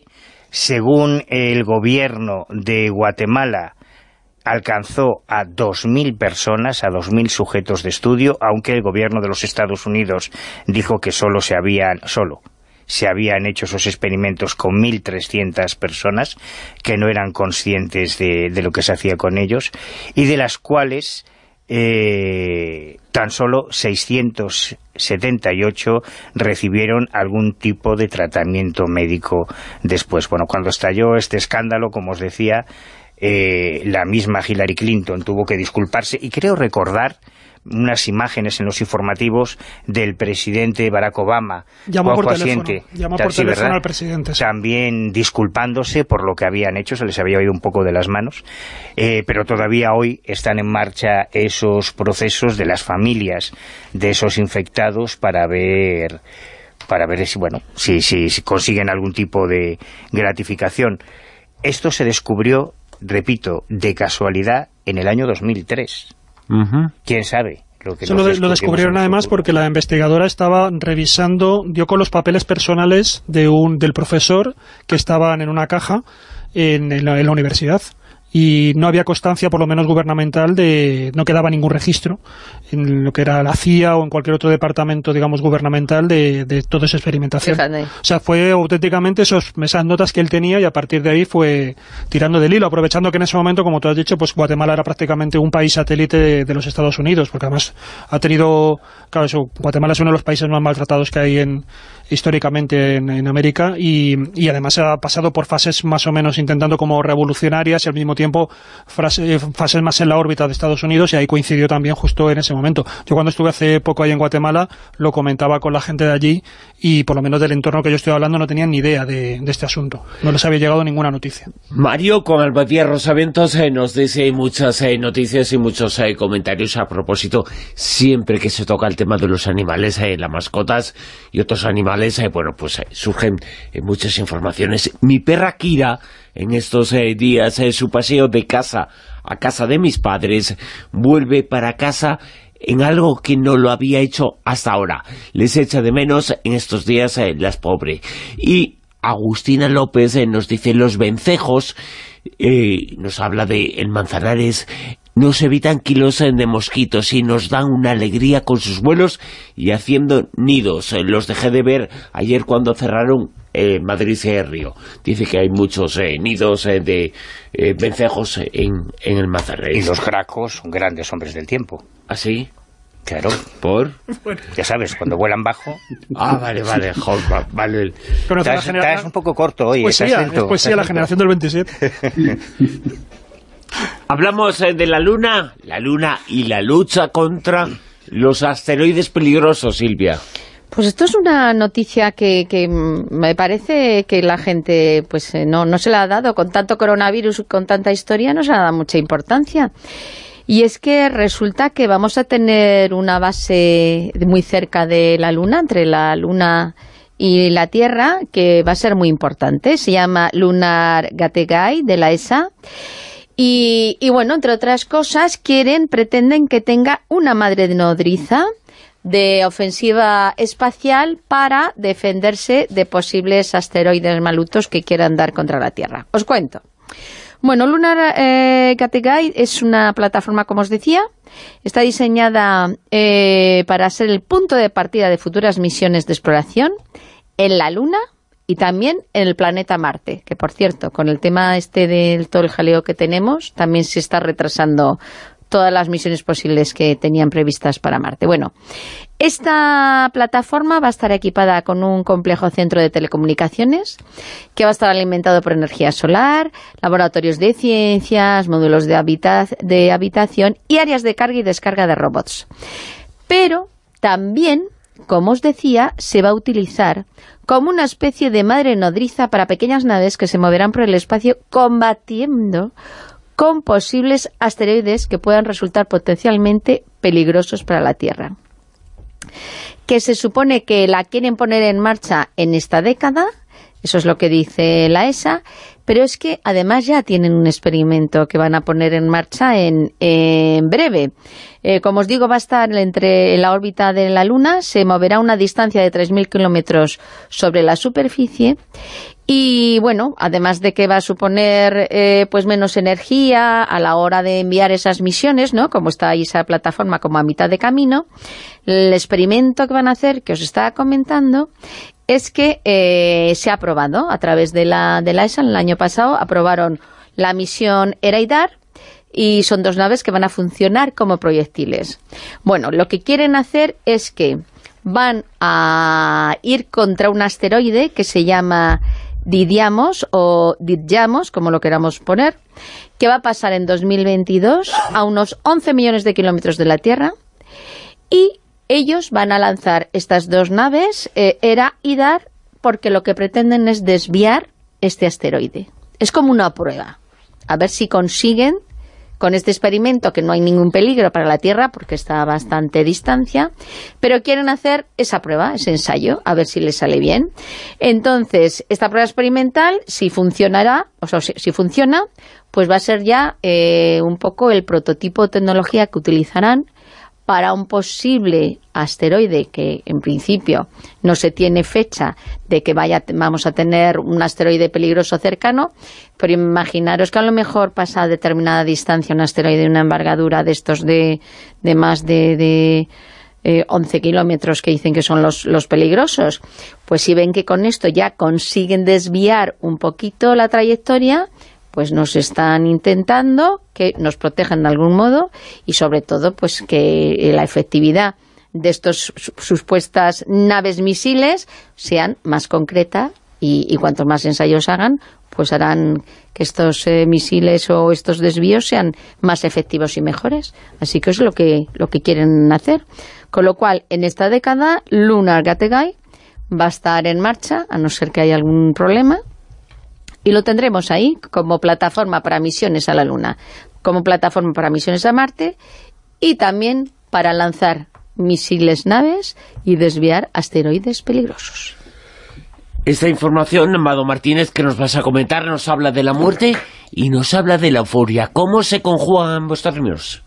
Según el gobierno de Guatemala, alcanzó a dos mil personas, a dos mil sujetos de estudio, aunque el gobierno de los Estados Unidos dijo que solo se habían, solo se habían hecho esos experimentos con mil trescientas personas, que no eran conscientes de, de lo que se hacía con ellos, y de las cuales eh, tan solo seiscientos setenta y ocho recibieron algún tipo de tratamiento médico después. Bueno, cuando estalló este escándalo, como os decía, Eh, la misma Hillary Clinton tuvo que disculparse, y creo recordar unas imágenes en los informativos del presidente Barack Obama, llamó por teléfono, asiente, llamó por sí, teléfono al presidente, sí. También disculpándose por lo que habían hecho, se les había ido un poco de las manos, eh, pero todavía hoy están en marcha esos procesos de las familias de esos infectados para ver para ver si, bueno, si, si, si consiguen algún tipo de gratificación. Esto se descubrió, repito, de casualidad en el año dos mil tres. Uh-huh. ¿Quién sabe? Lo, que Eso lo, de, lo descubrieron además porque la investigadora estaba revisando, dio con los papeles personales de un del profesor que estaban en una caja en, en, la, en la universidad. Y no había constancia, por lo menos gubernamental, de no quedaba ningún registro en lo que era la C I A o en cualquier otro departamento, digamos, gubernamental de, de toda esa experimentación. Fíjate. O sea, fue auténticamente esos, esas notas que él tenía, y a partir de ahí fue tirando del hilo, aprovechando que en ese momento, como tú has dicho, pues Guatemala era prácticamente un país satélite de, de los Estados Unidos, porque además ha tenido, claro, eso, Guatemala es uno de los países más maltratados que hay en históricamente en, en América, y, y además ha pasado por fases más o menos intentando como revolucionarias y al mismo tiempo frase, fases más en la órbita de Estados Unidos, y ahí coincidió también justo en ese momento. Yo cuando estuve hace poco ahí en Guatemala lo comentaba con la gente de allí, y por lo menos del entorno que yo estoy hablando no tenían ni idea de, de este asunto, no les había llegado ninguna noticia. Mario, con Almadía Rosaventos eh, nos dice muchas eh, noticias y muchos eh, comentarios a propósito, siempre que se toca el tema de los animales, eh, las mascotas y otros animales, Eh, bueno, pues eh, surgen eh, muchas informaciones. Mi perra Kira, en estos eh, días, eh, su paseo de casa a casa de mis padres, vuelve para casa en algo que no lo había hecho hasta ahora. Les echa de menos en estos días eh, las pobres. Y Agustina López eh, nos dice, los vencejos, eh, nos habla de el Manzanares, nos evitan kilos de mosquitos y nos dan una alegría con sus vuelos y haciendo nidos. Los dejé de ver ayer cuando cerraron eh, Madrid y Río. Dice que hay muchos eh, nidos eh, de eh, vencejos en, en el Manzanares. Y los gracos son grandes hombres del tiempo. ¿Ah, sí? Claro. ¿Por? Ya sabes, cuando vuelan bajo... Ah, vale, vale, joder, vale. Estás, genera... estás un poco corto hoy. Pues sí, pues sí, la generación del veintisiete. Hablamos eh, de la Luna, la Luna y la lucha contra los asteroides peligrosos, Silvia. Pues esto es una noticia que, que me parece que la gente pues no, no se la ha dado, con tanto coronavirus, con tanta historia, no se le ha dado mucha importancia. Y es que resulta que vamos a tener una base muy cerca de la Luna, entre la Luna y la Tierra, que va a ser muy importante. Se llama Lunar Gateway de la E S A. Y, y bueno, entre otras cosas, quieren, pretenden que tenga una madre nodriza de ofensiva espacial para defenderse de posibles asteroides malutos que quieran dar contra la Tierra. Os cuento. Bueno, Lunar eh, Gateway es una plataforma, como os decía, está diseñada eh, para ser el punto de partida de futuras misiones de exploración en la Luna y también en el planeta Marte, que por cierto, con el tema este del todo el jaleo que tenemos, también se está retrasando todas las misiones posibles que tenían previstas para Marte. Bueno, esta plataforma va a estar equipada con un complejo centro de telecomunicaciones que va a estar alimentado por energía solar, laboratorios de ciencias, módulos de, habita de habitación y áreas de carga y descarga de robots. Pero también, como os decía, se va a utilizar como una especie de madre nodriza para pequeñas naves que se moverán por el espacio combatiendo con posibles asteroides que puedan resultar potencialmente peligrosos para la Tierra. Que se supone que la quieren poner en marcha en esta década, eso es lo que dice la E S A, pero es que además ya tienen un experimento que van a poner en marcha en, en breve. Eh, como os digo, va a estar entre la órbita de la Luna, se moverá a una distancia de tres mil kilómetros sobre la superficie Y bueno, además de que va a suponer eh, pues menos energía a la hora de enviar esas misiones, ¿no? Como está ahí esa plataforma como a mitad de camino, el experimento que van a hacer, que os estaba comentando, es que eh, se ha aprobado a través de la, de la E S A. El año pasado aprobaron la misión Eridar, y son dos naves que van a funcionar como proyectiles. Bueno, lo que quieren hacer es que van a ir contra un asteroide que se llama Didymos o Didymos, como lo queramos poner, que va a pasar en dos mil veintidós a unos once millones de kilómetros de la Tierra, y ellos van a lanzar estas dos naves, eh, Hera y Dar, porque lo que pretenden es desviar este asteroide. Es como una prueba, a ver si consiguen, con este experimento, que no hay ningún peligro para la Tierra porque está a bastante distancia, pero quieren hacer esa prueba, ese ensayo, a ver si les sale bien. Entonces, esta prueba experimental, si funcionará, o sea, si, si funciona, pues va a ser ya eh, un poco el prototipo de tecnología que utilizarán para un posible asteroide que en principio no se tiene fecha de que vaya vamos a tener un asteroide peligroso cercano, pero imaginaros que a lo mejor pasa a determinada distancia un asteroide de una envergadura de estos de, de más de, de eh, once kilómetros que dicen que son los, los peligrosos. Pues si ven que con esto ya consiguen desviar un poquito la trayectoria, pues nos están intentando que nos protejan de algún modo, y sobre todo pues que la efectividad de estas supuestas naves misiles sean más concreta, y, y cuanto más ensayos hagan, pues harán que estos eh, misiles o estos desvíos sean más efectivos y mejores. Así que es lo que, lo que quieren hacer. Con lo cual, en esta década, Lunar Gateway va a estar en marcha, a no ser que haya algún problema, y lo tendremos ahí como plataforma para misiones a la Luna, como plataforma para misiones a Marte, y también para lanzar misiles naves y desviar asteroides peligrosos. Esta información, Amado Martínez, que nos vas a comentar, nos habla de la muerte y nos habla de la euforia. ¿Cómo se conjugan ambos términos?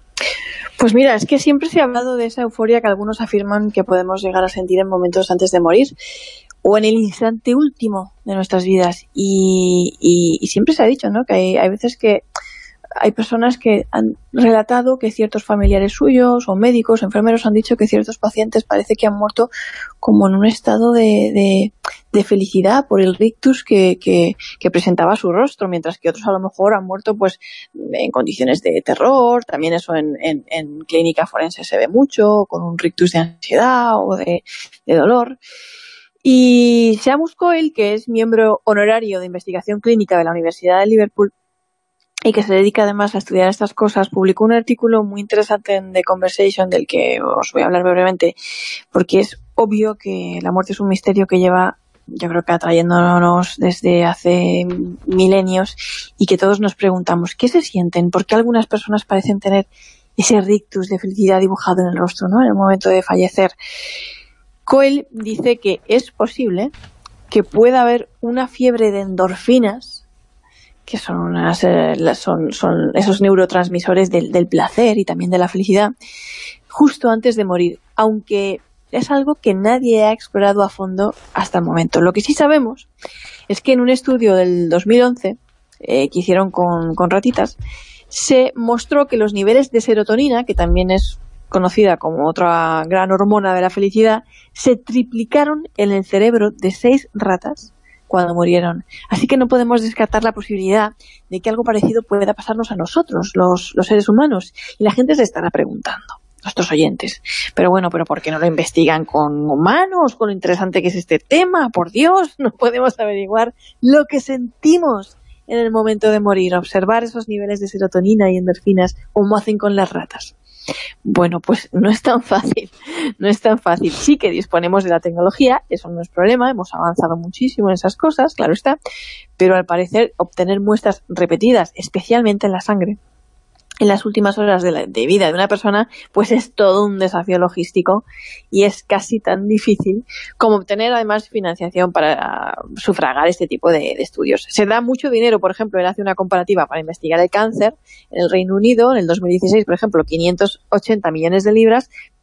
Pues mira, es que siempre se ha hablado de esa euforia que algunos afirman que podemos llegar a sentir en momentos antes de morir, o en el instante último de nuestras vidas, y, y, y siempre se ha dicho, ¿no?, que hay, hay veces que hay personas que han relatado que ciertos familiares suyos o médicos, enfermeros, han dicho que ciertos pacientes parece que han muerto como en un estado de, de, de felicidad por el rictus que, que, que presentaba su rostro, mientras que otros a lo mejor han muerto pues en condiciones de terror. También eso en, en, en clínica forense se ve mucho, con un rictus de ansiedad o de, de dolor. Y Seamus Coyle, que es miembro honorario de investigación clínica de la Universidad de Liverpool y que se dedica además a estudiar estas cosas, publicó un artículo muy interesante en The Conversation, del que os voy a hablar brevemente, porque es obvio que la muerte es un misterio que lleva, yo creo que atrayéndonos desde hace milenios, y que todos nos preguntamos ¿qué se sienten? ¿Por qué algunas personas parecen tener ese rictus de felicidad dibujado en el rostro, ¿no?, en el momento de fallecer? Coyle dice que es posible que pueda haber una fiebre de endorfinas, que son, unas, eh, son, son esos neurotransmisores del, del placer y también de la felicidad, justo antes de morir, aunque es algo que nadie ha explorado a fondo hasta el momento. Lo que sí sabemos es que en un estudio del dos mil once eh, que hicieron con, con ratitas, se mostró que los niveles de serotonina, que también es conocida como otra gran hormona de la felicidad, se triplicaron en el cerebro de seis ratas cuando murieron. Así que no podemos descartar la posibilidad de que algo parecido pueda pasarnos a nosotros, los, los seres humanos. Y la gente se estará preguntando, nuestros oyentes, pero bueno, ¿pero por qué no lo investigan con humanos? Con lo interesante que es este tema, por Dios, no podemos averiguar lo que sentimos en el momento de morir, observar esos niveles de serotonina y endorfinas como hacen con las ratas. Bueno, pues no es tan fácil, no es tan fácil. Sí que disponemos de la tecnología, eso no es problema, hemos avanzado muchísimo en esas cosas, claro está, pero al parecer obtener muestras repetidas, especialmente en la sangre, en las últimas horas de, la, de vida de una persona, pues es todo un desafío logístico, y es casi tan difícil como obtener además financiación para sufragar este tipo de, de estudios. Se da mucho dinero, por ejemplo, él hace una comparativa para investigar el cáncer en el Reino Unido, en el dos mil dieciséis, por ejemplo, quinientos ochenta millones de libras,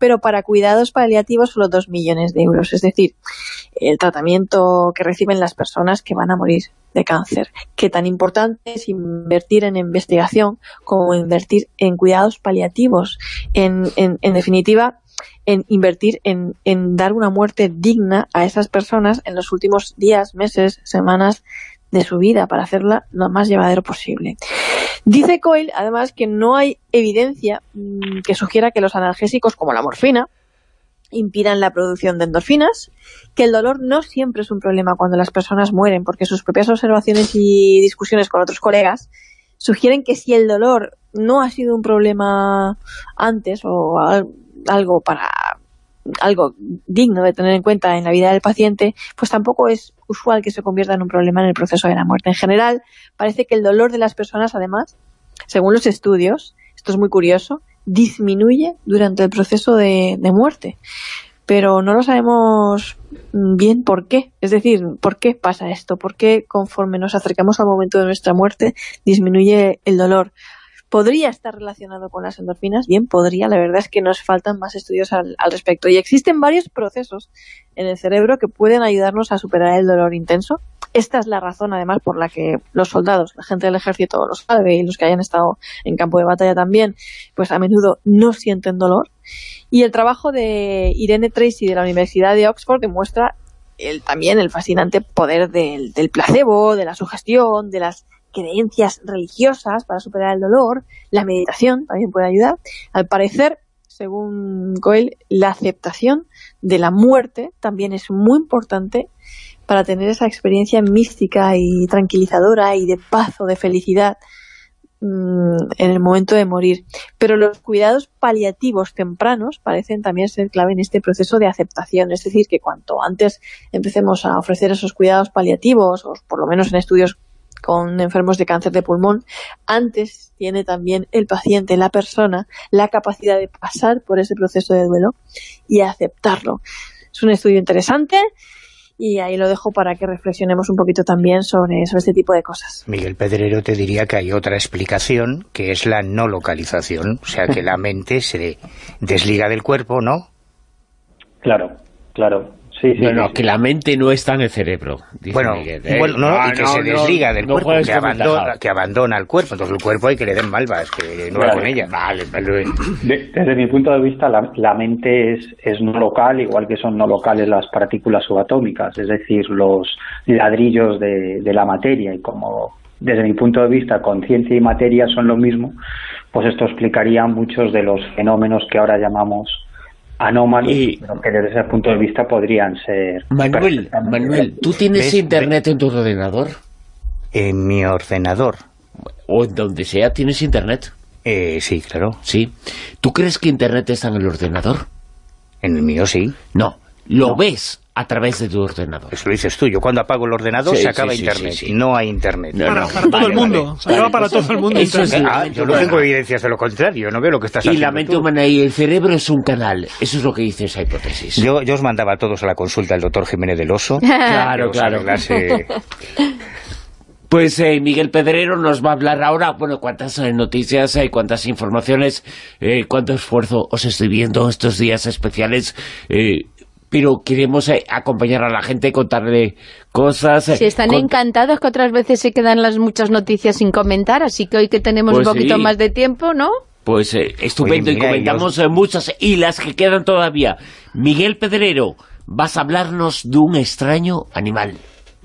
pero para cuidados paliativos solo dos millones de euros. Es decir, el tratamiento que reciben las personas que van a morir de cáncer. Qué tan importante es invertir en investigación como invertir en cuidados paliativos. En, en, en definitiva, en invertir en, en dar una muerte digna a esas personas en los últimos días, meses, semanas de su vida, para hacerla lo más llevadero posible. Dice Coyle, además, que no hay evidencia mmm, que sugiera que los analgésicos, como la morfina, impidan la producción de endorfinas, que el dolor no siempre es un problema cuando las personas mueren, porque sus propias observaciones y discusiones con otros colegas sugieren que si el dolor no ha sido un problema antes o algo para algo digno de tener en cuenta en la vida del paciente, pues tampoco es usual que se convierta en un problema en el proceso de la muerte. En general, parece que el dolor de las personas, además, según los estudios, esto es muy curioso, disminuye durante el proceso de, de muerte. Pero no lo sabemos bien por qué. Es decir, ¿por qué pasa esto? ¿Por qué conforme nos acercamos al momento de nuestra muerte disminuye el dolor? ¿Podría estar relacionado con las endorfinas? Bien, podría. La verdad es que nos faltan más estudios al, al respecto. Y existen varios procesos en el cerebro que pueden ayudarnos a superar el dolor intenso. Esta es la razón, además, por la que los soldados, la gente del ejército lo sabe, y los que hayan estado en campo de batalla también, pues a menudo no sienten dolor. Y el trabajo de Irene Tracy de la Universidad de Oxford demuestra el, también el fascinante poder del, del placebo, de la sugestión, de las creencias religiosas para superar el dolor. La meditación también puede ayudar. Al parecer, según Coyle, la aceptación de la muerte también es muy importante para tener esa experiencia mística y tranquilizadora y de paz o de felicidad mmm, en el momento de morir. Pero los cuidados paliativos tempranos parecen también ser clave en este proceso de aceptación. Es decir, que cuanto antes empecemos a ofrecer esos cuidados paliativos, o por lo menos en estudios con enfermos de cáncer de pulmón, antes tiene también el paciente, la persona, la capacidad de pasar por ese proceso de duelo y aceptarlo. Es un estudio interesante y ahí lo dejo para que reflexionemos un poquito también sobre, sobre este tipo de cosas. Miguel Pedrero te diría que hay otra explicación, que es la no localización, o sea, que la mente se desliga del cuerpo, ¿no? Claro, claro. Sí, sí, no, no, sí. que la mente no está en el cerebro, dice bueno, Miguel, ¿eh? bueno, no, ah, y que no, se no, desliga del no cuerpo, que abandona, que abandona el cuerpo. Entonces el cuerpo hay que le den malvas, que no va con ella. Vale, vale. De, desde mi punto de vista, la, la mente es, es no local, igual que son no locales las partículas subatómicas, es decir, los ladrillos de, de la materia. Y como desde mi punto de vista conciencia y materia son lo mismo, pues esto explicaría muchos de los fenómenos que ahora llamamos anómalos, y, pero que desde ese punto de vista podrían ser... Manuel, Manuel, ¿tú tienes ¿ves, internet ves? en tu ordenador? En mi ordenador. O en donde sea, ¿tienes internet? Eh, sí, claro. Sí. ¿Tú crees que internet está en el ordenador? En el mío sí. No, lo no. ves a través de tu ordenador. Eso lo dices tú. Yo cuando apago el ordenador sí, se acaba sí, internet. Sí, sí, sí. No hay internet. No, para, no, para todo vale, el mundo. Vale, se acaba vale, para todo el mundo. Eso es ah, yo no tengo evidencias de lo contrario. No veo lo que estás y haciendo. Y la mente tú. humana y el cerebro es un canal. Eso es lo que dice esa hipótesis. Yo, yo os mandaba a todos a la consulta del doctor Jiménez del Oso. Claro, claro. Arreglase... Pues eh, Miguel Pedrero nos va a hablar ahora, bueno, cuántas eh, noticias hay, eh, cuántas informaciones, eh, cuánto esfuerzo os estoy viendo estos días especiales, eh, pero queremos eh, acompañar a la gente, contarle cosas. Eh, sí, están con... encantados, que otras veces se quedan las muchas noticias sin comentar, así que hoy que tenemos pues un poquito sí. más de tiempo, ¿no? Pues eh, estupendo. Oye, mira, y comentamos yo... muchas, y las que quedan todavía. Miguel Pedrero, vas a hablarnos de un extraño animal.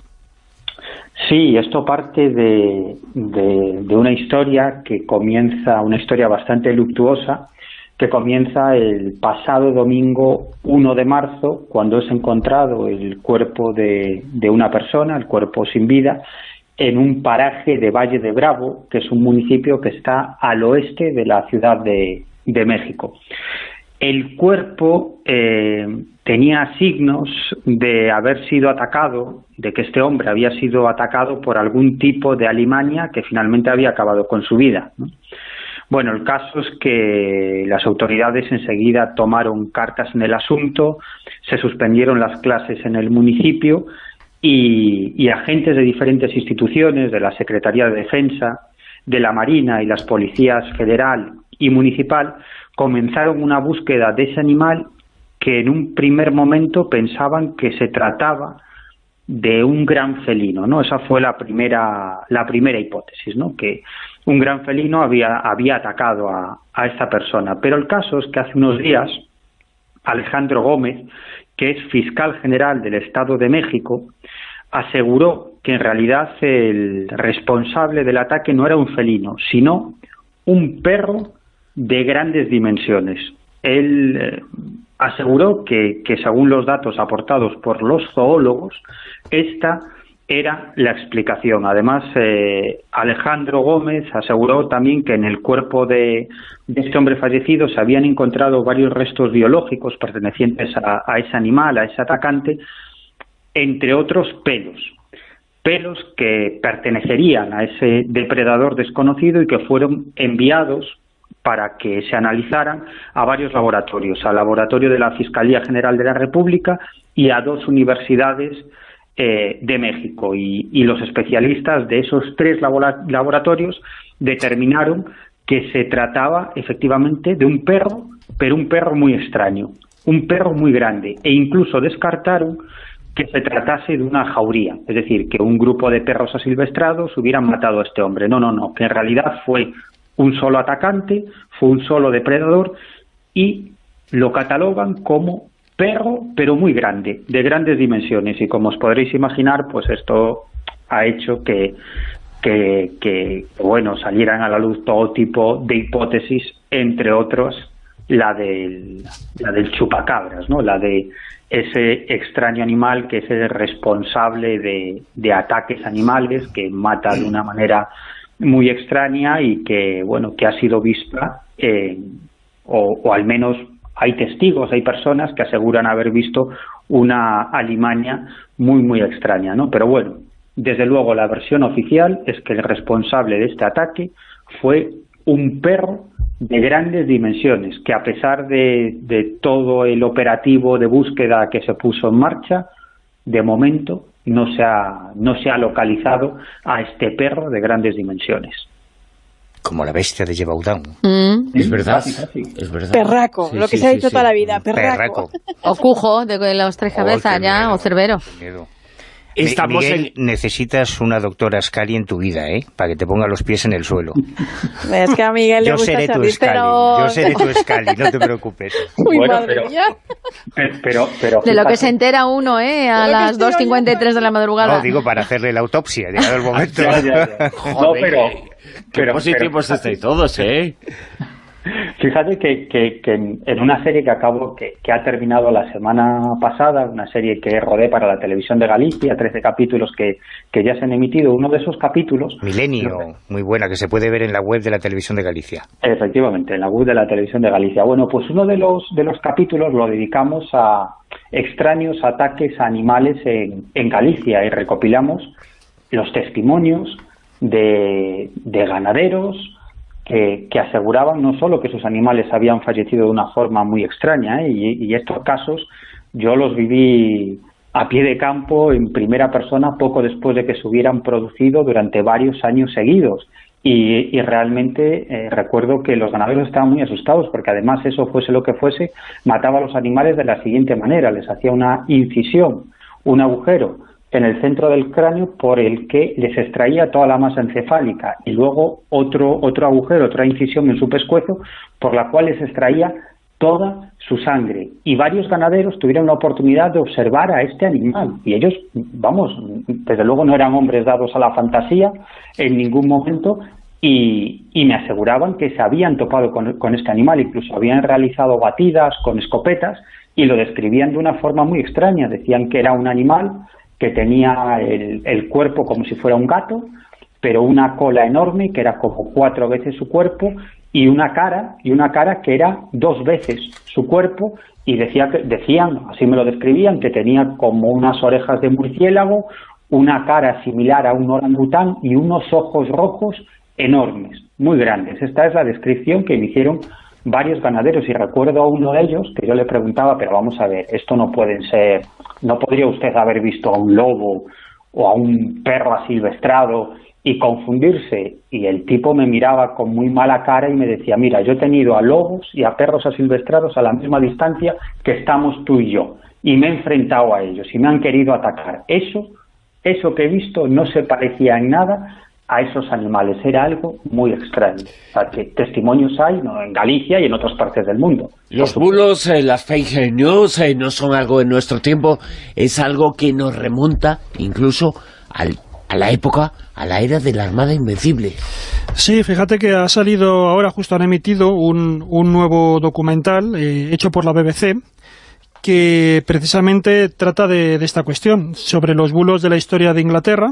Sí, esto parte de, de, de una historia que comienza, una historia bastante luctuosa, que comienza el pasado domingo uno de marzo, cuando es encontrado el cuerpo de, de una persona, el cuerpo sin vida, en un paraje de Valle de Bravo, que es un municipio que está al oeste de la Ciudad de, de México. El cuerpo eh, tenía signos de haber sido atacado, de que este hombre había sido atacado por algún tipo de alimaña que finalmente había acabado con su vida, ¿no? Bueno, el caso es que las autoridades enseguida tomaron cartas en el asunto, se suspendieron las clases en el municipio y, y agentes de diferentes instituciones, de la Secretaría de Defensa, de la Marina y las policías federal y municipal comenzaron una búsqueda de ese animal que en un primer momento pensaban que se trataba de un gran felino, ¿no? Esa fue la primera la primera hipótesis, ¿no? Que un gran felino había, había atacado a, a esta persona. Pero el caso es que hace unos días Alejandro Gómez, que es fiscal general del Estado de México, aseguró que en realidad el responsable del ataque no era un felino, sino un perro de grandes dimensiones. Él eh, aseguró que, que según los datos aportados por los zoólogos, esta era la explicación. Además, eh, Alejandro Gómez aseguró también que en el cuerpo de, de este hombre fallecido se habían encontrado varios restos biológicos pertenecientes a, a ese animal, a ese atacante, entre otros pelos. Pelos que pertenecerían a ese depredador desconocido y que fueron enviados para que se analizaran a varios laboratorios, al laboratorio de la Fiscalía General de la República y a dos universidades eh, de México. Y, y los especialistas de esos tres laboratorios determinaron que se trataba efectivamente de un perro, pero un perro muy extraño, un perro muy grande, e incluso descartaron que se tratase de una jauría, es decir, que un grupo de perros asilvestrados hubieran matado a este hombre. No, no, no, que en realidad fue un solo atacante, fue un solo depredador, y lo catalogan como perro, pero muy grande, de grandes dimensiones. Y como os podréis imaginar, pues esto ha hecho que, que, que bueno, salieran a la luz todo tipo de hipótesis, entre otros la del, la del chupacabras, ¿no? La de ese extraño animal que es el responsable de, de ataques animales, que mata de una manera muy extraña y que, bueno, que ha sido vista, eh, o, o al menos hay testigos, hay personas que aseguran haber visto una alimaña muy, muy extraña, ¿no? Pero bueno, desde luego la versión oficial es que el responsable de este ataque fue un perro de grandes dimensiones, que a pesar de, de todo el operativo de búsqueda que se puso en marcha, de momento no se ha, no se ha localizado a este perro de grandes dimensiones. Como la bestia de Yevaudan. Mm. Es verdad, Casi, casi. es verdad. Perraco, Sí, lo que sí, se ha sí, dicho sí. toda la vida, perraco. Perraco. O cujo, de los tres cabezas, Oh, ya, miedo, o cerbero. qué miedo. Estamos Miguel, en... necesitas una doctora Scali en tu vida, ¿eh? Para que te ponga los pies en el suelo. Es que a Miguel le Yo gusta seré tu ser Scali, pero... yo seré tu Scali, no te preocupes. Uy, Bueno, madre pero- mía. Pero, pero De lo que fíjate, se entera uno, ¿eh? A De lo que las estoy dos cincuenta y tres de la madrugada. No, digo para hacerle la autopsia, llegado el momento. Ya, ya, ya. No, Joder, pero, qué pero, positivos pero- estáis todos, ¿eh? Fíjate que, que, que en, en una serie que acabo que, que ha terminado la semana pasada, una serie que rodé para la televisión de Galicia, trece capítulos que, que ya se han emitido, uno de esos capítulos... Milenio, muy buena, que se puede ver en la web de la Televisión de Galicia. Efectivamente, en la web de la televisión de Galicia. Bueno, pues uno de los, de los capítulos lo dedicamos a extraños ataques a animales en, en Galicia, y recopilamos los testimonios de, de ganaderos, Que, que aseguraban no solo que sus animales habían fallecido de una forma muy extraña, ¿eh? y, y estos casos yo los viví a pie de campo, en primera persona, poco después de que se hubieran producido durante varios años seguidos. Y, y realmente eh, recuerdo que los ganaderos estaban muy asustados, porque además eso fuese lo que fuese, mataba a los animales de la siguiente manera: les hacía una incisión, un agujero en el centro del cráneo por el que les extraía toda la masa encefálica, y luego otro otro agujero, otra incisión en su pescuezo por la cual les extraía toda su sangre. Y varios ganaderos tuvieron la oportunidad de observar a este animal, y ellos, vamos, desde luego no eran hombres dados a la fantasía en ningún momento, y, y me aseguraban que se habían topado con, con este animal, incluso habían realizado batidas con escopetas y lo describían de una forma muy extraña. Decían que era un animal que tenía el, el cuerpo como si fuera un gato, pero una cola enorme que era como cuatro veces su cuerpo, y una cara y una cara que era dos veces su cuerpo, y decía que, decían, así me lo describían, que tenía como unas orejas de murciélago, una cara similar a un orangután y unos ojos rojos enormes, muy grandes. Esta es la descripción que me hicieron varios ganaderos, y recuerdo a uno de ellos que yo le preguntaba, pero vamos a ver, esto no pueden ser, no podría usted haber visto a un lobo o a un perro asilvestrado y confundirse, y el tipo me miraba con muy mala cara y me decía, mira, yo he tenido a lobos y a perros asilvestrados a la misma distancia que estamos tú y yo, y me he enfrentado a ellos y me han querido atacar. Eso, eso que he visto no se parecía en nada a esos animales, era algo muy extraño. O sea, que testimonios hay, ¿no?, en Galicia y en otras partes del mundo. Los bulos, eh, las fake news eh, no son algo en nuestro tiempo, es algo que nos remonta incluso al a la época, a la era de la Armada Invencible. Sí, fíjate que ha salido ahora, justo han emitido un, un nuevo documental eh, hecho por la B B C, que precisamente trata de, de esta cuestión, sobre los bulos de la historia de Inglaterra,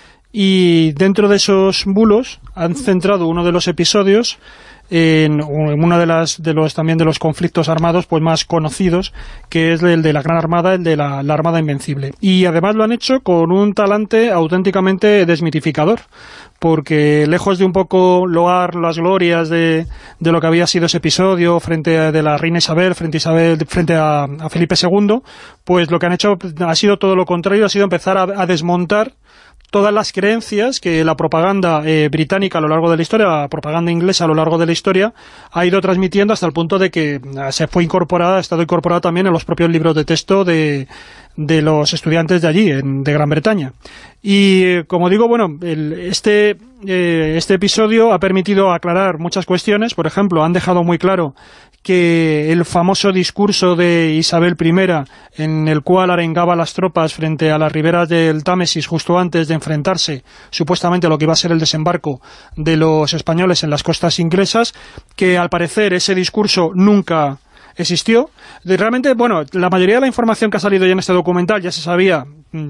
y dentro de esos bulos han centrado uno de los episodios en uno de las de los también de los conflictos armados pues más conocidos, que es el de la Gran Armada, el de la, la Armada Invencible. Y además lo han hecho con un talante auténticamente desmitificador, porque lejos de un poco loar las glorias de, de lo que había sido ese episodio frente a de la reina Isabel, frente a Isabel, frente a, a Felipe segundo, pues lo que han hecho ha sido todo lo contrario, ha sido empezar a, a desmontar todas las creencias que la propaganda eh, británica a lo largo de la historia, la propaganda inglesa a lo largo de la historia, ha ido transmitiendo hasta el punto de que se fue incorporada, ha estado incorporada también en los propios libros de texto de, de los estudiantes de allí, en, de Gran Bretaña. Y, eh, como digo, bueno, el, este, eh, este episodio ha permitido aclarar muchas cuestiones. Por ejemplo, han dejado muy claro que el famoso discurso de Isabel primera, en el cual arengaba a las tropas frente a las riberas del Támesis justo antes de enfrentarse supuestamente a lo que iba a ser el desembarco de los españoles en las costas inglesas, que al parecer ese discurso nunca existió. Realmente, bueno, la mayoría de la información que ha salido ya en este documental ya se sabía,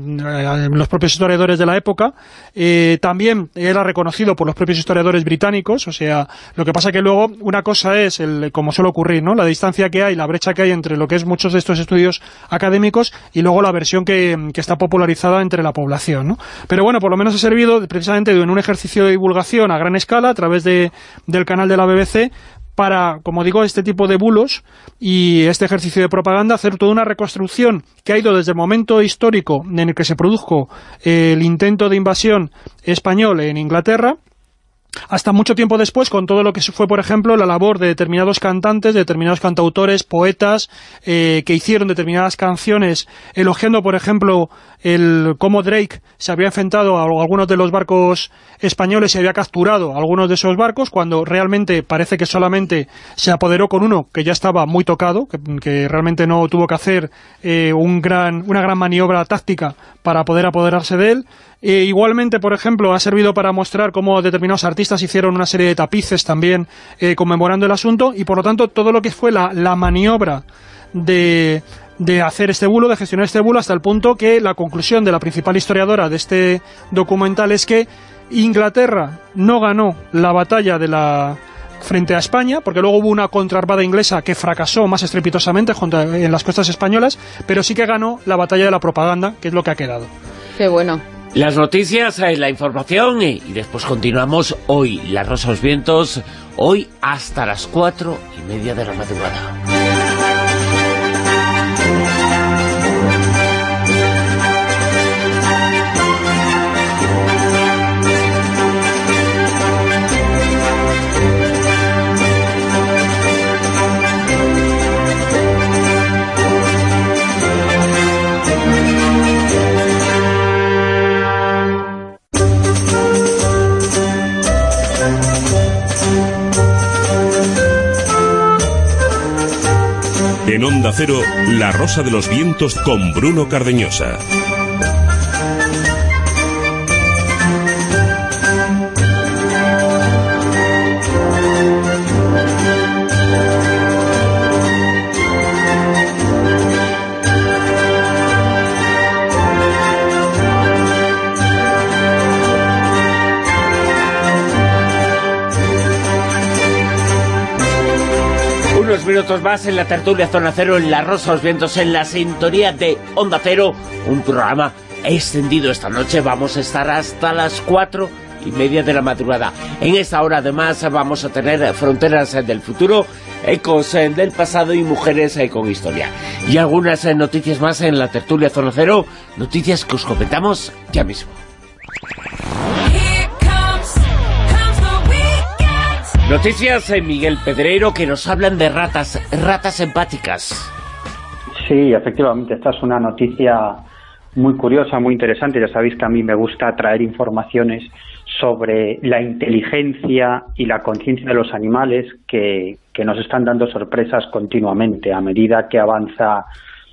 los propios historiadores de la época, eh, también era reconocido por los propios historiadores británicos. O sea, lo que pasa que luego una cosa es, el, como suele ocurrir, ¿no?, la distancia que hay, la brecha que hay entre lo que es muchos de estos estudios académicos y luego la versión que, que está popularizada entre la población, ¿no? Pero bueno, por lo menos ha servido precisamente en un ejercicio de divulgación a gran escala a través de, del canal de la B B C, para, como digo, este tipo de bulos y este ejercicio de propaganda, hacer toda una reconstrucción que ha ido desde el momento histórico en el que se produjo eh, el intento de invasión español en Inglaterra, hasta mucho tiempo después, con todo lo que fue, por ejemplo, la labor de determinados cantantes, de determinados cantautores, poetas, eh, que hicieron determinadas canciones elogiando, por ejemplo, el cómo Drake se había enfrentado a algunos de los barcos españoles y había capturado a algunos de esos barcos, cuando realmente parece que solamente se apoderó con uno que ya estaba muy tocado, que, que realmente no tuvo que hacer eh, un gran, una gran maniobra táctica para poder apoderarse de él. Eh, igualmente, por ejemplo, ha servido para mostrar cómo determinados artistas hicieron una serie de tapices también eh, conmemorando el asunto, y por lo tanto todo lo que fue la, la maniobra de, de hacer este bulo, de gestionar este bulo, hasta el punto que la conclusión de la principal historiadora de este documental es que Inglaterra no ganó la batalla de la frente a España, porque luego hubo una contraarmada inglesa que fracasó más estrepitosamente junto a, en las costas españolas, pero sí que ganó la batalla de la propaganda, que es lo que ha quedado. Qué bueno. Las noticias, la información, y después continuamos hoy, La Rosa de los Vientos, hoy hasta las cuatro y media de la madrugada. En Onda Cero, La Rosa de los Vientos con Bruno Cardeñosa. Unos minutos más en la tertulia Zona Cero, en La Rosa de los Vientos, en la sintonía de Onda Cero, un programa extendido esta noche. Vamos a estar hasta las cuatro y media de la madrugada. En esta hora, además, vamos a tener Fronteras del Futuro, Ecos del Pasado y Mujeres con Historia. Y algunas noticias más en la tertulia Zona Cero, noticias que os comentamos ya mismo. Noticias en Miguel Pedrero que nos hablan de ratas, ratas empáticas. Sí, efectivamente, esta es una noticia muy curiosa, muy interesante. Ya sabéis que a mí me gusta traer informaciones sobre la inteligencia y la conciencia de los animales que, que nos están dando sorpresas continuamente. A medida que avanza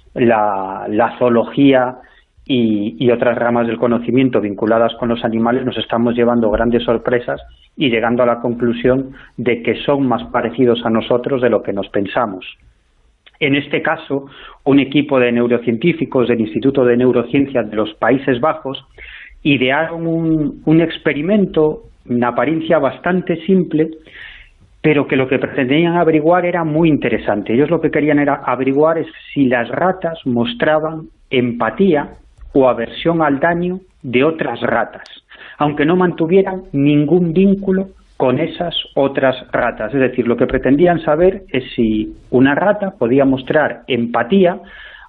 la, la zoología y, y otras ramas del conocimiento vinculadas con los animales, nos estamos llevando grandes sorpresas y llegando a la conclusión de que son más parecidos a nosotros de lo que nos pensamos. En este caso, un equipo de neurocientíficos del Instituto de Neurociencias de los Países Bajos idearon un, un experimento en apariencia bastante simple, pero que lo que pretendían averiguar era muy interesante. Ellos lo que querían era averiguar es si las ratas mostraban empatía o aversión al daño de otras ratas, aunque no mantuvieran ningún vínculo con esas otras ratas. Es decir, lo que pretendían saber es si una rata podía mostrar empatía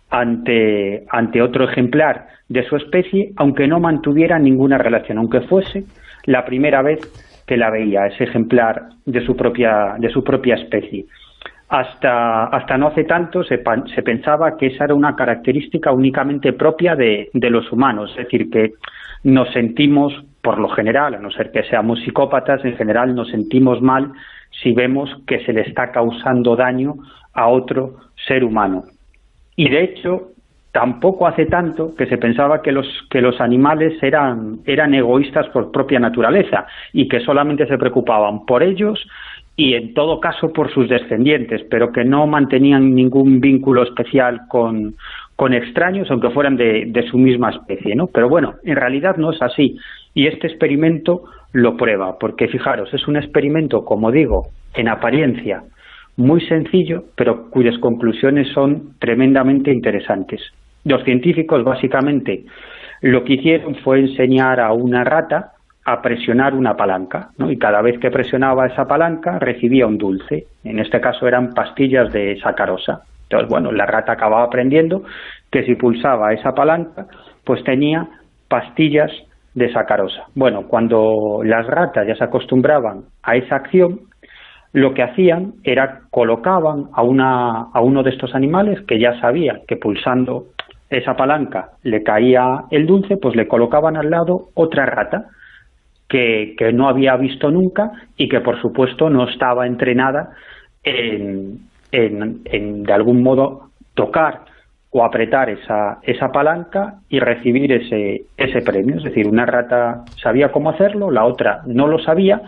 ante, ante otro ejemplar de su especie, aunque no mantuviera ninguna relación, aunque fuese la primera vez que la veía, ese ejemplar de su propia, de su propia especie. Hasta, hasta no hace tanto se, se pensaba que esa era una característica únicamente propia de, de los humanos, es decir, que nos sentimos, por lo general, a no ser que seamos psicópatas, en general nos sentimos mal si vemos que se le está causando daño a otro ser humano. Y de hecho, tampoco hace tanto que se pensaba que los, que los animales eran, eran egoístas por propia naturaleza y que solamente se preocupaban por ellos y en todo caso por sus descendientes, pero que no mantenían ningún vínculo especial con, con extraños, aunque fueran de, de su misma especie, ¿no? Pero bueno, en realidad no es así, y este experimento lo prueba, porque fijaros, es un experimento, como digo, en apariencia muy sencillo, pero cuyas conclusiones son tremendamente interesantes. Los científicos básicamente lo que hicieron fue enseñar a una rata a presionar una palanca, ¿no? Y cada vez que presionaba esa palanca recibía un dulce. En este caso eran pastillas de sacarosa. Entonces, bueno, la rata acababa aprendiendo que si pulsaba esa palanca, pues tenía pastillas de sacarosa. Bueno, cuando las ratas ya se acostumbraban a esa acción, lo que hacían era colocaban a, una, a uno de estos animales que ya sabía que pulsando esa palanca le caía el dulce, pues le colocaban al lado otra rata que, que no había visto nunca y que por supuesto no estaba entrenada en, en, en de algún modo tocar o apretar esa, esa palanca y recibir ese, ese premio. Es decir, una rata sabía cómo hacerlo, la otra no lo sabía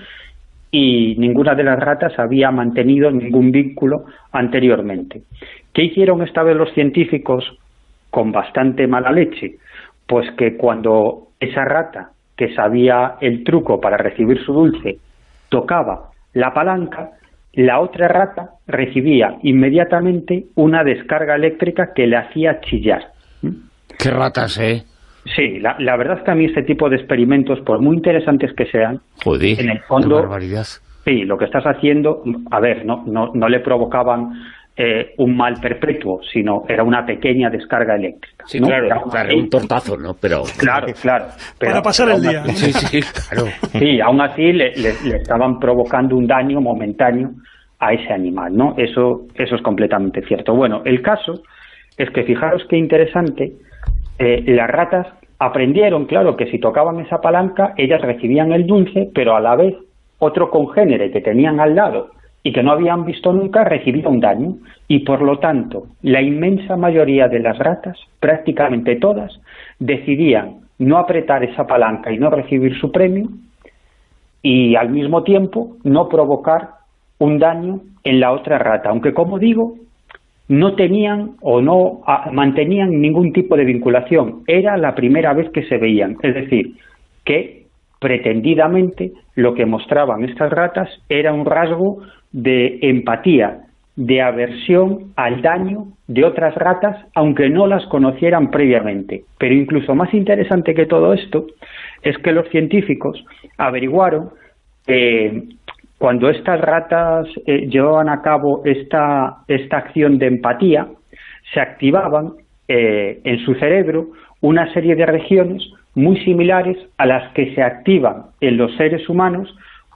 y ninguna de las ratas había mantenido ningún vínculo anteriormente. ¿Qué hicieron esta vez los científicos con bastante mala leche? Pues que cuando esa rata que sabía el truco para recibir su dulce tocaba la palanca, la otra rata recibía inmediatamente una descarga eléctrica que le hacía chillar. ¡Qué ratas, eh! Sí, la, la verdad es que a mí este tipo de experimentos, por muy interesantes que sean, Joder, en el fondo, qué barbaridad. Sí, lo que estás haciendo, a ver, no, no, no le provocaban eh, un mal perpetuo, sino era una pequeña descarga eléctrica. Sí, ¿no? claro, era un, claro, un tortazo, ¿no? Pero claro, claro. Pero, para pasar el día. Así, sí, sí, claro. Sí, aún así le, le, le estaban provocando un daño momentáneo a ese animal, ¿no? Eso, eso es completamente cierto. Bueno, el caso es que fijaros qué interesante, eh, las ratas aprendieron, claro, que si tocaban esa palanca, ellas recibían el dulce, pero a la vez otro congénere que tenían al lado y que no habían visto nunca recibía un daño, y por lo tanto la inmensa mayoría de las ratas, prácticamente todas, decidían no apretar esa palanca y no recibir su premio, y al mismo tiempo no provocar un daño en la otra rata, aunque como digo, no tenían o no a, mantenían ningún tipo de vinculación. Era la primera vez que se veían, es decir, que pretendidamente lo que mostraban estas ratas era un rasgo de empatía, de aversión al daño de otras ratas, aunque no las conocieran previamente. Pero incluso más interesante que todo esto es que los científicos averiguaron que cuando estas ratas eh, llevaban a cabo esta, esta acción de empatía, se activaban eh, en su cerebro una serie de regiones muy similares a las que se activan en los seres humanos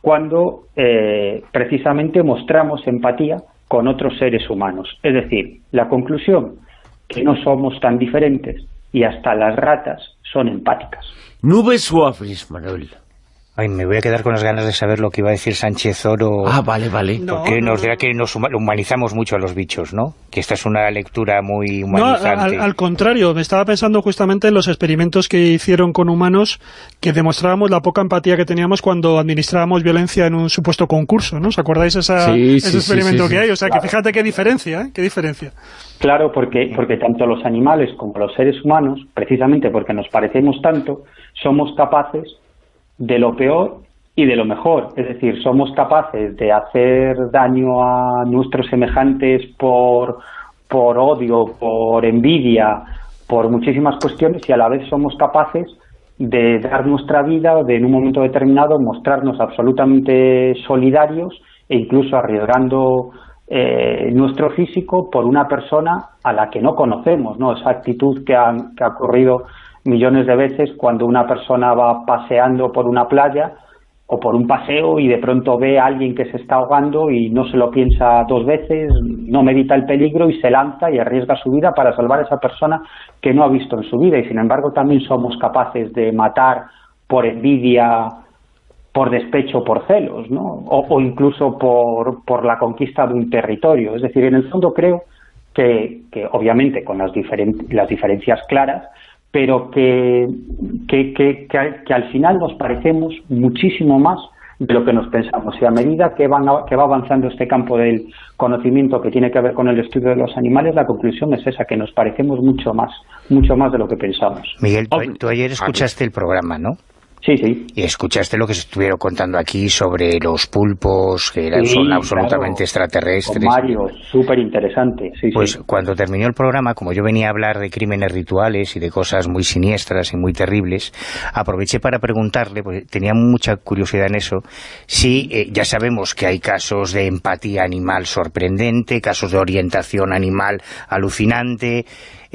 cuando eh, precisamente mostramos empatía con otros seres humanos. Es decir, la conclusión, que no somos tan diferentes y hasta las ratas son empáticas. Nubes suaves, Manuel. Ay, me voy a quedar con las ganas de saber lo que iba a decir Sánchez Oro. Ah, vale, vale. Porque no, nos dirá no. que nos humanizamos mucho a los bichos, ¿no? Que esta es una lectura muy humanizante. No, al, al contrario, me estaba pensando justamente en los experimentos que hicieron con humanos que demostrábamos la poca empatía que teníamos cuando administrábamos violencia en un supuesto concurso, ¿no? ¿Os acordáis esa, sí, ese sí, experimento sí, sí, que sí. hay? O sea, Claro. que fíjate qué diferencia, ¿eh? Qué diferencia. Claro, porque, porque tanto los animales como los seres humanos, precisamente porque nos parecemos tanto, somos capaces de lo peor y de lo mejor. Es decir, somos capaces de hacer daño a nuestros semejantes por, por odio, por envidia, por muchísimas cuestiones, y a la vez somos capaces de dar nuestra vida, de en un momento determinado mostrarnos absolutamente solidarios e incluso arriesgando eh, nuestro físico por una persona a la que no conocemos, ¿no? Esa actitud que ha, que ha ocurrido millones de veces cuando una persona va paseando por una playa o por un paseo y de pronto ve a alguien que se está ahogando y no se lo piensa dos veces, no medita el peligro y se lanza y arriesga su vida para salvar a esa persona que no ha visto en su vida. Y sin embargo también somos capaces de matar por envidia, por despecho, por celos, ¿no? O, o incluso por, por la conquista de un territorio. Es decir, en el fondo creo que, que obviamente con las, diferen, las diferencias claras, pero que, que, que, que, que al final nos parecemos muchísimo más de lo que nos pensamos. Y a medida que, van a, que va avanzando este campo del conocimiento que tiene que ver con el estudio de los animales, la conclusión es esa, que nos parecemos mucho más, mucho más de lo que pensamos. Miguel, tú, tú ayer escuchaste el programa, ¿no? Sí, sí. Y escuchaste lo que se estuvieron contando aquí sobre los pulpos, que eran Sí, son absolutamente claro. extraterrestres. Con Mario, súper interesante. Sí, pues sí. Cuando terminó el programa, como yo venía a hablar de crímenes rituales y de cosas muy siniestras y muy terribles, aproveché para preguntarle, porque tenía mucha curiosidad en eso, si eh, ya sabemos que hay casos de empatía animal sorprendente, casos de orientación animal alucinante,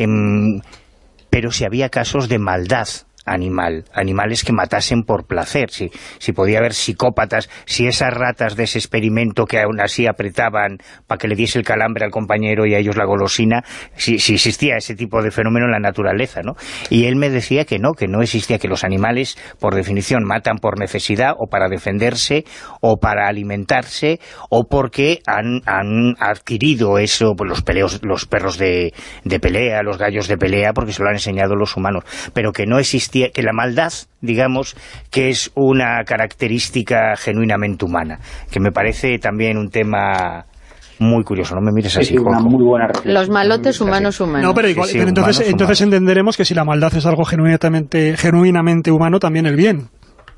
em, pero si había casos de maldad animal, animales que matasen por placer, si, si podía haber psicópatas, si esas ratas de ese experimento que aún así apretaban para que le diese el calambre al compañero y a ellos la golosina, si, si existía ese tipo de fenómeno en la naturaleza, ¿no? Y él me decía que no, que no existía, que los animales, por definición, matan por necesidad o para defenderse o para alimentarse o porque han, han adquirido eso, pues los peleos, los perros de, de pelea, los gallos de pelea, porque se lo han enseñado los humanos, pero que no existía, que la maldad, digamos, que es una característica genuinamente humana, que me parece también un tema muy curioso. No me mires así, sí, una muy buena reflexión. Los malotes humanos humanos. No, pero igual, Sí, sí, pero entonces, humanos, entonces humanos. entenderemos que si la maldad es algo genuinamente, genuinamente humano, también el bien.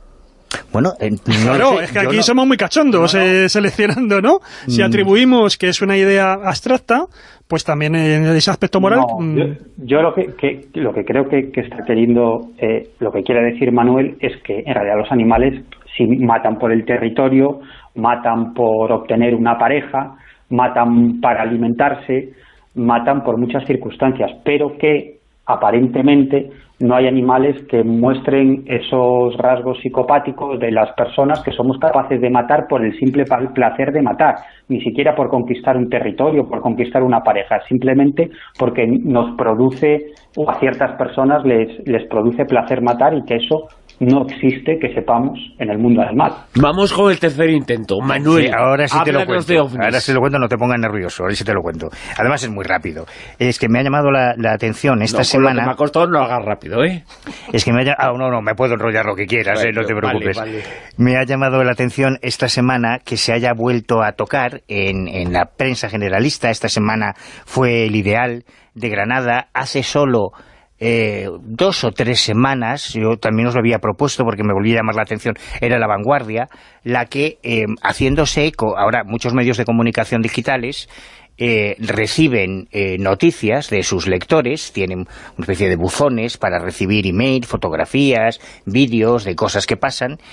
Bueno, eh, no Claro, sé, es que yo aquí no- somos muy cachondos No, no. eh, seleccionando, ¿no? Si Mm. atribuimos que es una idea abstracta, pues también en ese aspecto moral... No, mm, yo, yo lo que, que lo que creo que, que está queriendo, eh, lo que quiere decir Manuel es que en realidad los animales si matan por el territorio, matan por obtener una pareja, matan para alimentarse, matan por muchas circunstancias, pero que aparentemente no hay animales que muestren esos rasgos psicopáticos de las personas que somos capaces de matar por el simple placer de matar, ni siquiera por conquistar un territorio, por conquistar una pareja, simplemente porque nos produce, o a ciertas personas les, les produce placer matar y que eso no existe, que sepamos, en el mundo animal. Vamos con el tercer intento. Manuel, Sí, ahora sí te lo háblanos de cuento. ovnis. Ahora sí te lo cuento, no te pongas nervioso. Ahora sí te lo cuento. Además es muy rápido. Es que me ha llamado la, la atención esta No, con lo que semana. me ha costado no lo hagas rápido, ¿eh? Es que me ha llamado... Ah, no, no, me puedo enrollar lo que quieras, Bueno, eh, no te vale, preocupes. vale. Me ha llamado la atención esta semana que se haya vuelto a tocar en, en la prensa generalista. Esta semana fue El Ideal de Granada. Hace solo... Eh, dos o tres semanas, yo también os lo había propuesto porque me volvía a llamar la atención, era La Vanguardia, la que, eh, haciéndose eco, ahora muchos medios de comunicación digitales eh, reciben eh, noticias de sus lectores, tienen una especie de buzones para recibir email, fotografías, vídeos de cosas que pasan,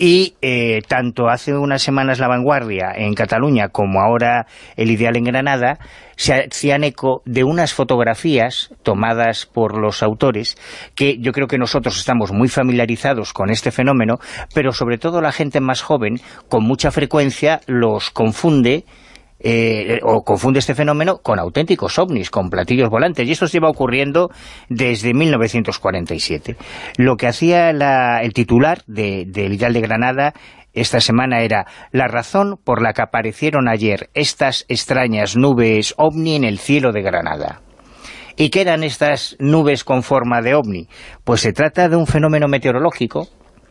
Y eh, tanto hace unas semanas La Vanguardia en Cataluña como ahora El Ideal en Granada se hacían eco de unas fotografías tomadas por los autores, que yo creo que nosotros estamos muy familiarizados con este fenómeno, pero sobre todo la gente más joven con mucha frecuencia los confunde Eh, o confunde este fenómeno con auténticos ovnis, con platillos volantes, y esto se lleva ocurriendo desde mil novecientos cuarenta y siete. Lo que hacía la, el titular de, de El Ideal de Granada esta semana era: la razón por la que aparecieron ayer estas extrañas nubes ovni en el cielo de Granada. ¿Y qué eran estas nubes con forma de ovni? Pues se trata de un fenómeno meteorológico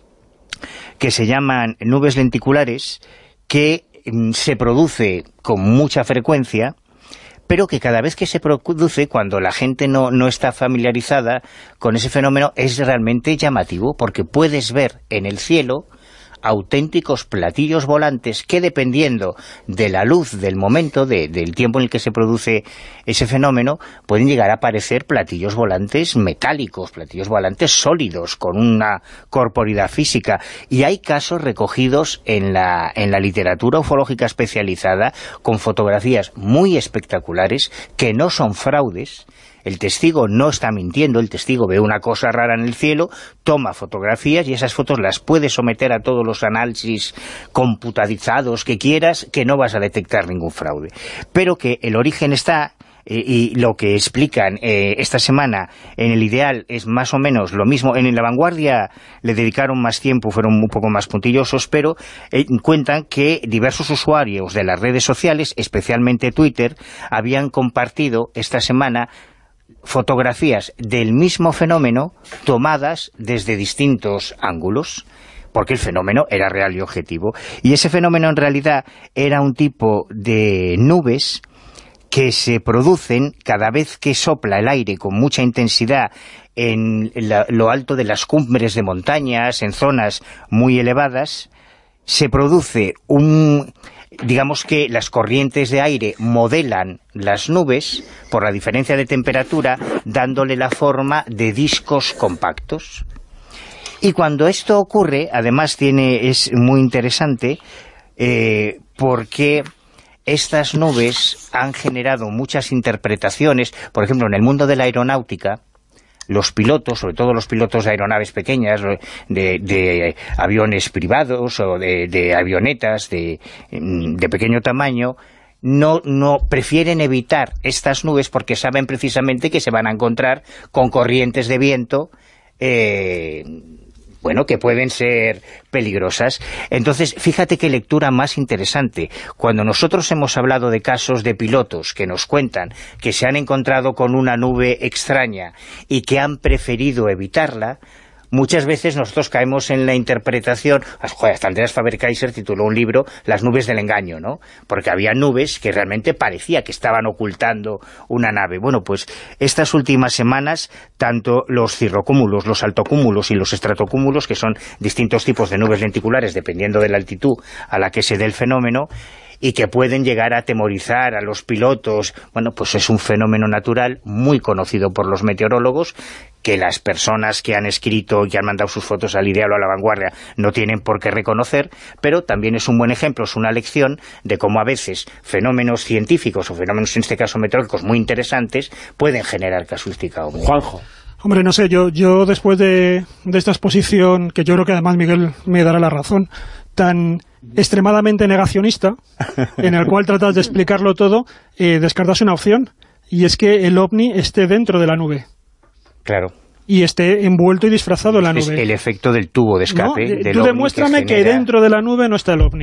que se llaman nubes lenticulares, que se produce con mucha frecuencia, pero que cada vez que se produce, cuando la gente no, no está familiarizada con ese fenómeno, es realmente llamativo, porque puedes ver en el cielo auténticos platillos volantes que, dependiendo de la luz del momento, de, del tiempo en el que se produce ese fenómeno, pueden llegar a aparecer platillos volantes metálicos, platillos volantes sólidos, con una corporidad física. Y hay casos recogidos en la, en la literatura ufológica especializada, con fotografías muy espectaculares, que no son fraudes. El testigo no está mintiendo, el testigo ve una cosa rara en el cielo, toma fotografías y esas fotos las puedes someter a todos los análisis computarizados que quieras, que no vas a detectar ningún fraude. Pero que el origen está, eh, y lo que explican eh, esta semana en El Ideal es más o menos lo mismo. En La Vanguardia le dedicaron más tiempo, fueron un poco más puntillosos, pero eh, cuentan que diversos usuarios de las redes sociales, especialmente Twitter, habían compartido esta semana fotografías del mismo fenómeno tomadas desde distintos ángulos, porque el fenómeno era real y objetivo. Y ese fenómeno en realidad era un tipo de nubes que se producen cada vez que sopla el aire con mucha intensidad en la, lo alto de las cumbres de montañas, en zonas muy elevadas. Se produce un... digamos que las corrientes de aire modelan las nubes por la diferencia de temperatura, dándole la forma de discos compactos. Y cuando esto ocurre, además tiene es muy interesante, eh, porque estas nubes han generado muchas interpretaciones. Por ejemplo, en el mundo de la aeronáutica, los pilotos, sobre todo los pilotos de aeronaves pequeñas, de, de aviones privados o de, de avionetas de, de pequeño tamaño, no, no prefieren evitar estas nubes porque saben precisamente que se van a encontrar con corrientes de viento eh, bueno, que pueden ser peligrosas. Entonces, fíjate qué lectura más interesante. Cuando nosotros hemos hablado de casos de pilotos que nos cuentan que se han encontrado con una nube extraña y que han preferido evitarla, muchas veces nosotros caemos en la interpretación. Joder, hasta Andreas Faber-Kaiser tituló un libro, Las nubes del engaño, ¿no? Porque había nubes que realmente parecía que estaban ocultando una nave. Bueno, pues estas últimas semanas, tanto los cirrocúmulos, los altocúmulos y los estratocúmulos, que son distintos tipos de nubes lenticulares dependiendo de la altitud a la que se dé el fenómeno, y que pueden llegar a atemorizar a los pilotos, bueno, pues es un fenómeno natural muy conocido por los meteorólogos, que las personas que han escrito y que han mandado sus fotos al Ideal o a La Vanguardia no tienen por qué reconocer, pero también es un buen ejemplo, es una lección de cómo a veces fenómenos científicos o fenómenos, en este caso meteorológicos, muy interesantes, pueden generar casuística. Juanjo. Hombre, no sé, yo, yo después de, de esta exposición, que yo creo que además Miguel me dará la razón, tan extremadamente negacionista, en el cual tratas de explicarlo todo, eh, descartas una opción, y es que el ovni esté dentro de la nube. Claro. Y esté envuelto y disfrazado en la nube. Es el efecto del tubo de escape. ¿No? Del Tú demuéstrame que, que dentro de la nube no está el ovni.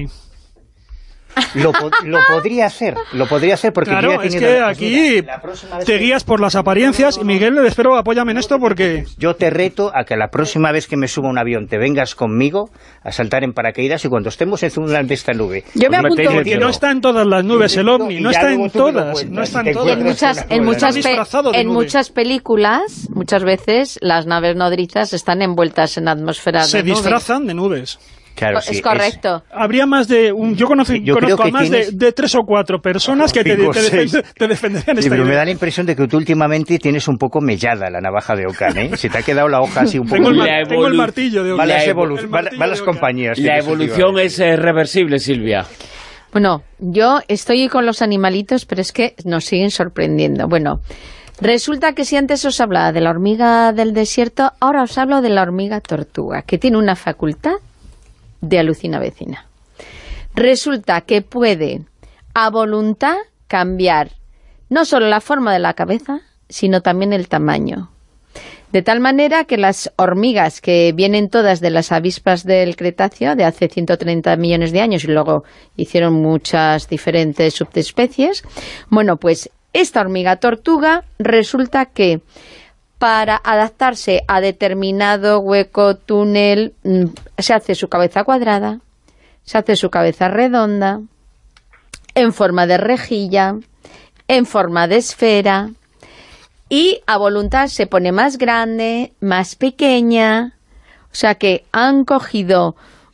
Lo, po lo podría hacer, lo podría hacer porque claro, yo he es que aquí te guías por las apariencias, y Miguel, espero, apóyame en esto porque... Yo te reto a que la próxima vez que me suba a un avión te vengas conmigo a saltar en paracaídas, y cuando estemos en una de esta nube... Yo me apunto. Que no está en todas las nubes el ovni, no está en todas, no está en todas. En muchas, en muchas, en muchas películas, muchas veces, las naves nodrizas están envueltas en atmósferas de nubes. Se disfrazan de nubes. Claro, es sí, correcto. Es... Habría más de... Un, yo conozco, yo conozco a más tienes... de, de tres o cuatro personas que te, te, te, te defenderían sí, esta pero idea. Me da la impresión de que tú últimamente tienes un poco mellada la navaja de Ockham, ¿eh? Se te ha quedado la hoja así un poco... Tengo el, mar, tengo el martillo de Ockham. Malas, evolu malas compañías. La evolución es eh, reversible, Silvia. Bueno, yo estoy con los animalitos, pero es que nos siguen sorprendiendo. Bueno, resulta que si antes os hablaba de la hormiga del desierto, ahora os hablo de la hormiga tortuga, que tiene una facultad de alucina vecina. Resulta que puede a voluntad cambiar no solo la forma de la cabeza, sino también el tamaño. De tal manera que las hormigas, que vienen todas de las avispas del Cretáceo, de hace ciento treinta millones de años, y luego hicieron muchas diferentes subespecies, bueno, pues esta hormiga tortuga resulta que para adaptarse a determinado hueco, túnel, se hace su cabeza cuadrada, se hace su cabeza redonda, en forma de rejilla, en forma de esfera, y a voluntad se pone más grande, más pequeña. O sea que han cogido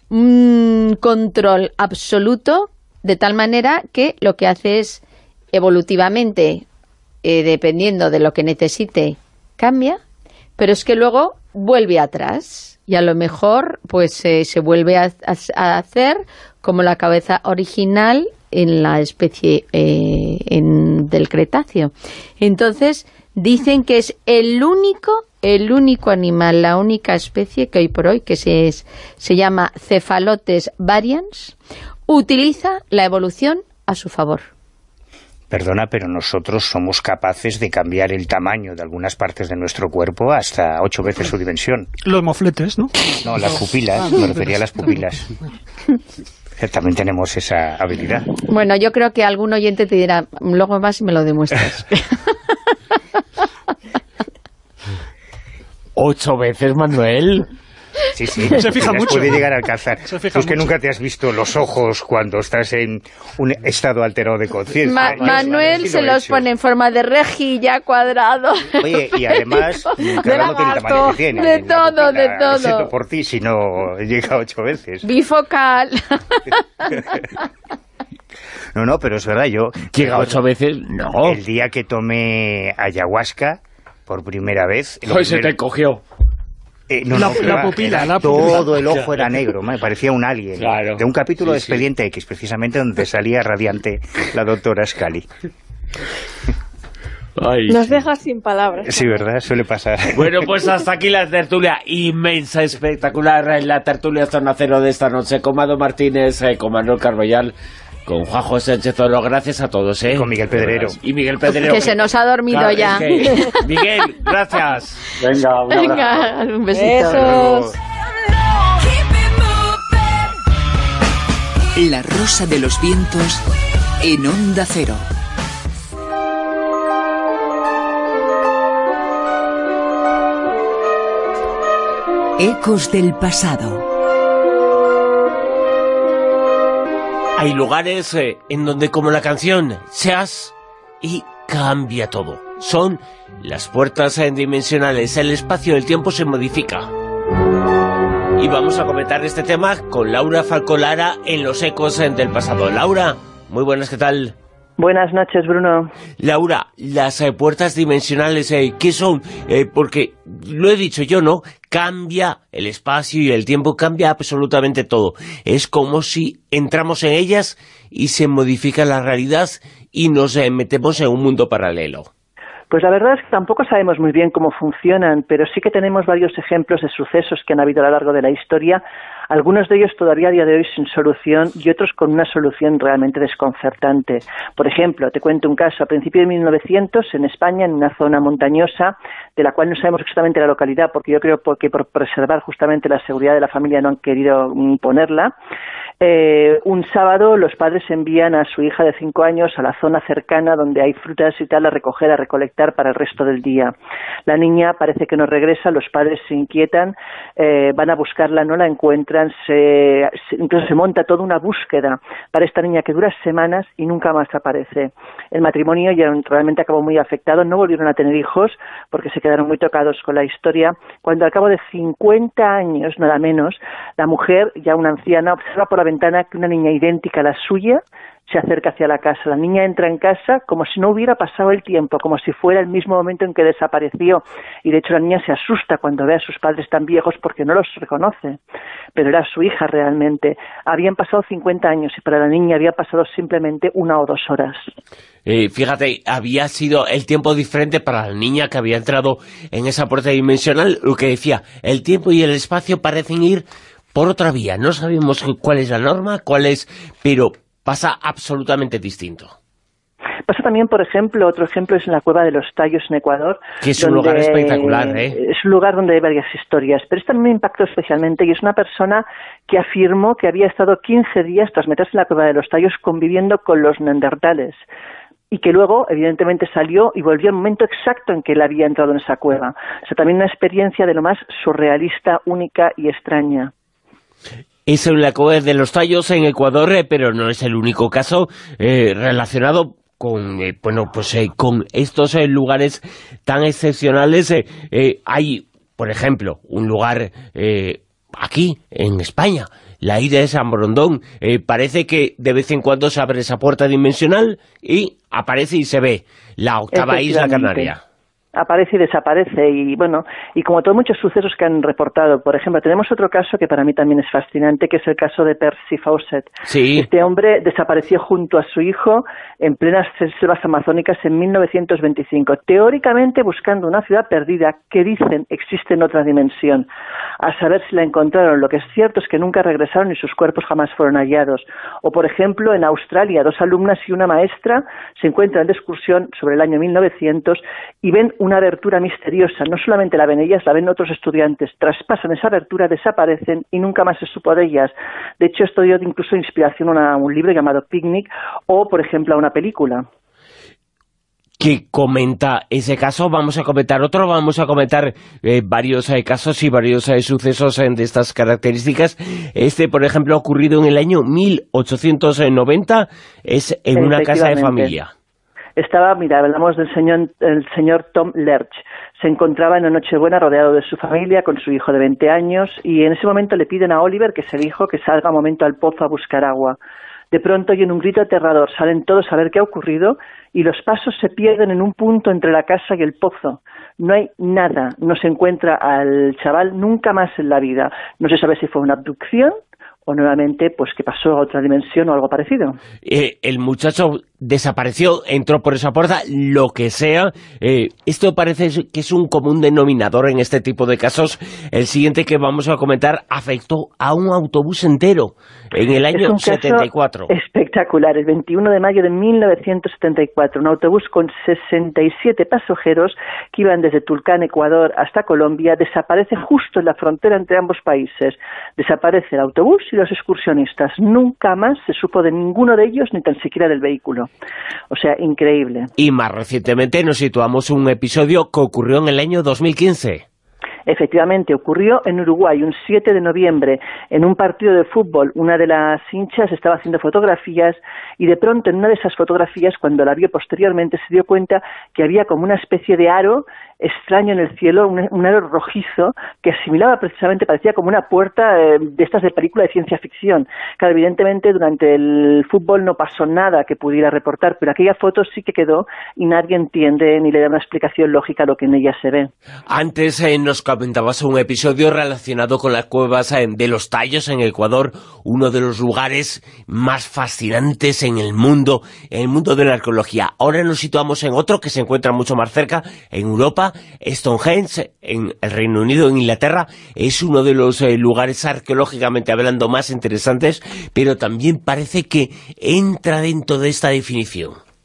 un control absoluto, de tal manera que lo que hace es evolutivamente, eh, dependiendo de lo que necesite, cambia, pero es que luego vuelve atrás y a lo mejor pues eh, se vuelve a, a, a hacer como la cabeza original en la especie eh, en, del Cretáceo. Entonces dicen que es el único el único animal, la única especie que hoy por hoy, que se, es, se llama Cephalotes varians, utiliza la evolución a su favor. Perdona, pero nosotros somos capaces de cambiar el tamaño de algunas partes de nuestro cuerpo hasta ocho veces su dimensión. Los mofletes, ¿no? No, las pupilas, me refería a las pupilas. También tenemos esa habilidad. Bueno, yo creo que algún oyente te dirá, luego más y me lo demuestras. ¿Ocho veces, Manuel? Sí, sí, se fija mucho. Puede llegar a alcanzar. Pues que nunca te has visto los ojos cuando estás en un estado alterado de conciencia. Ma Manuel vale, se lo los hecho. Pone en forma de rejilla, cuadrado. Oye, y además, cada uno tiene el tamaño que tiene. De todo, de todo. Excepto por ti, si no llega a ocho veces. Bifocal. No, no, pero es verdad, yo... ¿Llega ocho veces? No. El día que tomé ayahuasca, por primera vez... Hoy se te cogió. Eh, no, la, no, la pupila, la todo pupila. el ojo era negro, me parecía un alien. Claro. De un capítulo sí, de Expediente sí. X, precisamente, donde salía radiante la doctora Scully. Ay, Nos sí. dejas sin palabras. Sí, ¿verdad? Suele pasar. Bueno, pues hasta aquí la tertulia inmensa, espectacular, la tertulia Zona Cero de esta noche, con Mado Martínez, eh, con Manuel Carbollal, con Juanjo Sánchez Oro. Gracias a todos, ¿eh? Y con Miguel Pedrero. Y Miguel Pedrero. Que, que se nos ha dormido claro, ya. Es que... Miguel, gracias. Venga, un Venga, un besito. Besos. La Rosa de los Vientos en Onda Cero. Ecos del pasado. Hay lugares eh, en donde, como la canción, seas y cambia todo. Son las puertas eh, dimensionales, el espacio del tiempo se modifica. Y vamos a comentar este tema con Laura Falcolara en los Ecos eh, del pasado. Laura, muy buenas, ¿qué tal? Buenas noches, Bruno. Laura, las eh, puertas dimensionales, eh, ¿qué son? Eh, porque, lo he dicho yo, ¿no? Cambia el espacio y el tiempo, cambia absolutamente todo. Es como si entramos en ellas y se modifica la realidad y nos eh, metemos en un mundo paralelo. Pues la verdad es que tampoco sabemos muy bien cómo funcionan, pero sí que tenemos varios ejemplos de sucesos que han habido a lo largo de la historia, algunos de ellos todavía a día de hoy sin solución y otros con una solución realmente desconcertante. Por ejemplo, te cuento un caso. A principios de mil novecientos, en España, en una zona montañosa, de la cual no sabemos exactamente la localidad, porque yo creo que por preservar justamente la seguridad de la familia no han querido ponerla, eh, un sábado los padres envían a su hija de cinco años a la zona cercana donde hay frutas y tal a recoger, a recolectar para el resto del día. La niña parece que no regresa, los padres se inquietan, eh, van a buscarla, no la encuentran investigan, se, se, incluso se monta toda una búsqueda para esta niña que dura semanas y nunca más aparece. El matrimonio ya realmente acabó muy afectado, no volvieron a tener hijos porque se quedaron muy tocados con la historia, cuando al cabo de cincuenta años, nada menos, la mujer, ya una anciana, observa por la ventana que una niña idéntica a la suya se acerca hacia la casa. La niña entra en casa como si no hubiera pasado el tiempo, como si fuera el mismo momento en que desapareció. Y de hecho la niña se asusta cuando ve a sus padres tan viejos porque no los reconoce. Pero era su hija realmente. Habían pasado cincuenta años y para la niña había pasado simplemente una o dos horas. Eh, fíjate, había sido el tiempo diferente para la niña que había entrado en esa puerta dimensional. Lo que decía, el tiempo y el espacio parecen ir por otra vía. No sabemos cuál es la norma, cuál es... pero pasa absolutamente distinto. Pasa también, por ejemplo, otro ejemplo es en la Cueva de los Tallos en Ecuador. Que es un lugar espectacular, ¿eh? Es un lugar donde hay varias historias, pero esta me impactó especialmente y es una persona que afirmó que había estado quince días tras meterse en la Cueva de los Tallos conviviendo con los neandertales y que luego, evidentemente, salió y volvió al momento exacto en que él había entrado en esa cueva. O sea, también una experiencia de lo más surrealista, única y extraña. Es en la Cueva de los Tallos en Ecuador, eh, pero no es el único caso eh, relacionado con eh, bueno pues eh, con estos eh, lugares tan excepcionales. Eh, eh, hay, por ejemplo, un lugar eh, aquí, en España, la isla de San Borondón. Eh, parece que de vez en cuando se abre esa puerta dimensional y aparece y se ve la octava isla canaria. Aparece y desaparece, y bueno, y como todos muchos sucesos que han reportado. Por ejemplo, tenemos otro caso que para mí también es fascinante, que es el caso de Percy Fawcett. Sí. Este hombre desapareció junto a su hijo en plenas selvas amazónicas en mil novecientos veinticinco, teóricamente buscando una ciudad perdida que dicen existe en otra dimensión. A saber si la encontraron. Lo que es cierto es que nunca regresaron y sus cuerpos jamás fueron hallados. O, por ejemplo, en Australia, dos alumnas y una maestra se encuentran de excursión sobre el año mil novecientos y ven una abertura misteriosa. No solamente la ven ellas, la ven otros estudiantes. Traspasan esa abertura, desaparecen y nunca más se supo de ellas. De hecho, esto dio incluso inspiración a, una, a un libro llamado Picnic o, por ejemplo, a una película. Que comenta ese caso, vamos a comentar otro, vamos a comentar eh, varios eh, casos y varios eh, sucesos eh, de estas características. Este, por ejemplo, ha ocurrido en el año mil ochocientos noventa, es en una casa de familia. Estaba, mira, hablamos del señor, el señor Tom Lerch. Se encontraba en una Nochebuena rodeado de su familia, con su hijo de veinte años, y en ese momento le piden a Oliver, que es el hijo, que salga un momento al pozo a buscar agua. De pronto oyen un grito aterrador, salen todos a ver qué ha ocurrido, y los pasos se pierden en un punto entre la casa y el pozo. No hay nada, no se encuentra al chaval nunca más en la vida. No se sabe si fue una abducción, o nuevamente, pues que pasó a otra dimensión o algo parecido. Eh, el muchacho desapareció, entró por esa puerta, lo que sea. Eh, esto parece que es un común denominador en este tipo de casos. El siguiente que vamos a comentar afectó a un autobús entero en el año setenta y cuatro. Espectacular, el veintiuno de mayo de mil novecientos setenta y cuatro, un autobús con sesenta y siete pasajeros que iban desde Tulcán, Ecuador, hasta Colombia, desaparece justo en la frontera entre ambos países. Desaparece el autobús y los excursionistas. Nunca más se supo de ninguno de ellos, ni tan siquiera del vehículo. O sea, increíble. Y más recientemente nos situamos en un episodio que ocurrió en el año dos mil quince. Efectivamente, ocurrió en Uruguay un siete de noviembre, en un partido de fútbol. Una de las hinchas estaba haciendo fotografías y de pronto en una de esas fotografías, cuando la vio posteriormente, se dio cuenta que había como una especie de aro extraño en el cielo, un, un aro rojizo que asimilaba precisamente, parecía como una puerta eh, de estas de película de ciencia ficción. Claro, evidentemente durante el fútbol no pasó nada que pudiera reportar, pero aquella foto sí que quedó y nadie entiende ni le da una explicación lógica a lo que en ella se ve. Antes eh, nos comentabas un episodio relacionado con las cuevas eh, de los Tallos en Ecuador, uno de los lugares más fascinantes en el mundo, en el mundo de la arqueología. Ahora nos situamos en otro que se encuentra mucho más cerca, en Europa. Stonehenge, en el Reino Unido, en Inglaterra, es uno de los eh, lugares arqueológicamente hablando más interesantes, pero también parece que entra dentro de esta definición.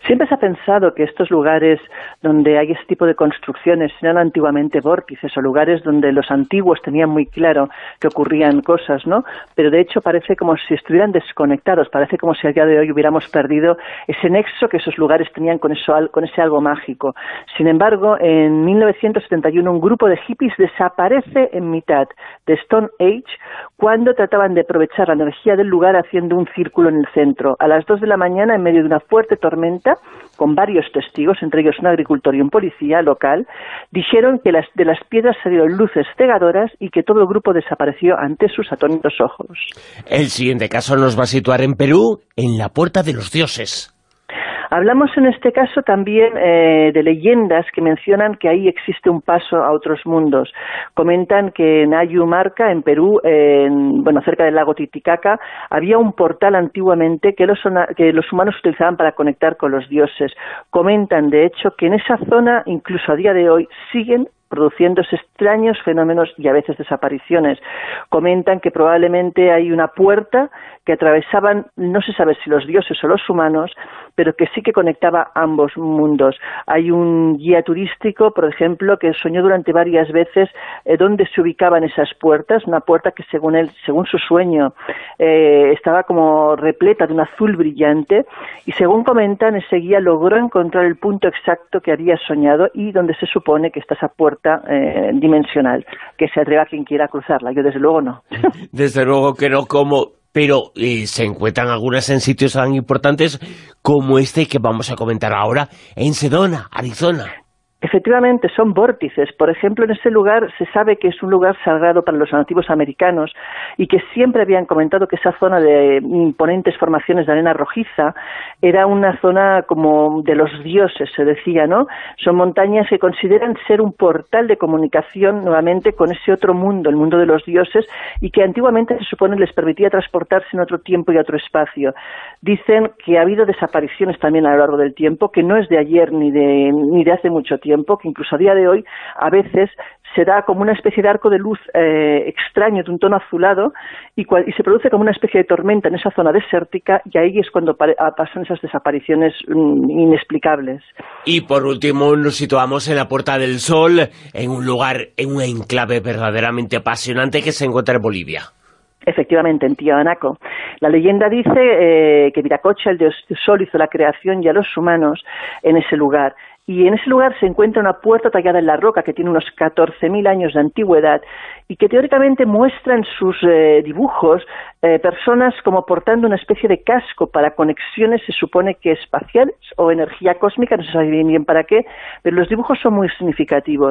Siempre se ha pensado que estos lugares donde hay este tipo de construcciones eran antiguamente vórtices o lugares donde los antiguos tenían muy claro que ocurrían cosas, ¿no? Pero de hecho parece como si estuvieran desconectados, parece como si a día de hoy hubiéramos perdido ese nexo que esos lugares tenían con, eso, con ese algo mágico. Sin embargo, en mil novecientos setenta y uno un grupo de hippies desaparece en mitad de Stone Age cuando trataban de aprovechar la energía del lugar haciendo un círculo en el centro. A las dos de la mañana, en medio de una fuerte tormenta, con varios testigos, entre ellos un agricultor y un policía local, dijeron que las, de las piedras salieron luces cegadoras y que todo el grupo desapareció ante sus atónitos ojos. El siguiente caso nos va a situar en Perú, en la Puerta de los Dioses. Hablamos en este caso también eh, de leyendas que mencionan que ahí existe un paso a otros mundos. Comentan que en Ayumarca, en Perú, eh, en, bueno, cerca del lago Titicaca, había un portal antiguamente que los, que los humanos utilizaban para conectar con los dioses. Comentan, de hecho, que en esa zona, incluso a día de hoy, siguen produciéndose extraños fenómenos y a veces desapariciones. Comentan que probablemente hay una puerta que atravesaban, no se sabe si los dioses o los humanos, pero que sí que conectaba ambos mundos. Hay un guía turístico, por ejemplo, que soñó durante varias veces eh, dónde se ubicaban esas puertas, una puerta que según él, según su sueño, eh, estaba como repleta de un azul brillante, y según comentan, ese guía logró encontrar el punto exacto que había soñado y donde se supone que está esa puerta Eh, dimensional, que se atreva quien quiera cruzarla. Yo desde luego no. Desde luego que no, como, pero eh, se encuentran algunas en sitios tan importantes como este que vamos a comentar ahora, en Sedona, Arizona. Efectivamente, son vórtices. Por ejemplo, en ese lugar se sabe que es un lugar sagrado para los nativos americanos y que siempre habían comentado que esa zona de imponentes formaciones de arena rojiza era una zona como de los dioses, se decía, ¿no? Son montañas que consideran ser un portal de comunicación nuevamente con ese otro mundo, el mundo de los dioses, y que antiguamente se supone les permitía transportarse en otro tiempo y a otro espacio. Dicen que ha habido desapariciones también a lo largo del tiempo, que no es de ayer ni de, ni de hace mucho tiempo, tiempo, que incluso a día de hoy a veces se da como una especie de arco de luz eh, extraño de un tono azulado y, cual, y se produce como una especie de tormenta en esa zona desértica, y ahí es cuando pa pasan esas desapariciones mm, inexplicables. Y por último nos situamos en la Puerta del Sol, en un lugar, en un enclave verdaderamente apasionante que se encuentra en Bolivia. Efectivamente, en Tiahuanaco. La leyenda dice eh, que Viracocha, el dios Sol, hizo la creación y a los humanos en ese lugar. Y en ese lugar se encuentra una puerta tallada en la roca que tiene unos catorce mil años de antigüedad y que teóricamente muestra en sus eh, dibujos eh, personas como portando una especie de casco para conexiones, se supone que espaciales o energía cósmica, no se sabe bien, bien para qué, pero los dibujos son muy significativos.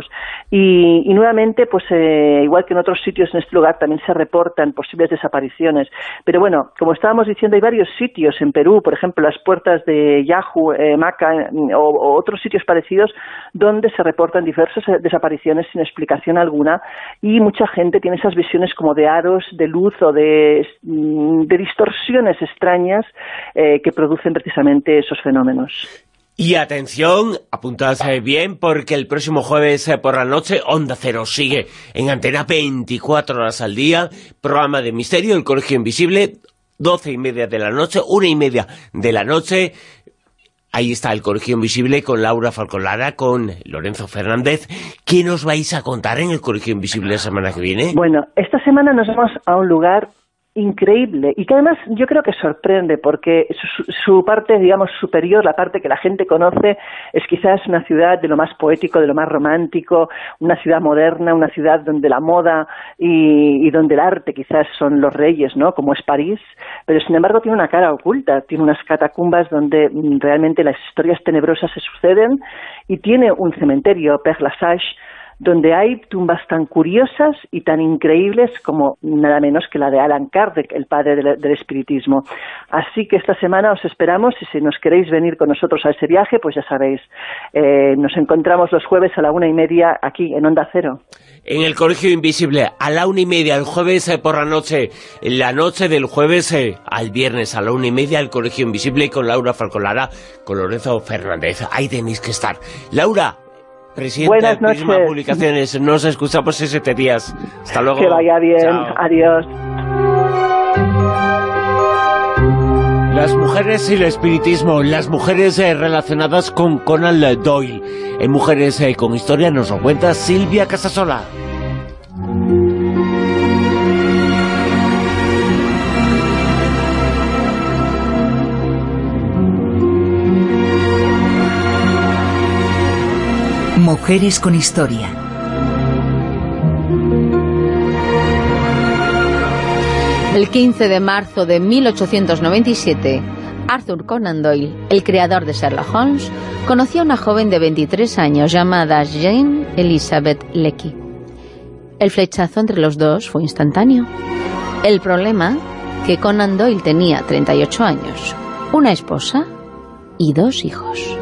Y, y nuevamente, pues eh, igual que en otros sitios en este lugar, también se reportan posibles desapariciones. Pero bueno, como estábamos diciendo, hay varios sitios en Perú, por ejemplo, las puertas de Yaju, eh, Maca o, o otros sitios parecidos donde se reportan diversas desapariciones sin explicación alguna, y mucha gente tiene esas visiones como de aros de luz o de, de distorsiones extrañas eh, que producen precisamente esos fenómenos. Y atención, apuntad bien, porque el próximo jueves por la noche Onda Cero sigue en antena veinticuatro horas al día, programa de misterio, El Colegio Invisible, doce y media de la noche, una y media de la noche. Ahí está El Colegio Invisible con Laura Falcolara, con Lorenzo Fernández. ¿Qué nos vais a contar en El Colegio Invisible la semana que viene? Bueno, esta semana nos vamos a un lugar increíble y que además yo creo que sorprende porque su, su parte, digamos, superior, la parte que la gente conoce, es quizás una ciudad de lo más poético, de lo más romántico, una ciudad moderna, una ciudad donde la moda y, y donde el arte quizás son los reyes, ¿no?, como es París, pero sin embargo tiene una cara oculta, tiene unas catacumbas donde realmente las historias tenebrosas se suceden, y tiene un cementerio, Père Lachaise, donde hay tumbas tan curiosas y tan increíbles como nada menos que la de Allan Kardec, el padre del, del espiritismo. Así que esta semana os esperamos, y si nos queréis venir con nosotros a ese viaje, pues ya sabéis, eh, nos encontramos los jueves a la una y media aquí en Onda Cero. En El Colegio Invisible, a la una y media, el jueves eh, por la noche, en la noche del jueves eh, al viernes a la una y media, El Colegio Invisible con Laura Falcolara, con Lorenzo Fernández. Ahí tenéis que estar. Laura, presidenta de Prisma Publicaciones, nos escuchamos en siete días. Hasta luego. Que vaya bien. Chao. Adiós. Las mujeres y el espiritismo, las mujeres eh, relacionadas con Conan Doyle. En Mujeres eh, con Historia nos lo cuenta Silvia Casasola. Mujeres con Historia. El quince de marzo de mil ochocientos noventa y siete, Arthur Conan Doyle, el creador de Sherlock Holmes, conoció a una joven de veintitrés años llamada Jane Elizabeth Leakey. El flechazo entre los dos fue instantáneo. El problema, que Conan Doyle tenía treinta y ocho años, una esposa y dos hijos.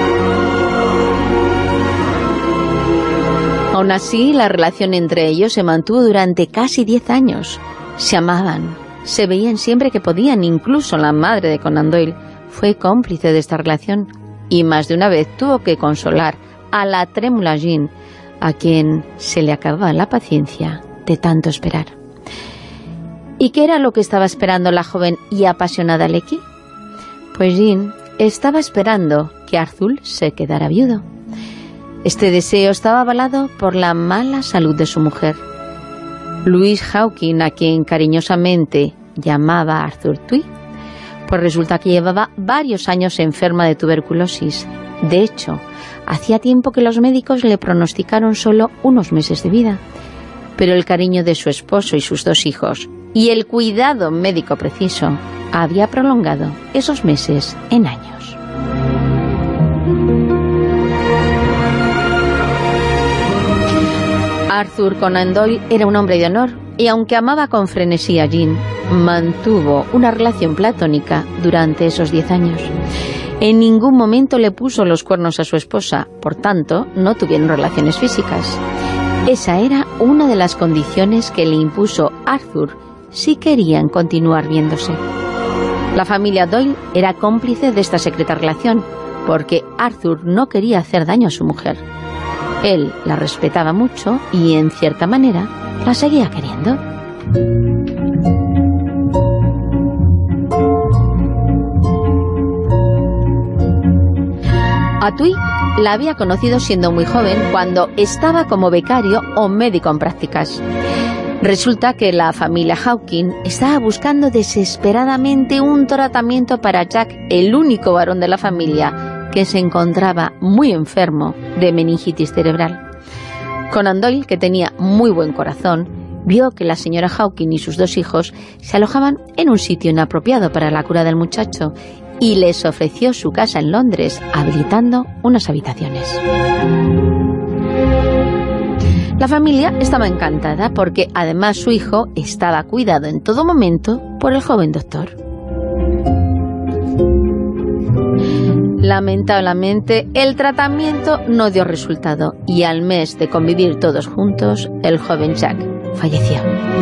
Aún así, la relación entre ellos se mantuvo durante casi diez años. Se amaban, se veían siempre que podían, incluso la madre de Conan Doyle fue cómplice de esta relación y más de una vez tuvo que consolar a la trémula Jean, a quien se le acababa la paciencia de tanto esperar. ¿Y qué era lo que estaba esperando la joven y apasionada Leakey? Pues Jean estaba esperando que Arthur se quedara viudo. Este deseo estaba avalado por la mala salud de su mujer. Louise Hawking, a quien cariñosamente llamaba Arthur Twee, pues resulta que llevaba varios años enferma de tuberculosis. De hecho, hacía tiempo que los médicos le pronosticaron solo unos meses de vida. Pero el cariño de su esposo y sus dos hijos y el cuidado médico preciso había prolongado esos meses en años. Arthur Conan Doyle era un hombre de honor y aunque amaba con frenesí a Jean, mantuvo una relación platónica durante esos diez años. En ningún momento le puso los cuernos a su esposa, por tanto, no tuvieron relaciones físicas. Esa era una de las condiciones que le impuso Arthur si querían continuar viéndose. La familia Doyle era cómplice de esta secreta relación, porque Arthur no quería hacer daño a su mujer. Él la respetaba mucho y, en cierta manera, la seguía queriendo. A Twee la había conocido siendo muy joven, cuando estaba como becario o médico en prácticas. Resulta que la familia Hawking estaba buscando desesperadamente un tratamiento para Jack, el único varón de la familia, que se encontraba muy enfermo de meningitis cerebral. Conan Doyle, que tenía muy buen corazón, vio que la señora Hawking y sus dos hijos se alojaban en un sitio inapropiado para la cura del muchacho y les ofreció su casa en Londres, habilitando unas habitaciones. La familia estaba encantada porque además su hijo estaba cuidado en todo momento por el joven doctor. Lamentablemente, el tratamiento no dio resultado y al mes de convivir todos juntos, el joven Jack falleció.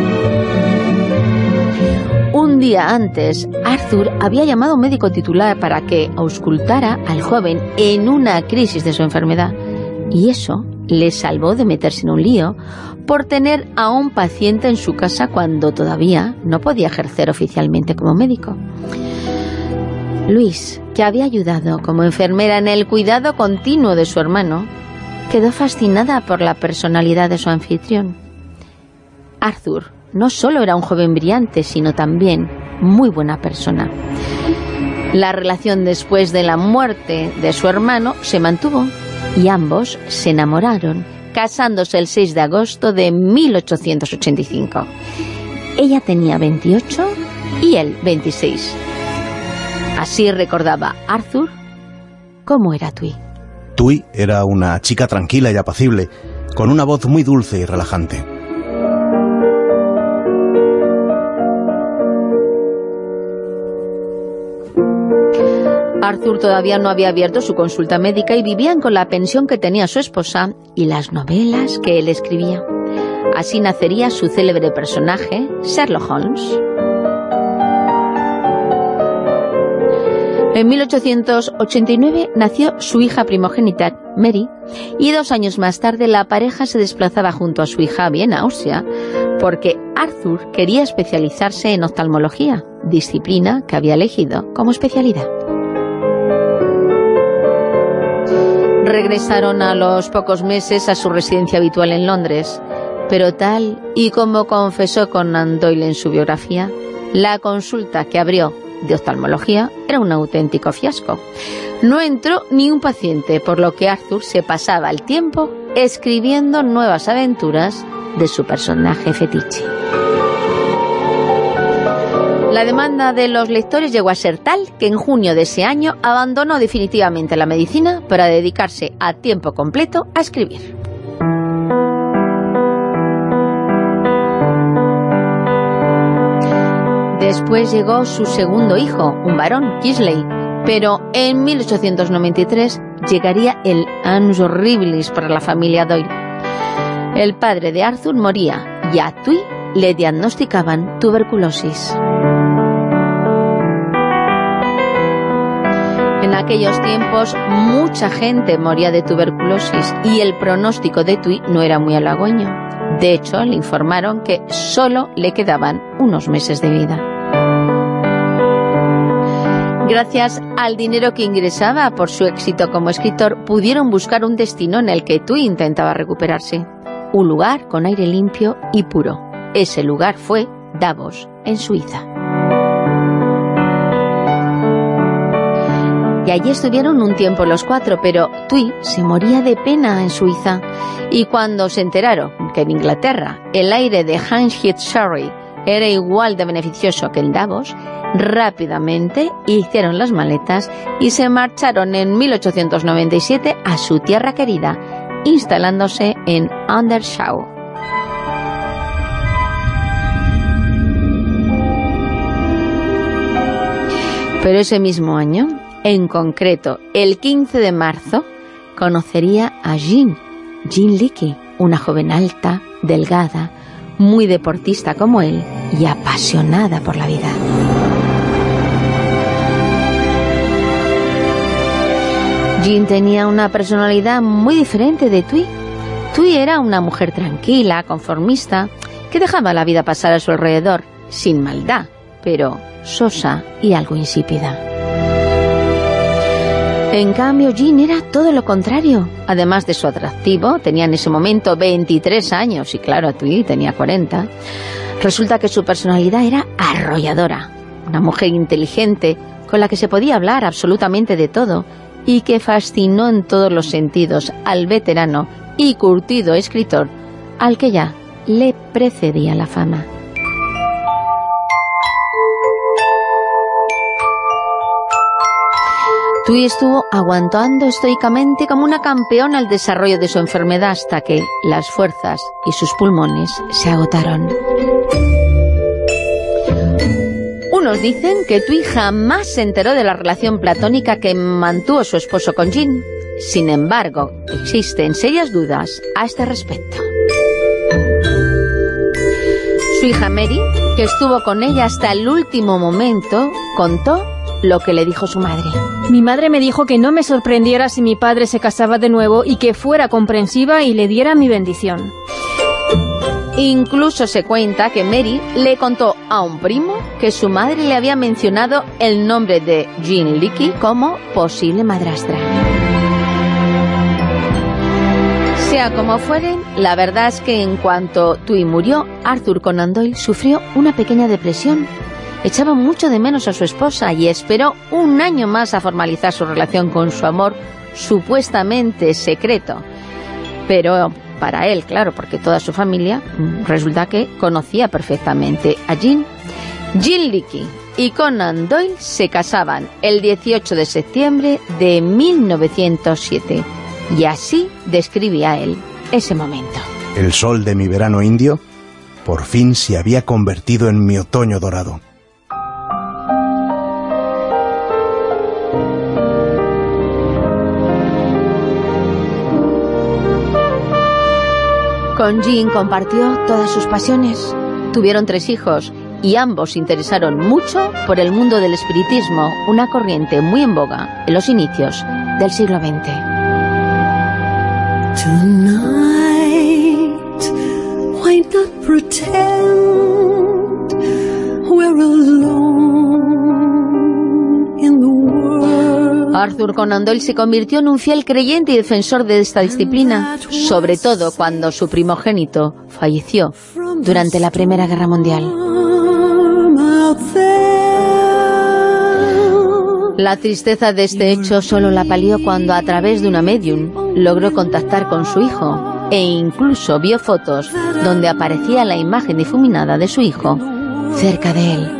Un día antes, Arthur había llamado a un médico titular para que auscultara al joven en una crisis de su enfermedad, y eso le salvó de meterse en un lío por tener a un paciente en su casa cuando todavía no podía ejercer oficialmente como médico. Louise, que había ayudado como enfermera en el cuidado continuo de su hermano, quedó fascinada por la personalidad de su anfitrión. Arthur no solo era un joven brillante, sino también muy buena persona. La relación después de la muerte de su hermano se mantuvo y ambos se enamoraron, casándose el seis de agosto de mil ochocientos ochenta y cinco. Ella tenía veintiocho y él veintiséis. Así recordaba Arthur cómo era Twee. Twee era una chica tranquila y apacible, con una voz muy dulce y relajante. Arthur todavía no había abierto su consulta médica y vivían con la pensión que tenía su esposa y las novelas que él escribía. Así nacería su célebre personaje, Sherlock Holmes. En mil ochocientos ochenta y nueve nació su hija primogénita, Mary, y dos años más tarde la pareja se desplazaba junto a su hija a Viena, Austria, porque Arthur quería especializarse en oftalmología, disciplina que había elegido como especialidad. Regresaron a los pocos meses a su residencia habitual en Londres, pero tal y como confesó Conan Doyle en su biografía, la consulta que abrió de oftalmología era un auténtico fiasco. No entró ni un paciente, por lo que Arthur se pasaba el tiempo escribiendo nuevas aventuras de su personaje fetiche. La demanda de los lectores llegó a ser tal que en junio de ese año abandonó definitivamente la medicina para dedicarse a tiempo completo a escribir. Después llegó su segundo hijo, un varón, Kingsley, pero en mil ochocientos noventa y tres llegaría el annus horribilis para la familia Doyle. El padre de Arthur moría y a Twee le diagnosticaban tuberculosis. En aquellos tiempos mucha gente moría de tuberculosis y el pronóstico de Twee no era muy halagüeño. De hecho, le informaron que solo le quedaban unos meses de vida. Gracias al dinero que ingresaba por su éxito como escritor, pudieron buscar un destino en el que Twee intentaba recuperarse. Un lugar con aire limpio y puro. Ese lugar fue Davos, en Suiza. Y allí estuvieron un tiempo los cuatro, pero Twee se moría de pena en Suiza. Y cuando se enteraron que en Inglaterra el aire de Hampshire era igual de beneficioso que en Davos, rápidamente hicieron las maletas y se marcharon en mil ochocientos noventa y siete a su tierra querida, instalándose en Undershaw. Pero ese mismo año, en concreto el quince de marzo, conocería a Jean, Jean Leakey, una joven alta, delgada, muy deportista como él y apasionada por la vida. Jean tenía una personalidad muy diferente de Twee. Twee era una mujer tranquila, conformista, que dejaba la vida pasar a su alrededor, sin maldad, pero sosa y algo insípida. En cambio, Jean era todo lo contrario. Además de su atractivo, tenía en ese momento veintitrés años, y claro, Twee tenía cuarenta. Resulta que su personalidad era arrolladora. Una mujer inteligente, con la que se podía hablar absolutamente de todo, y que fascinó en todos los sentidos al veterano y curtido escritor, al que ya le precedía la fama. Twee estuvo aguantando estoicamente como una campeona el desarrollo de su enfermedad hasta que las fuerzas y sus pulmones se agotaron. Unos dicen que Twee jamás se enteró de la relación platónica que mantuvo su esposo con Jean. Sin embargo, existen serias dudas a este respecto. Su hija Mary, que estuvo con ella hasta el último momento, contó lo que le dijo su madre. Mi madre me dijo que no me sorprendiera si mi padre se casaba de nuevo y que fuera comprensiva y le diera mi bendición. Incluso se cuenta que Mary le contó a un primo que su madre le había mencionado el nombre de Jean Leakey como posible madrastra. Sea como fuere, la verdad es que en cuanto Twee murió, Arthur Conan Doyle sufrió una pequeña depresión. Echaba mucho de menos a su esposa y esperó un año más a formalizar su relación con su amor supuestamente secreto. Pero para él, claro, porque toda su familia resulta que conocía perfectamente a Jean. Jean Leakey y Conan Doyle se casaban el dieciocho de septiembre de mil novecientos siete. Y así describía él ese momento. El sol de mi verano indio por fin se había convertido en mi otoño dorado. Con Jean compartió todas sus pasiones. Tuvieron tres hijos y ambos se interesaron mucho por el mundo del espiritismo, una corriente muy en boga en los inicios del siglo veinte. Tonight, why not pretend we're alone? Arthur Conan Doyle se convirtió en un fiel creyente y defensor de esta disciplina, sobre todo cuando su primogénito falleció durante la Primera Guerra Mundial. La tristeza de este hecho solo la palió cuando, a través de una medium, logró contactar con su hijo e incluso vio fotos donde aparecía la imagen difuminada de su hijo cerca de él.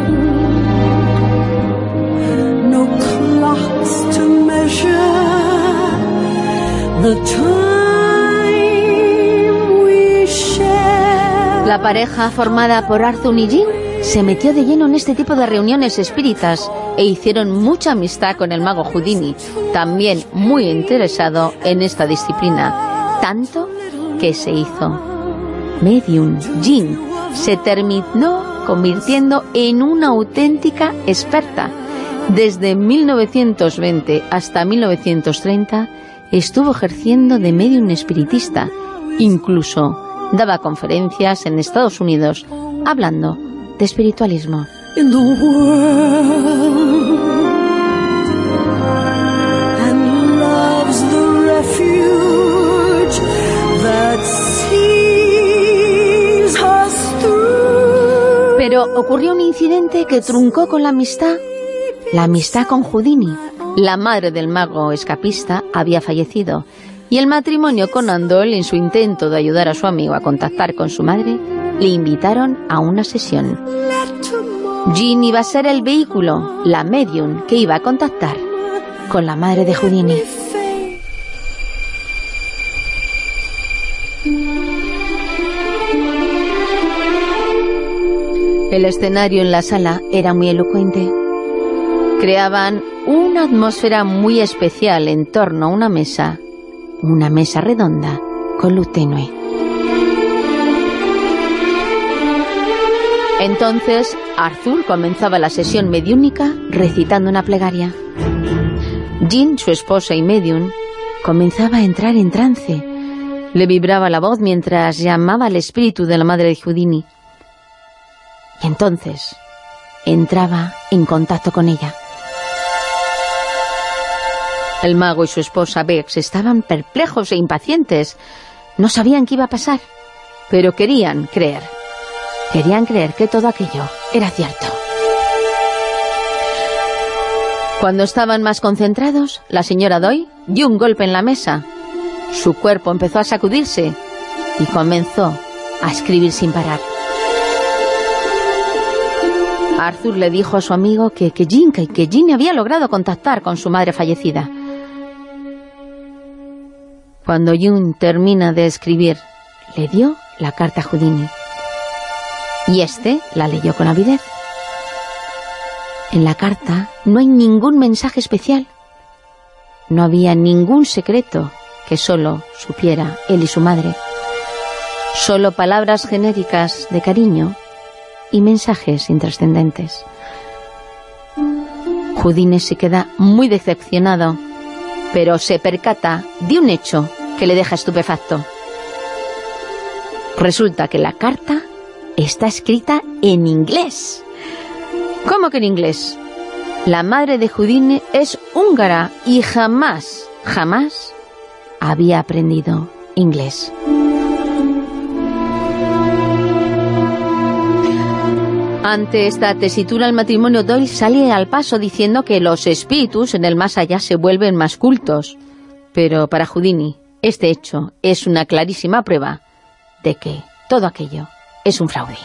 La pareja formada por Arthur y Jean se metió de lleno en este tipo de reuniones espíritas e hicieron mucha amistad con el mago Houdini, también muy interesado en esta disciplina, tanto que se hizo medium. Jean se terminó convirtiendo en una auténtica experta. Desde mil novecientos veinte hasta mil novecientos treinta estuvo ejerciendo de medium espiritista, incluso daba conferencias en Estados Unidos hablando de espiritualismo. In the world, and love's the refuge that sees us through. Pero ocurrió un incidente que truncó con la amistad, la amistad con Houdini. La madre del mago escapista había fallecido y el matrimonio Conan Doyle, en su intento de ayudar a su amigo a contactar con su madre, le invitaron a una sesión. Jean iba a ser el vehículo, la medium que iba a contactar con la madre de Houdini. El escenario en la sala era muy elocuente. Creaban una atmósfera muy especial en torno a una mesa, una mesa redonda con luz tenue. Entonces, Arthur comenzaba la sesión mediúnica recitando una plegaria. Jean, su esposa y medium, comenzaba a entrar en trance. Le vibraba la voz mientras llamaba al espíritu de la madre de Houdini. Y entonces entraba en contacto con ella. El mago y su esposa Bex estaban perplejos e impacientes. No sabían qué iba a pasar, pero querían creer. Querían creer que todo aquello era cierto. Cuando estaban más concentrados, la señora Doyle dio un golpe en la mesa. Su cuerpo empezó a sacudirse y comenzó a escribir sin parar. Arthur le dijo a su amigo que, que, Jean, que, que Jean había logrado contactar con su madre fallecida. Cuando Jean termina de escribir, le dio la carta a Houdini. Y este la leyó con avidez. En la carta no hay ningún mensaje especial. No había ningún secreto que solo supiera él y su madre. Solo palabras genéricas de cariño y mensajes intrascendentes. Houdini se queda muy decepcionado, pero se percata de un hecho que le deja estupefacto. Resulta que la carta está escrita en inglés. ¿Cómo que en inglés? La madre de Houdini es húngara y jamás, jamás había aprendido inglés. Ante esta tesitura, el matrimonio Doyle sale al paso diciendo que los espíritus en el más allá se vuelven más cultos. Pero para Houdini, este hecho es una clarísima prueba de que todo aquello es un fraude.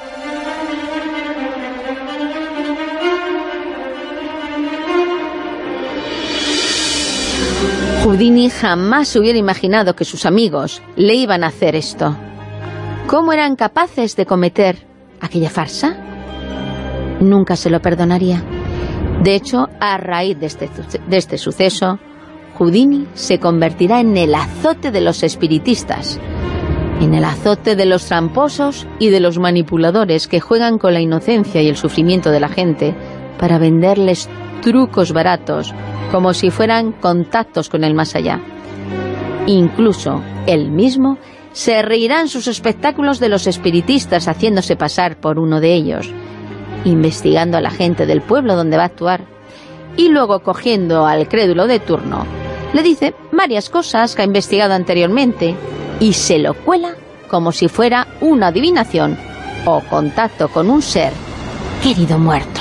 Houdini jamás hubiera imaginado que sus amigos le iban a hacer esto. ¿Cómo eran capaces de cometer aquella farsa? Nunca se lo perdonaría. De hecho, a raíz de este, de este suceso, Houdini se convertirá en el azote de los espiritistas, en el azote de los tramposos y de los manipuladores que juegan con la inocencia y el sufrimiento de la gente para venderles trucos baratos, como si fueran contactos con el más allá. Incluso él mismo se reirá en sus espectáculos de los espiritistas haciéndose pasar por uno de ellos, investigando a la gente del pueblo donde va a actuar, y luego, cogiendo al crédulo de turno, le dice varias cosas que ha investigado anteriormente y se lo cuela como si fuera una adivinación o contacto con un ser querido muerto.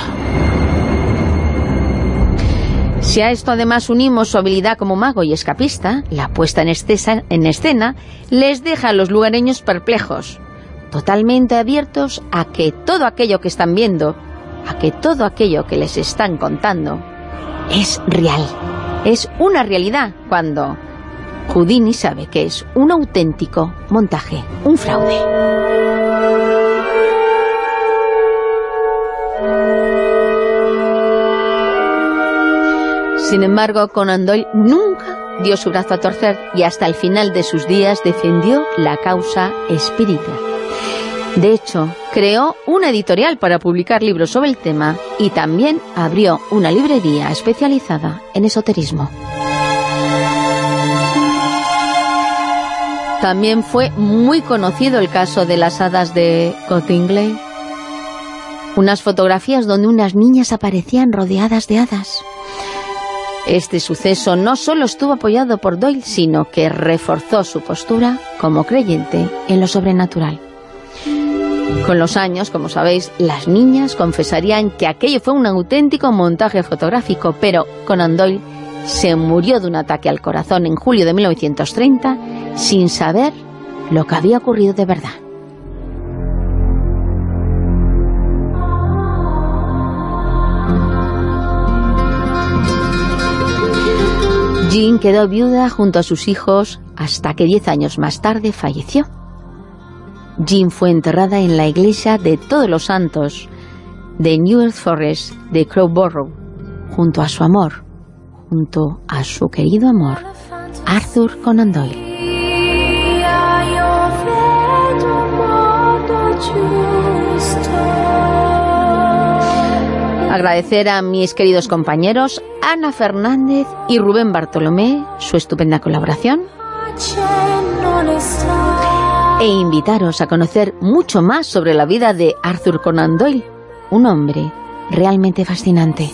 Si a esto además unimos su habilidad como mago y escapista, la puesta en, estesa, en escena les deja a los lugareños perplejos, totalmente abiertos a que todo aquello que están viendo, a que todo aquello que les están contando, es real, es una realidad, cuando Houdini sabe que es un auténtico montaje, un fraude. Sin embargo, Conan Doyle nunca dio su brazo a torcer y hasta el final de sus días defendió la causa espírita. De hecho, creó una editorial para publicar libros sobre el tema y también abrió una librería especializada en esoterismo. También fue muy conocido el caso de las hadas de Cottingley, unas fotografías donde unas niñas aparecían rodeadas de hadas. Este suceso no solo estuvo apoyado por Doyle, sino que reforzó su postura como creyente en lo sobrenatural. Con los años, como sabéis, las niñas confesarían que aquello fue un auténtico montaje fotográfico, pero Conan Doyle se murió de un ataque al corazón en julio de mil novecientos treinta sin saber lo que había ocurrido de verdad. Jean quedó viuda junto a sus hijos hasta que diez años más tarde falleció. Jean fue enterrada en la iglesia de Todos los Santos de New Earth Forest de Crowborough, junto a su amor, junto a su querido amor, Arthur Conan Doyle. Agradecer a mis queridos compañeros Ana Fernández y Rubén Bartolomé su estupenda colaboración e invitaros a conocer mucho más sobre la vida de Arthur Conan Doyle, un hombre realmente fascinante.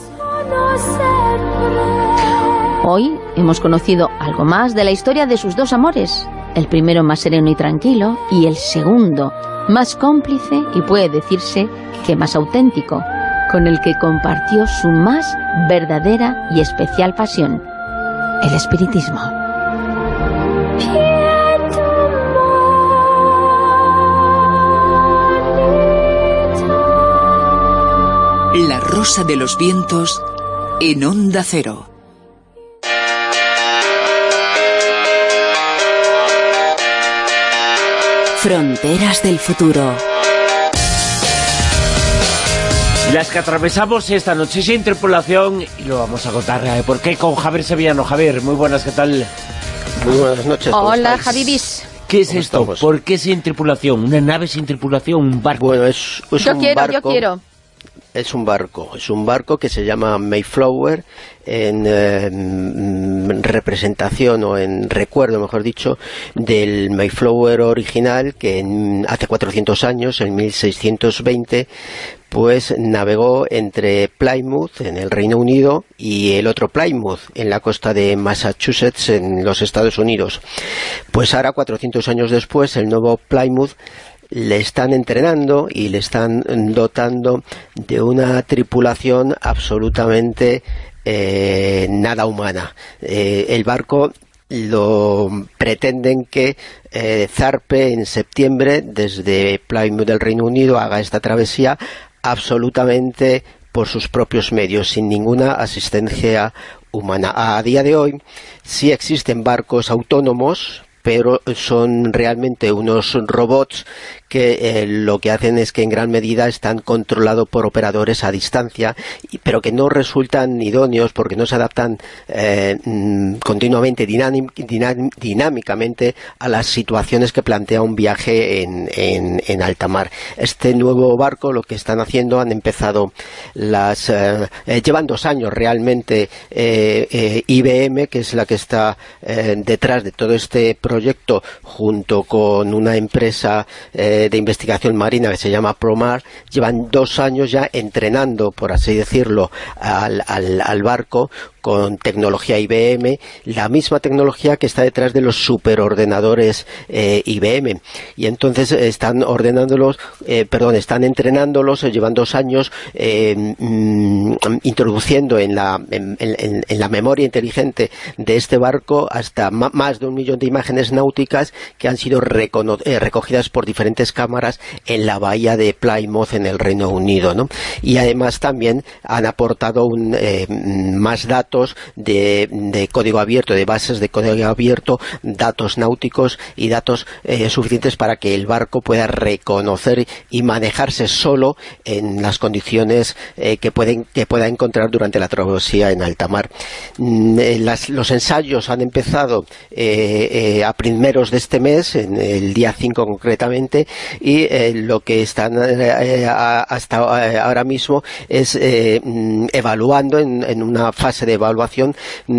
Hoy hemos conocido algo más de la historia de sus dos amores, el primero más sereno y tranquilo y el segundo más cómplice y puede decirse que más auténtico, con el que compartió su más verdadera y especial pasión, el espiritismo. La Rosa de los Vientos en Onda Cero. Fronteras del futuro. Las que atravesamos esta noche sin tripulación y lo vamos a contar. ¿eh? ¿Por qué? Con Javier Sevillano. Javier, muy buenas, ¿qué tal? Muy buenas noches. Hola, Javibis. ¿Qué es esto? Estamos? ¿Por qué sin tripulación? ¿Una nave sin tripulación? ¿Un barco? Bueno, es, es yo un quiero, barco. yo quiero. Es un barco, es un barco que se llama Mayflower en eh, representación o en recuerdo, mejor dicho, del Mayflower original que en, hace cuatrocientos años, en mil seiscientos veinte, pues navegó entre Plymouth, en el Reino Unido, y el otro Plymouth, en la costa de Massachusetts, en los Estados Unidos. Pues ahora, cuatrocientos años después, el nuevo Plymouth le están entrenando y le están dotando de una tripulación absolutamente eh, nada humana. Eh, el barco lo pretenden que eh, zarpe en septiembre desde Plymouth del Reino Unido, haga esta travesía absolutamente por sus propios medios, sin ninguna asistencia humana. A día de hoy sí existen barcos autónomos, pero son realmente unos robots que eh, lo que hacen es que en gran medida están controlados por operadores a distancia, pero que no resultan idóneos porque no se adaptan eh, continuamente, dinámicamente a las situaciones que plantea un viaje en, en, en alta mar. Este nuevo barco, lo que están haciendo, han empezado las... Eh, eh, llevan dos años realmente eh, eh, I B M, que es la que está eh, detrás de todo este proyecto, junto con una empresa eh, de, de investigación marina que se llama ProMar, llevan dos años ya entrenando, por así decirlo, al, al, al barco con tecnología I B M, la misma tecnología que está detrás de los superordenadores eh, I B M. Y entonces están ordenándolos, eh, perdón, están entrenándolos, llevan dos años eh, mm, introduciendo en la, en, en, en la memoria inteligente de este barco hasta más de un millón de imágenes náuticas que han sido eh, recogidas por diferentes cámaras en la bahía de Plymouth en el Reino Unido, ¿no? Y además también han aportado un, eh, más datos De, de código abierto, de bases de código abierto, datos náuticos y datos eh, suficientes para que el barco pueda reconocer y manejarse solo en las condiciones eh, que, pueden, que pueda encontrar durante la travesía en alta mar. Mm, eh, las, los ensayos han empezado eh, eh, a primeros de este mes, en el día cinco concretamente, y eh, lo que están eh, hasta ahora mismo es eh, evaluando en, en una fase de evaluación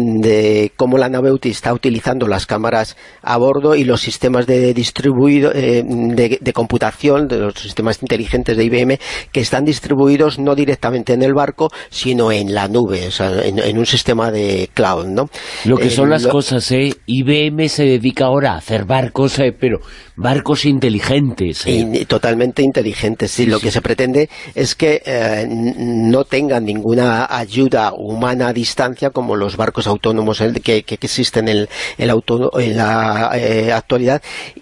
de cómo la nave está utilizando las cámaras a bordo y los sistemas de distribuido eh, de, de computación, de los sistemas inteligentes de I B M, que están distribuidos no directamente en el barco, sino en la nube, o sea, en, en un sistema de cloud, ¿no? Lo que son eh, las lo... cosas, ¿eh? I B M se dedica ahora a hacer barcos, eh, pero barcos inteligentes. ¿eh? Y, totalmente inteligentes, sí. sí lo sí. que se pretende es que eh, no tengan ninguna ayuda humana a distancia, como los barcos autónomos que, que, que existen en, en, auto, en la eh, actualidad,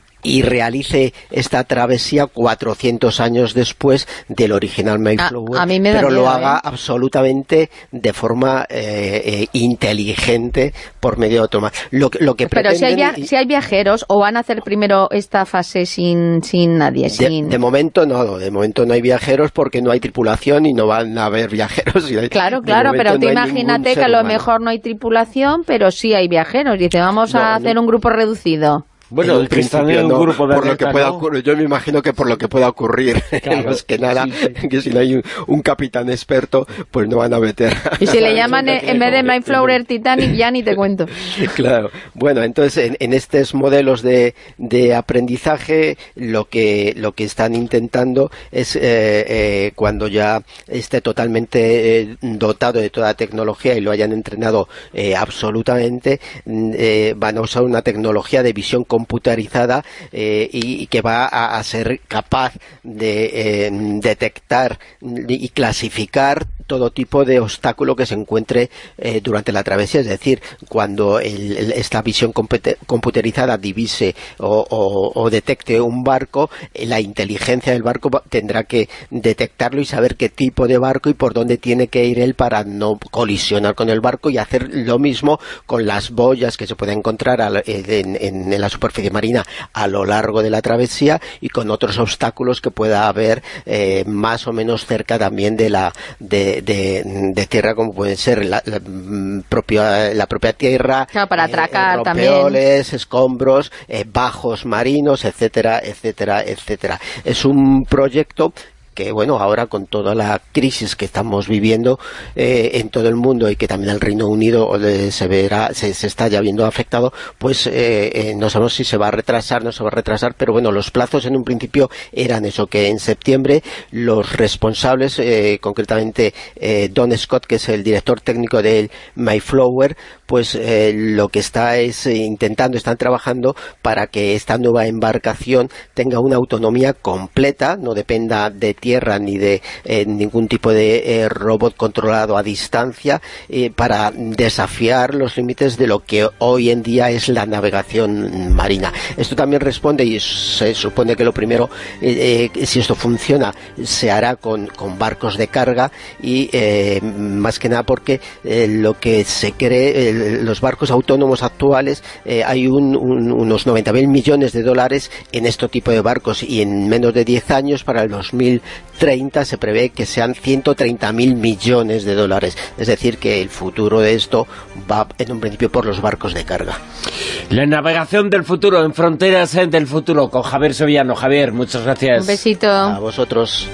y realice esta travesía cuatrocientos años después del original Mayflower, a, a mí me da pero miedo, lo haga ¿eh? absolutamente de forma eh, eh, inteligente por medio de automata. Lo, lo que pero si hay, via y, si hay viajeros, ¿o van a hacer primero esta fase sin, sin nadie? Sin... De, de momento no, de momento no hay viajeros porque no hay tripulación y no van a haber viajeros. Y hay, claro, claro, pero tú no imagínate que a lo humano. mejor no hay tripulación, pero sí hay viajeros. Dice, vamos no, a hacer no. un grupo reducido. Bueno, el que están en un no, grupo de por alerta, lo que pueda ¿no? ocurrir, yo me imagino que por lo que pueda ocurrir, claro, más que nada, sí, sí. que si no hay un, un capitán experto, pues no van a meter. Y si le llaman en, en vez de Mayflower Titanic, ya ni te cuento. Claro, bueno, entonces en, en estos modelos de, de aprendizaje, lo que lo que están intentando es, eh, eh, cuando ya esté totalmente eh, dotado de toda la tecnología y lo hayan entrenado eh, absolutamente, eh, van a usar una tecnología de visión computarizada eh, y, y que va a, a ser capaz de eh, detectar y clasificar todo tipo de obstáculo que se encuentre eh, durante la travesía, es decir, cuando el, el, esta visión computerizada divise o, o, o detecte un barco, eh, la inteligencia del barco tendrá que detectarlo y saber qué tipo de barco y por dónde tiene que ir él para no colisionar con el barco, y hacer lo mismo con las boyas que se pueden encontrar a, en, en, en la superficie marina a lo largo de la travesía, y con otros obstáculos que pueda haber eh, más o menos cerca también de la de, de, de tierra, como pueden ser la, la, propia, la propia tierra, claro, para atracar eh, también, rompeoles, escombros, eh, bajos marinos, etcétera, etcétera, etcétera. Es un proyecto que, bueno, ahora con toda la crisis que estamos viviendo eh, en todo el mundo, y que también el Reino Unido eh, se verá, se, se está ya viendo afectado, pues eh, eh, no sabemos si se va a retrasar, no se va a retrasar, pero bueno, los plazos en un principio eran eso, que en septiembre los responsables, eh, concretamente eh, Don Scott, que es el director técnico del Mayflower, pues eh, lo que está es eh, intentando, están trabajando para que esta nueva embarcación tenga una autonomía completa, no dependa de tierra ni de eh, ningún tipo de eh, robot controlado a distancia, eh, para desafiar los límites de lo que hoy en día es la navegación marina. Esto también responde, y se supone que lo primero, eh, eh, si esto funciona, se hará con, con barcos de carga, y eh, más que nada porque eh, lo que se cree, eh, los barcos autónomos actuales, eh, hay un, un, unos noventa mil millones de dólares en este tipo de barcos, y en menos de diez años, para el dos mil treinta, se prevé que sean ciento treinta mil millones de dólares. Es decir, que el futuro de esto va en un principio por los barcos de carga. La navegación del futuro, en Fronteras del Futuro, con Javier Sevillano. Javier, muchas gracias. Un besito. A vosotros.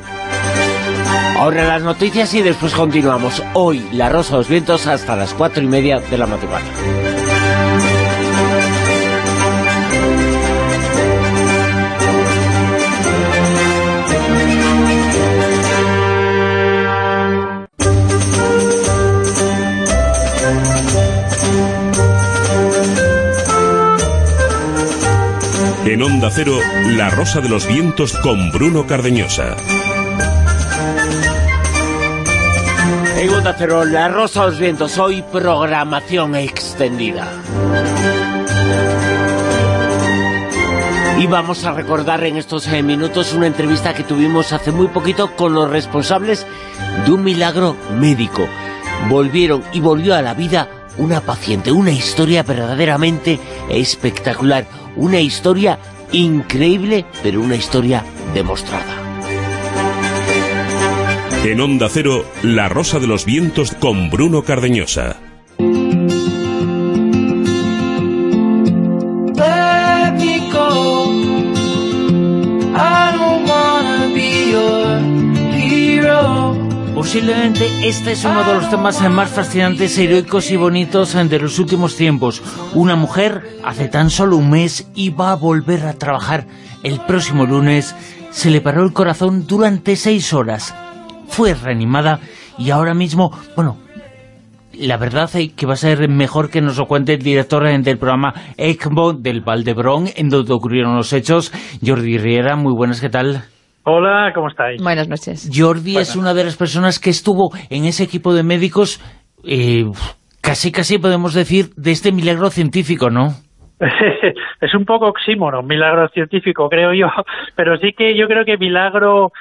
Ahora las noticias y después continuamos. Hoy, La Rosa de los Vientos, hasta las cuatro y media de la madrugada. En Onda Cero, La Rosa de los Vientos con Bruno Cardeñosa. En Onda Cero, La Rosa de los Vientos, hoy programación extendida. Y vamos a recordar en estos eh, minutos una entrevista que tuvimos hace muy poquito con los responsables de un milagro médico. Volvieron y volvió a la vida una paciente, una historia verdaderamente espectacular, una historia increíble, pero una historia demostrada. En Onda Cero, La Rosa de los Vientos con Bruno Cardeñosa. Posiblemente este es uno de los temas más fascinantes, heroicos y bonitos de los últimos tiempos. Una mujer hace tan solo un mes iba a volver a trabajar. El próximo lunes se le paró el corazón durante seis horas. Fue reanimada y ahora mismo, bueno, la verdad es que va a ser mejor que nos lo cuente el director del programa ECMO del Valdebrón, en donde ocurrieron los hechos. Jordi Riera, muy buenas, ¿qué tal? Hola, ¿cómo estáis? Buenas noches. Jordi Buenas. Es una de las personas que estuvo en ese equipo de médicos, eh, casi casi podemos decir, de este milagro científico, ¿no? Es un poco oxímoron, milagro científico, creo yo, pero sí que yo creo que milagro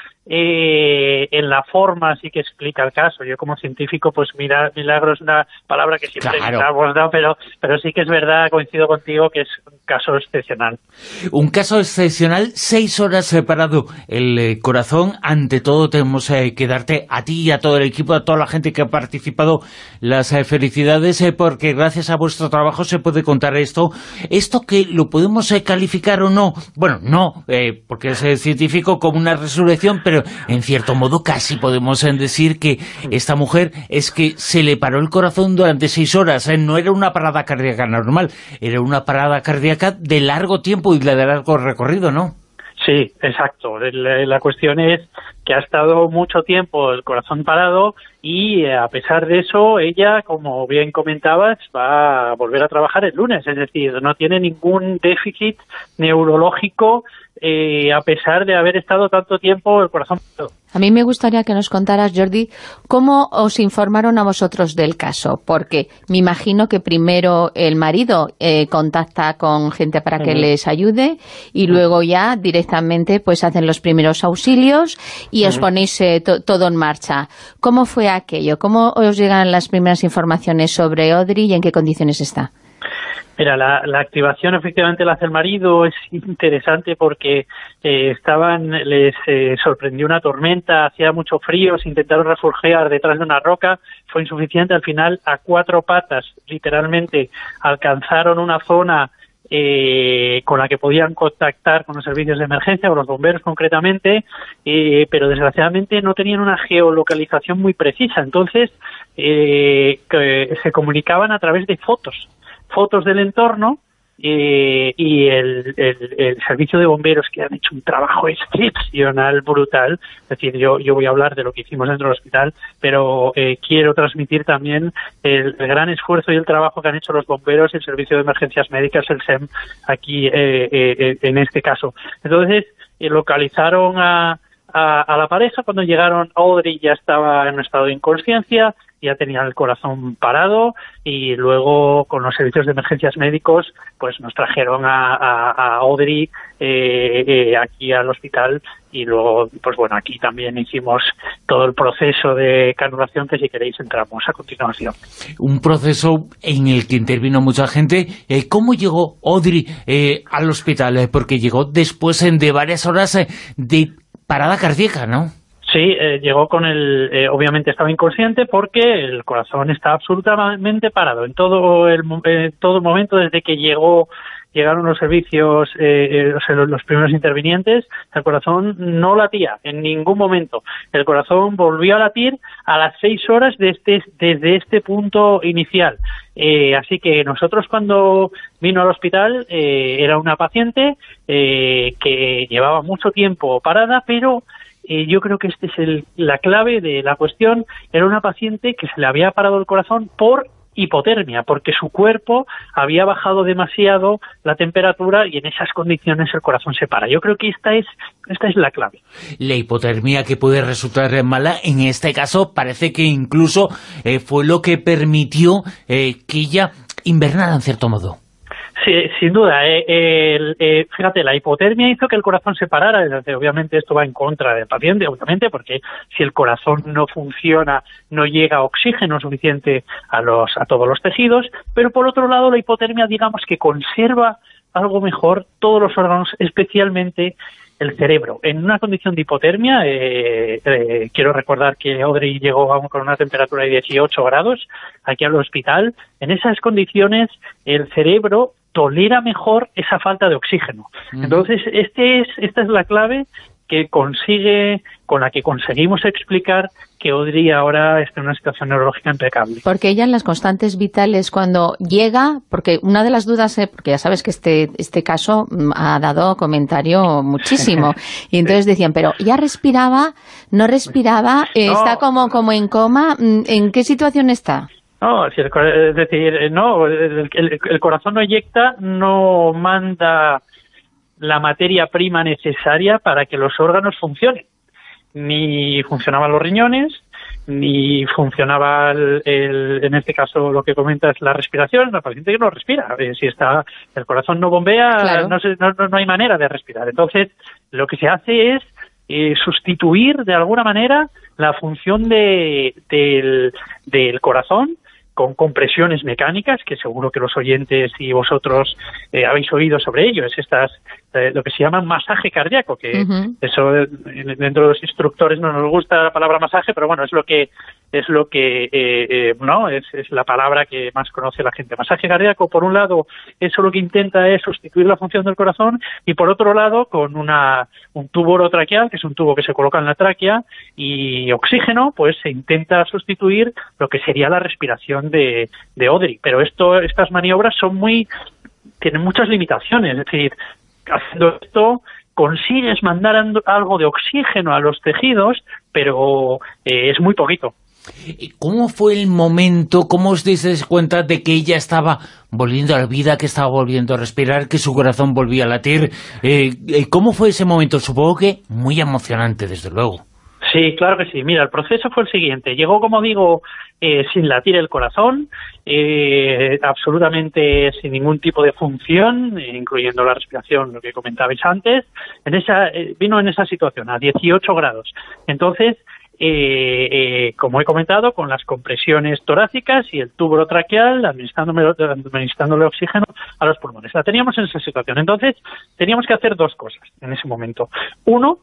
eh, en la forma sí que explica el caso. Yo como científico, pues mira, milagro es una palabra que siempre Claro. usamos, ¿no? Pero, pero sí que es verdad, coincido contigo, que es un caso excepcional. Un caso excepcional, seis horas separado el eh, corazón. Ante todo tenemos eh, que darte a ti y a todo el equipo, a toda la gente que ha participado, las eh, felicidades, eh, porque gracias a vuestro trabajo se puede contar esto. Esto que lo podemos eh, calificar o no, bueno, no, eh, porque es eh, científico, como una resurrección, pero en cierto modo casi podemos eh, decir que esta mujer es que se le paró el corazón durante seis horas. Eh, no era una parada cardíaca normal, era una parada cardíaca de largo tiempo y de largo recorrido, ¿no? Sí, exacto. La, la cuestión es que ha estado mucho tiempo el corazón parado y eh, a pesar de eso, ella, como bien comentabas, va a volver a trabajar el lunes. Es decir, no tiene ningún déficit neurológico eh, a pesar de haber estado tanto tiempo el corazón parado. A mí me gustaría que nos contaras, Jordi, cómo os informaron a vosotros del caso, porque me imagino que primero el marido eh, contacta con gente para que uh-huh. les ayude y uh-huh. luego ya directamente pues hacen los primeros auxilios y uh-huh. os ponéis eh, to- todo en marcha. ¿Cómo fue aquello? ¿Cómo os llegan las primeras informaciones sobre Audrey y en qué condiciones está? Mira, la, la activación efectivamente la hace el marido. Es interesante porque eh, estaban, les eh, sorprendió una tormenta, hacía mucho frío, se intentaron refugiar detrás de una roca, fue insuficiente. Al final, a cuatro patas, literalmente, alcanzaron una zona eh, con la que podían contactar con los servicios de emergencia, con los bomberos concretamente, eh, pero desgraciadamente no tenían una geolocalización muy precisa. Entonces, eh, que se comunicaban a través de fotos. fotos del entorno eh, y el, el, el servicio de bomberos, que han hecho un trabajo excepcional, brutal. Es decir, yo, yo voy a hablar de lo que hicimos dentro del hospital, pero eh, quiero transmitir también el, el gran esfuerzo y el trabajo que han hecho los bomberos y el servicio de emergencias médicas, el S E M, aquí eh, eh, en este caso. Entonces, eh, localizaron a, a, a la pareja. Cuando llegaron, Audrey ya estaba en un estado de inconsciencia, ya tenía el corazón parado, y luego con los servicios de emergencias médicos pues nos trajeron a, a, a Audrey eh, eh, aquí al hospital, y luego pues bueno, aquí también hicimos todo el proceso de canulación, que si queréis entramos a continuación. Un proceso en el que intervino mucha gente. Eh, ¿Cómo llegó Audrey eh, al hospital? Eh, porque llegó después eh, de varias horas eh, de parada cardíaca, ¿no? Sí, eh, llegó con el... Eh, obviamente estaba inconsciente porque el corazón está absolutamente parado. En todo el, eh, todo el momento, desde que llegó llegaron los servicios, eh, eh, o sea, los, los primeros intervinientes, el corazón no latía en ningún momento. El corazón volvió a latir a las seis horas de este, desde este punto inicial. Eh, así que nosotros, cuando vino al hospital, eh, era una paciente eh, que llevaba mucho tiempo parada, pero... Eh, yo creo que este es el, la clave de la cuestión. Era una paciente que se le había parado el corazón por hipotermia, porque su cuerpo había bajado demasiado la temperatura y en esas condiciones el corazón se para. Yo creo que esta es esta es la clave. La hipotermia, que puede resultar mala, en este caso parece que incluso eh, fue lo que permitió eh, que ella invernara en cierto modo. Sí, sin duda. Eh, eh, eh, fíjate, la hipotermia hizo que el corazón se parara. Obviamente esto va en contra del paciente, obviamente, porque si el corazón no funciona, no llega oxígeno suficiente a los a todos los tejidos. Pero por otro lado, la hipotermia, digamos que conserva algo mejor todos los órganos, especialmente el cerebro. En una condición de hipotermia, eh, eh, quiero recordar que Audrey llegó aún con una temperatura de dieciocho grados aquí al hospital. En esas condiciones, el cerebro tolera mejor esa falta de oxígeno. Uh-huh. Entonces, este es, esta es la clave que consigue, con la que conseguimos explicar que Audrey ahora está en una situación neurológica impecable. Porque ella en las constantes vitales, cuando llega, porque una de las dudas, eh, porque ya sabes que este este caso ha dado comentario muchísimo, y entonces decían, pero ya respiraba, no respiraba, eh, no. Está como, como en coma, ¿en qué situación está? No, es decir, no, el, el, el corazón no eyecta, no manda la materia prima necesaria para que los órganos funcionen. Ni funcionaban los riñones, ni funcionaba, el, el, en este caso lo que comenta es la respiración. La paciente que no respira. Eh, si está el corazón no bombea, claro. no, se, no, no hay manera de respirar. Entonces, lo que se hace es eh, sustituir de alguna manera la función de, del, del corazón con compresiones mecánicas, que seguro que los oyentes y vosotros eh, habéis oído sobre ello. Es estas eh, lo que se llama masaje cardíaco, que uh-huh. eso eh, dentro de los instructores no nos gusta la palabra masaje, pero bueno, es lo que es lo que eh, eh, no es, es la palabra que más conoce la gente. Masaje cardíaco, por un lado, eso lo que intenta es sustituir la función del corazón, y por otro lado, con una un tubo orotraqueal, que es un tubo que se coloca en la tráquea, y oxígeno, pues se intenta sustituir lo que sería la respiración de, de Audrey. Pero esto estas maniobras son muy tienen muchas limitaciones. Es decir, haciendo esto consigues mandar algo de oxígeno a los tejidos, pero eh, es muy poquito. ¿Cómo fue el momento, cómo os disteis cuenta de que ella estaba volviendo a la vida, que estaba volviendo a respirar, que su corazón volvía a latir? Eh, ¿Cómo fue ese momento? Supongo que muy emocionante, desde luego. Sí, claro que sí. Mira, el proceso fue el siguiente. Llegó, como digo, eh, sin latir el corazón, eh, absolutamente sin ningún tipo de función, eh, incluyendo la respiración, lo que comentabais antes. En esa eh, vino en esa situación, a dieciocho grados. Entonces, eh, eh, como he comentado, con las compresiones torácicas y el tubo orotraqueal, administrándole, administrándole oxígeno a los pulmones. La teníamos en esa situación. Entonces, teníamos que hacer dos cosas en ese momento. Uno,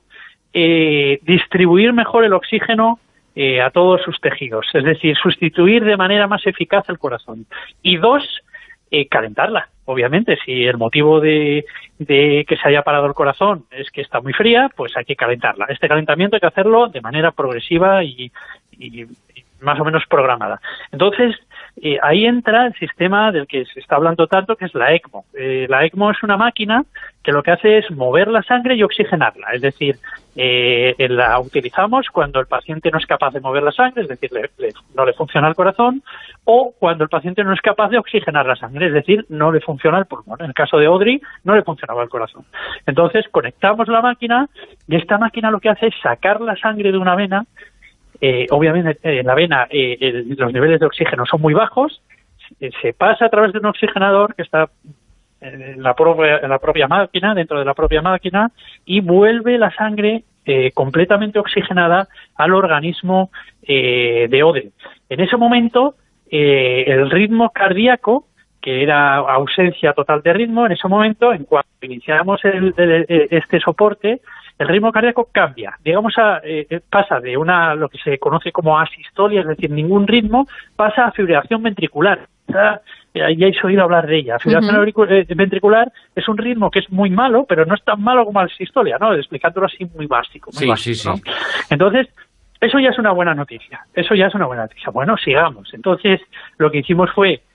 Eh, distribuir mejor el oxígeno eh, a todos sus tejidos, es decir, sustituir de manera más eficaz el corazón. Y dos, eh, calentarla, obviamente. Si el motivo de, de que se haya parado el corazón es que está muy fría, pues hay que calentarla. Este calentamiento hay que hacerlo de manera progresiva y, y, y más o menos programada. Entonces, eh, ahí entra el sistema del que se está hablando tanto, que es la ECMO. Eh, la ECMO es una máquina que lo que hace es mover la sangre y oxigenarla. Es decir, eh, la utilizamos cuando el paciente no es capaz de mover la sangre, es decir, le, le, no le funciona el corazón, o cuando el paciente no es capaz de oxigenar la sangre, es decir, no le funciona el pulmón. En el caso de Audrey, no le funcionaba el corazón. Entonces, conectamos la máquina, y esta máquina lo que hace es sacar la sangre de una vena. Eh, obviamente en la vena eh, el, los niveles de oxígeno son muy bajos, se, se pasa a través de un oxigenador que está en la, propia, en la propia máquina, dentro de la propia máquina, y vuelve la sangre eh, completamente oxigenada al organismo eh, de Audrey. En ese momento eh, el ritmo cardíaco, que era ausencia total de ritmo, en ese momento, en cuanto iniciamos el, el, el, este soporte, el ritmo cardíaco cambia, digamos, a, eh, pasa de una lo que se conoce como asistolia, es decir, ningún ritmo, pasa a fibrilación ventricular. Ya, ya habéis oído hablar de ella. Fibrilación uh-huh. ventricular es un ritmo que es muy malo, pero no es tan malo como la asistolia, ¿no? Explicándolo así muy básico. Muy sí, básico, sí, ¿no? sí. Entonces, eso ya es una buena noticia. Eso ya es una buena noticia. Bueno, sigamos. Entonces, lo que hicimos fue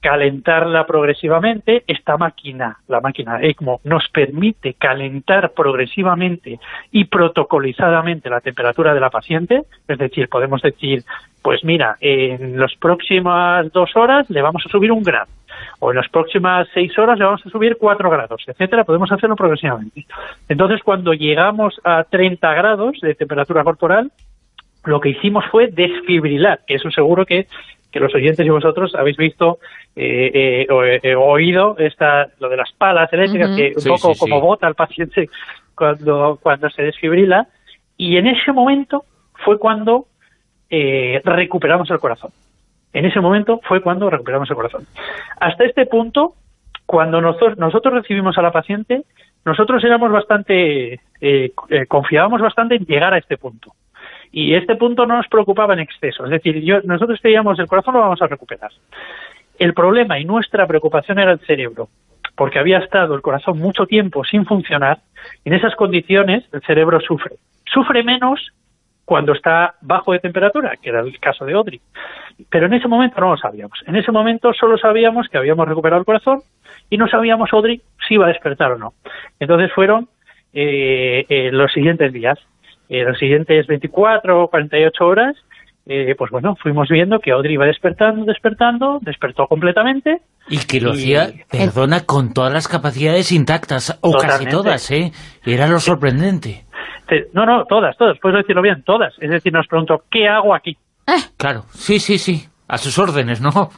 calentarla progresivamente. Esta máquina, la máquina ECMO, nos permite calentar progresivamente y protocolizadamente la temperatura de la paciente, es decir, podemos decir, pues mira, en las próximas dos horas le vamos a subir un grado, o en las próximas seis horas le vamos a subir cuatro grados, etcétera. Podemos hacerlo progresivamente. Entonces, cuando llegamos a treinta grados de temperatura corporal, lo que hicimos fue desfibrilar, que eso seguro que, que los oyentes y vosotros habéis visto eh, eh, o eh, oído esta, lo de las palas eléctricas, uh-huh. que un sí, poco sí, como sí. bota al paciente cuando, cuando se desfibrila, y en ese momento fue cuando eh, recuperamos el corazón. En ese momento fue cuando recuperamos el corazón. Hasta este punto, cuando nosotros, nosotros recibimos a la paciente, nosotros éramos bastante, eh, eh, confiábamos bastante en llegar a este punto. Y este punto no nos preocupaba en exceso. Es decir, yo, nosotros creíamos el corazón lo vamos a recuperar. El problema y nuestra preocupación era el cerebro, porque había estado el corazón mucho tiempo sin funcionar, y en esas condiciones el cerebro sufre. Sufre menos cuando está bajo de temperatura, que era el caso de Audrey. Pero en ese momento no lo sabíamos. En ese momento solo sabíamos que habíamos recuperado el corazón y no sabíamos Audrey si iba a despertar o no. Entonces fueron eh, eh, los siguientes días, eh, los siguientes veinticuatro o cuarenta y ocho horas, eh, pues bueno, fuimos viendo que Audrey iba despertando, despertando, despertó completamente. Y que lo y... hacía, perdona, con todas las capacidades intactas, o Totalmente. Casi todas, ¿eh? Era lo sorprendente. No, no, todas, todas, puedes decirlo bien, todas. Es decir, nos preguntó, ¿qué hago aquí? Eh. Claro, sí, sí, sí, a sus órdenes, ¿no?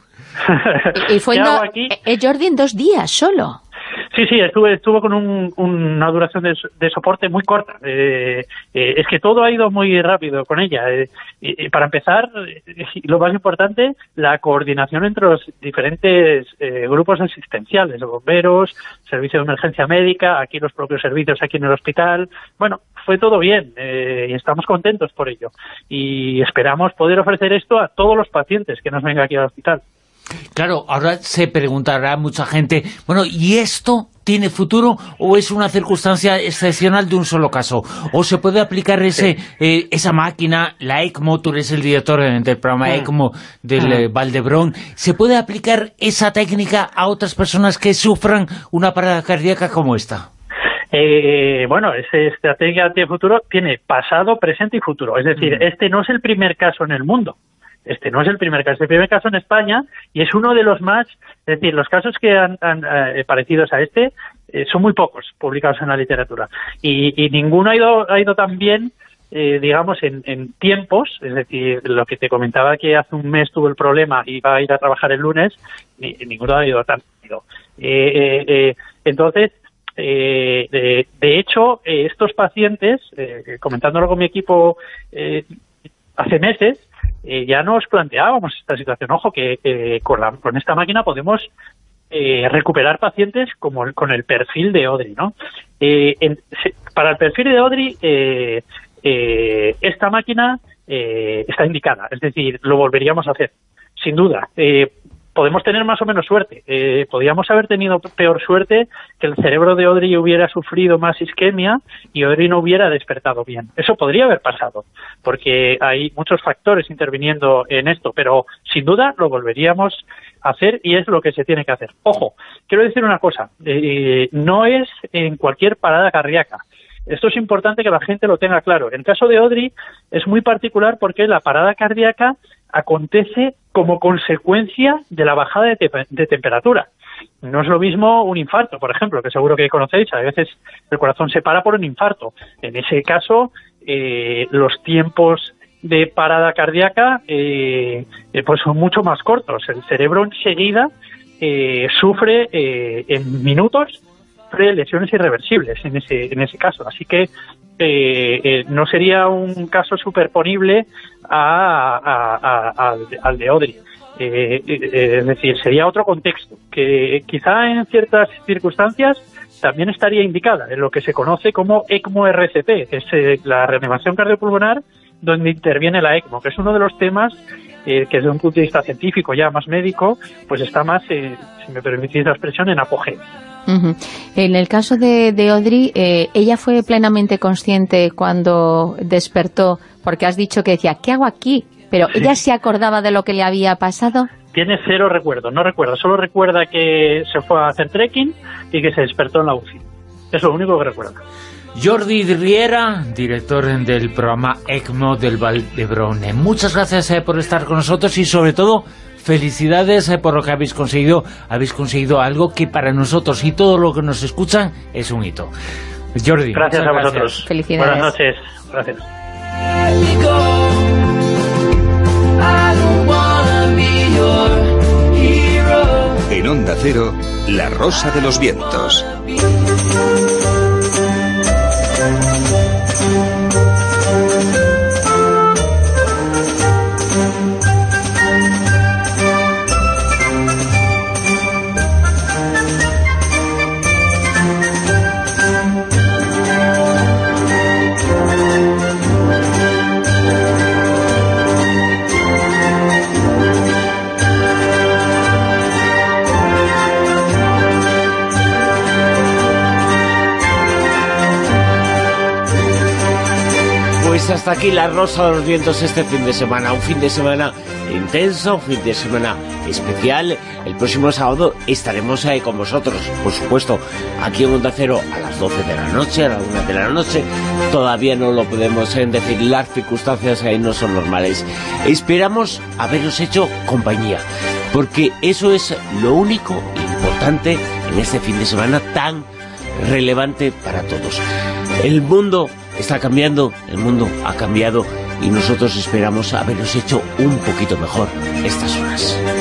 y, y fue en do... eh, Jordi en dos días solo. Sí, sí, estuve, estuvo con un, una duración de, de soporte muy corta. Eh, eh, es que todo ha ido muy rápido con ella. Eh, y, y para empezar, eh, lo más importante, la coordinación entre los diferentes eh, grupos asistenciales, bomberos, servicio de emergencia médica, aquí los propios servicios aquí en el hospital. Bueno, fue todo bien eh, y estamos contentos por ello. Y esperamos poder ofrecer esto a todos los pacientes que nos vengan aquí al hospital. Claro, ahora se preguntará mucha gente, bueno, ¿y esto tiene futuro o es una circunstancia excepcional de un solo caso? ¿O se puede aplicar ese eh, esa máquina, la ECMO, tú eres el director del programa ECMO del eh, Valdebrón, ¿se puede aplicar esa técnica a otras personas que sufran una parada cardíaca como esta? Eh, bueno, esa estrategia de futuro tiene pasado, presente y futuro. Es decir, mm. este no es el primer caso en el mundo. Este no es el primer caso, es el primer caso en España y es uno de los más, es decir, los casos que han, han eh, parecidos a este eh, son muy pocos publicados en la literatura y, y ninguno ha ido, ha ido tan bien, eh, digamos, en, en tiempos, es decir, lo que te comentaba que hace un mes tuvo el problema y va a ir a trabajar el lunes, ni, ninguno ha ido tan rápido. Eh, eh, eh, entonces, eh, de, de hecho, eh, estos pacientes, eh, comentándolo con mi equipo eh, hace meses, Eh, ya nos planteábamos esta situación. Ojo, que eh, con, la, con esta máquina podemos eh, recuperar pacientes como el, con el perfil de Audrey, ¿no? Eh, en, se, para el perfil de Audrey, eh, eh, esta máquina eh, está indicada, es decir, lo volveríamos a hacer, sin duda. Eh, podemos tener más o menos suerte. Eh, podríamos haber tenido peor suerte que el cerebro de Audrey hubiera sufrido más isquemia y Audrey no hubiera despertado bien. Eso podría haber pasado, porque hay muchos factores interviniendo en esto, pero sin duda lo volveríamos a hacer y es lo que se tiene que hacer. Ojo, quiero decir una cosa, eh, no es en cualquier parada cardíaca. Esto es importante que la gente lo tenga claro. En el caso de Audrey es muy particular porque la parada cardíaca acontece como consecuencia de la bajada de, te de temperatura. No es lo mismo un infarto, por ejemplo, que seguro que conocéis. A veces el corazón se para por un infarto. En ese caso, eh, los tiempos de parada cardíaca eh, eh, pues son mucho más cortos. El cerebro enseguida eh, sufre eh, en minutos lesiones irreversibles en ese en ese caso, así que eh, eh, no sería un caso superponible a, a, a, al, al de Audrey. Eh, eh, es decir, sería otro contexto que quizá en ciertas circunstancias también estaría indicada en lo que se conoce como ECMO R C P, que es eh, la reanimación cardiopulmonar donde interviene la ECMO, que es uno de los temas eh, que desde un punto de vista científico, ya más médico, pues está más, eh, si me permitís la expresión, en apogeo. Uh-huh. En el caso de, de Audrey, eh, ella fue plenamente consciente cuando despertó, porque has dicho que decía, ¿qué hago aquí? Pero sí. ¿Ella se acordaba de lo que le había pasado? tiene cero recuerdos, no recuerda, solo recuerda que se fue a hacer trekking y que se despertó en la U C I. Es lo único que recuerda. Jordi Riera, director del programa ECMO del Vall d'Hebron. Muchas gracias eh, por estar con nosotros y sobre todo felicidades eh, por lo que habéis conseguido. Habéis conseguido algo que para nosotros y todo lo que nos escuchan es un hito. Jordi, gracias a vosotros. Gracias. Felicidades. Buenas noches. Gracias. En Onda Cero, La Rosa de los Vientos. Pues hasta aquí La Rosa de los Vientos este fin de semana, un fin de semana intenso, un fin de semana especial. El próximo sábado estaremos ahí con vosotros, por supuesto, aquí en Onda Cero a las doce de la noche, a la una de la noche. Todavía no lo podemos eh, decir, las circunstancias ahí no son normales. Esperamos haberos hecho compañía, porque eso es lo único importante en este fin de semana tan relevante para todos. El mundo está cambiando, el mundo ha cambiado y nosotros esperamos haberos hecho un poquito mejor estas horas.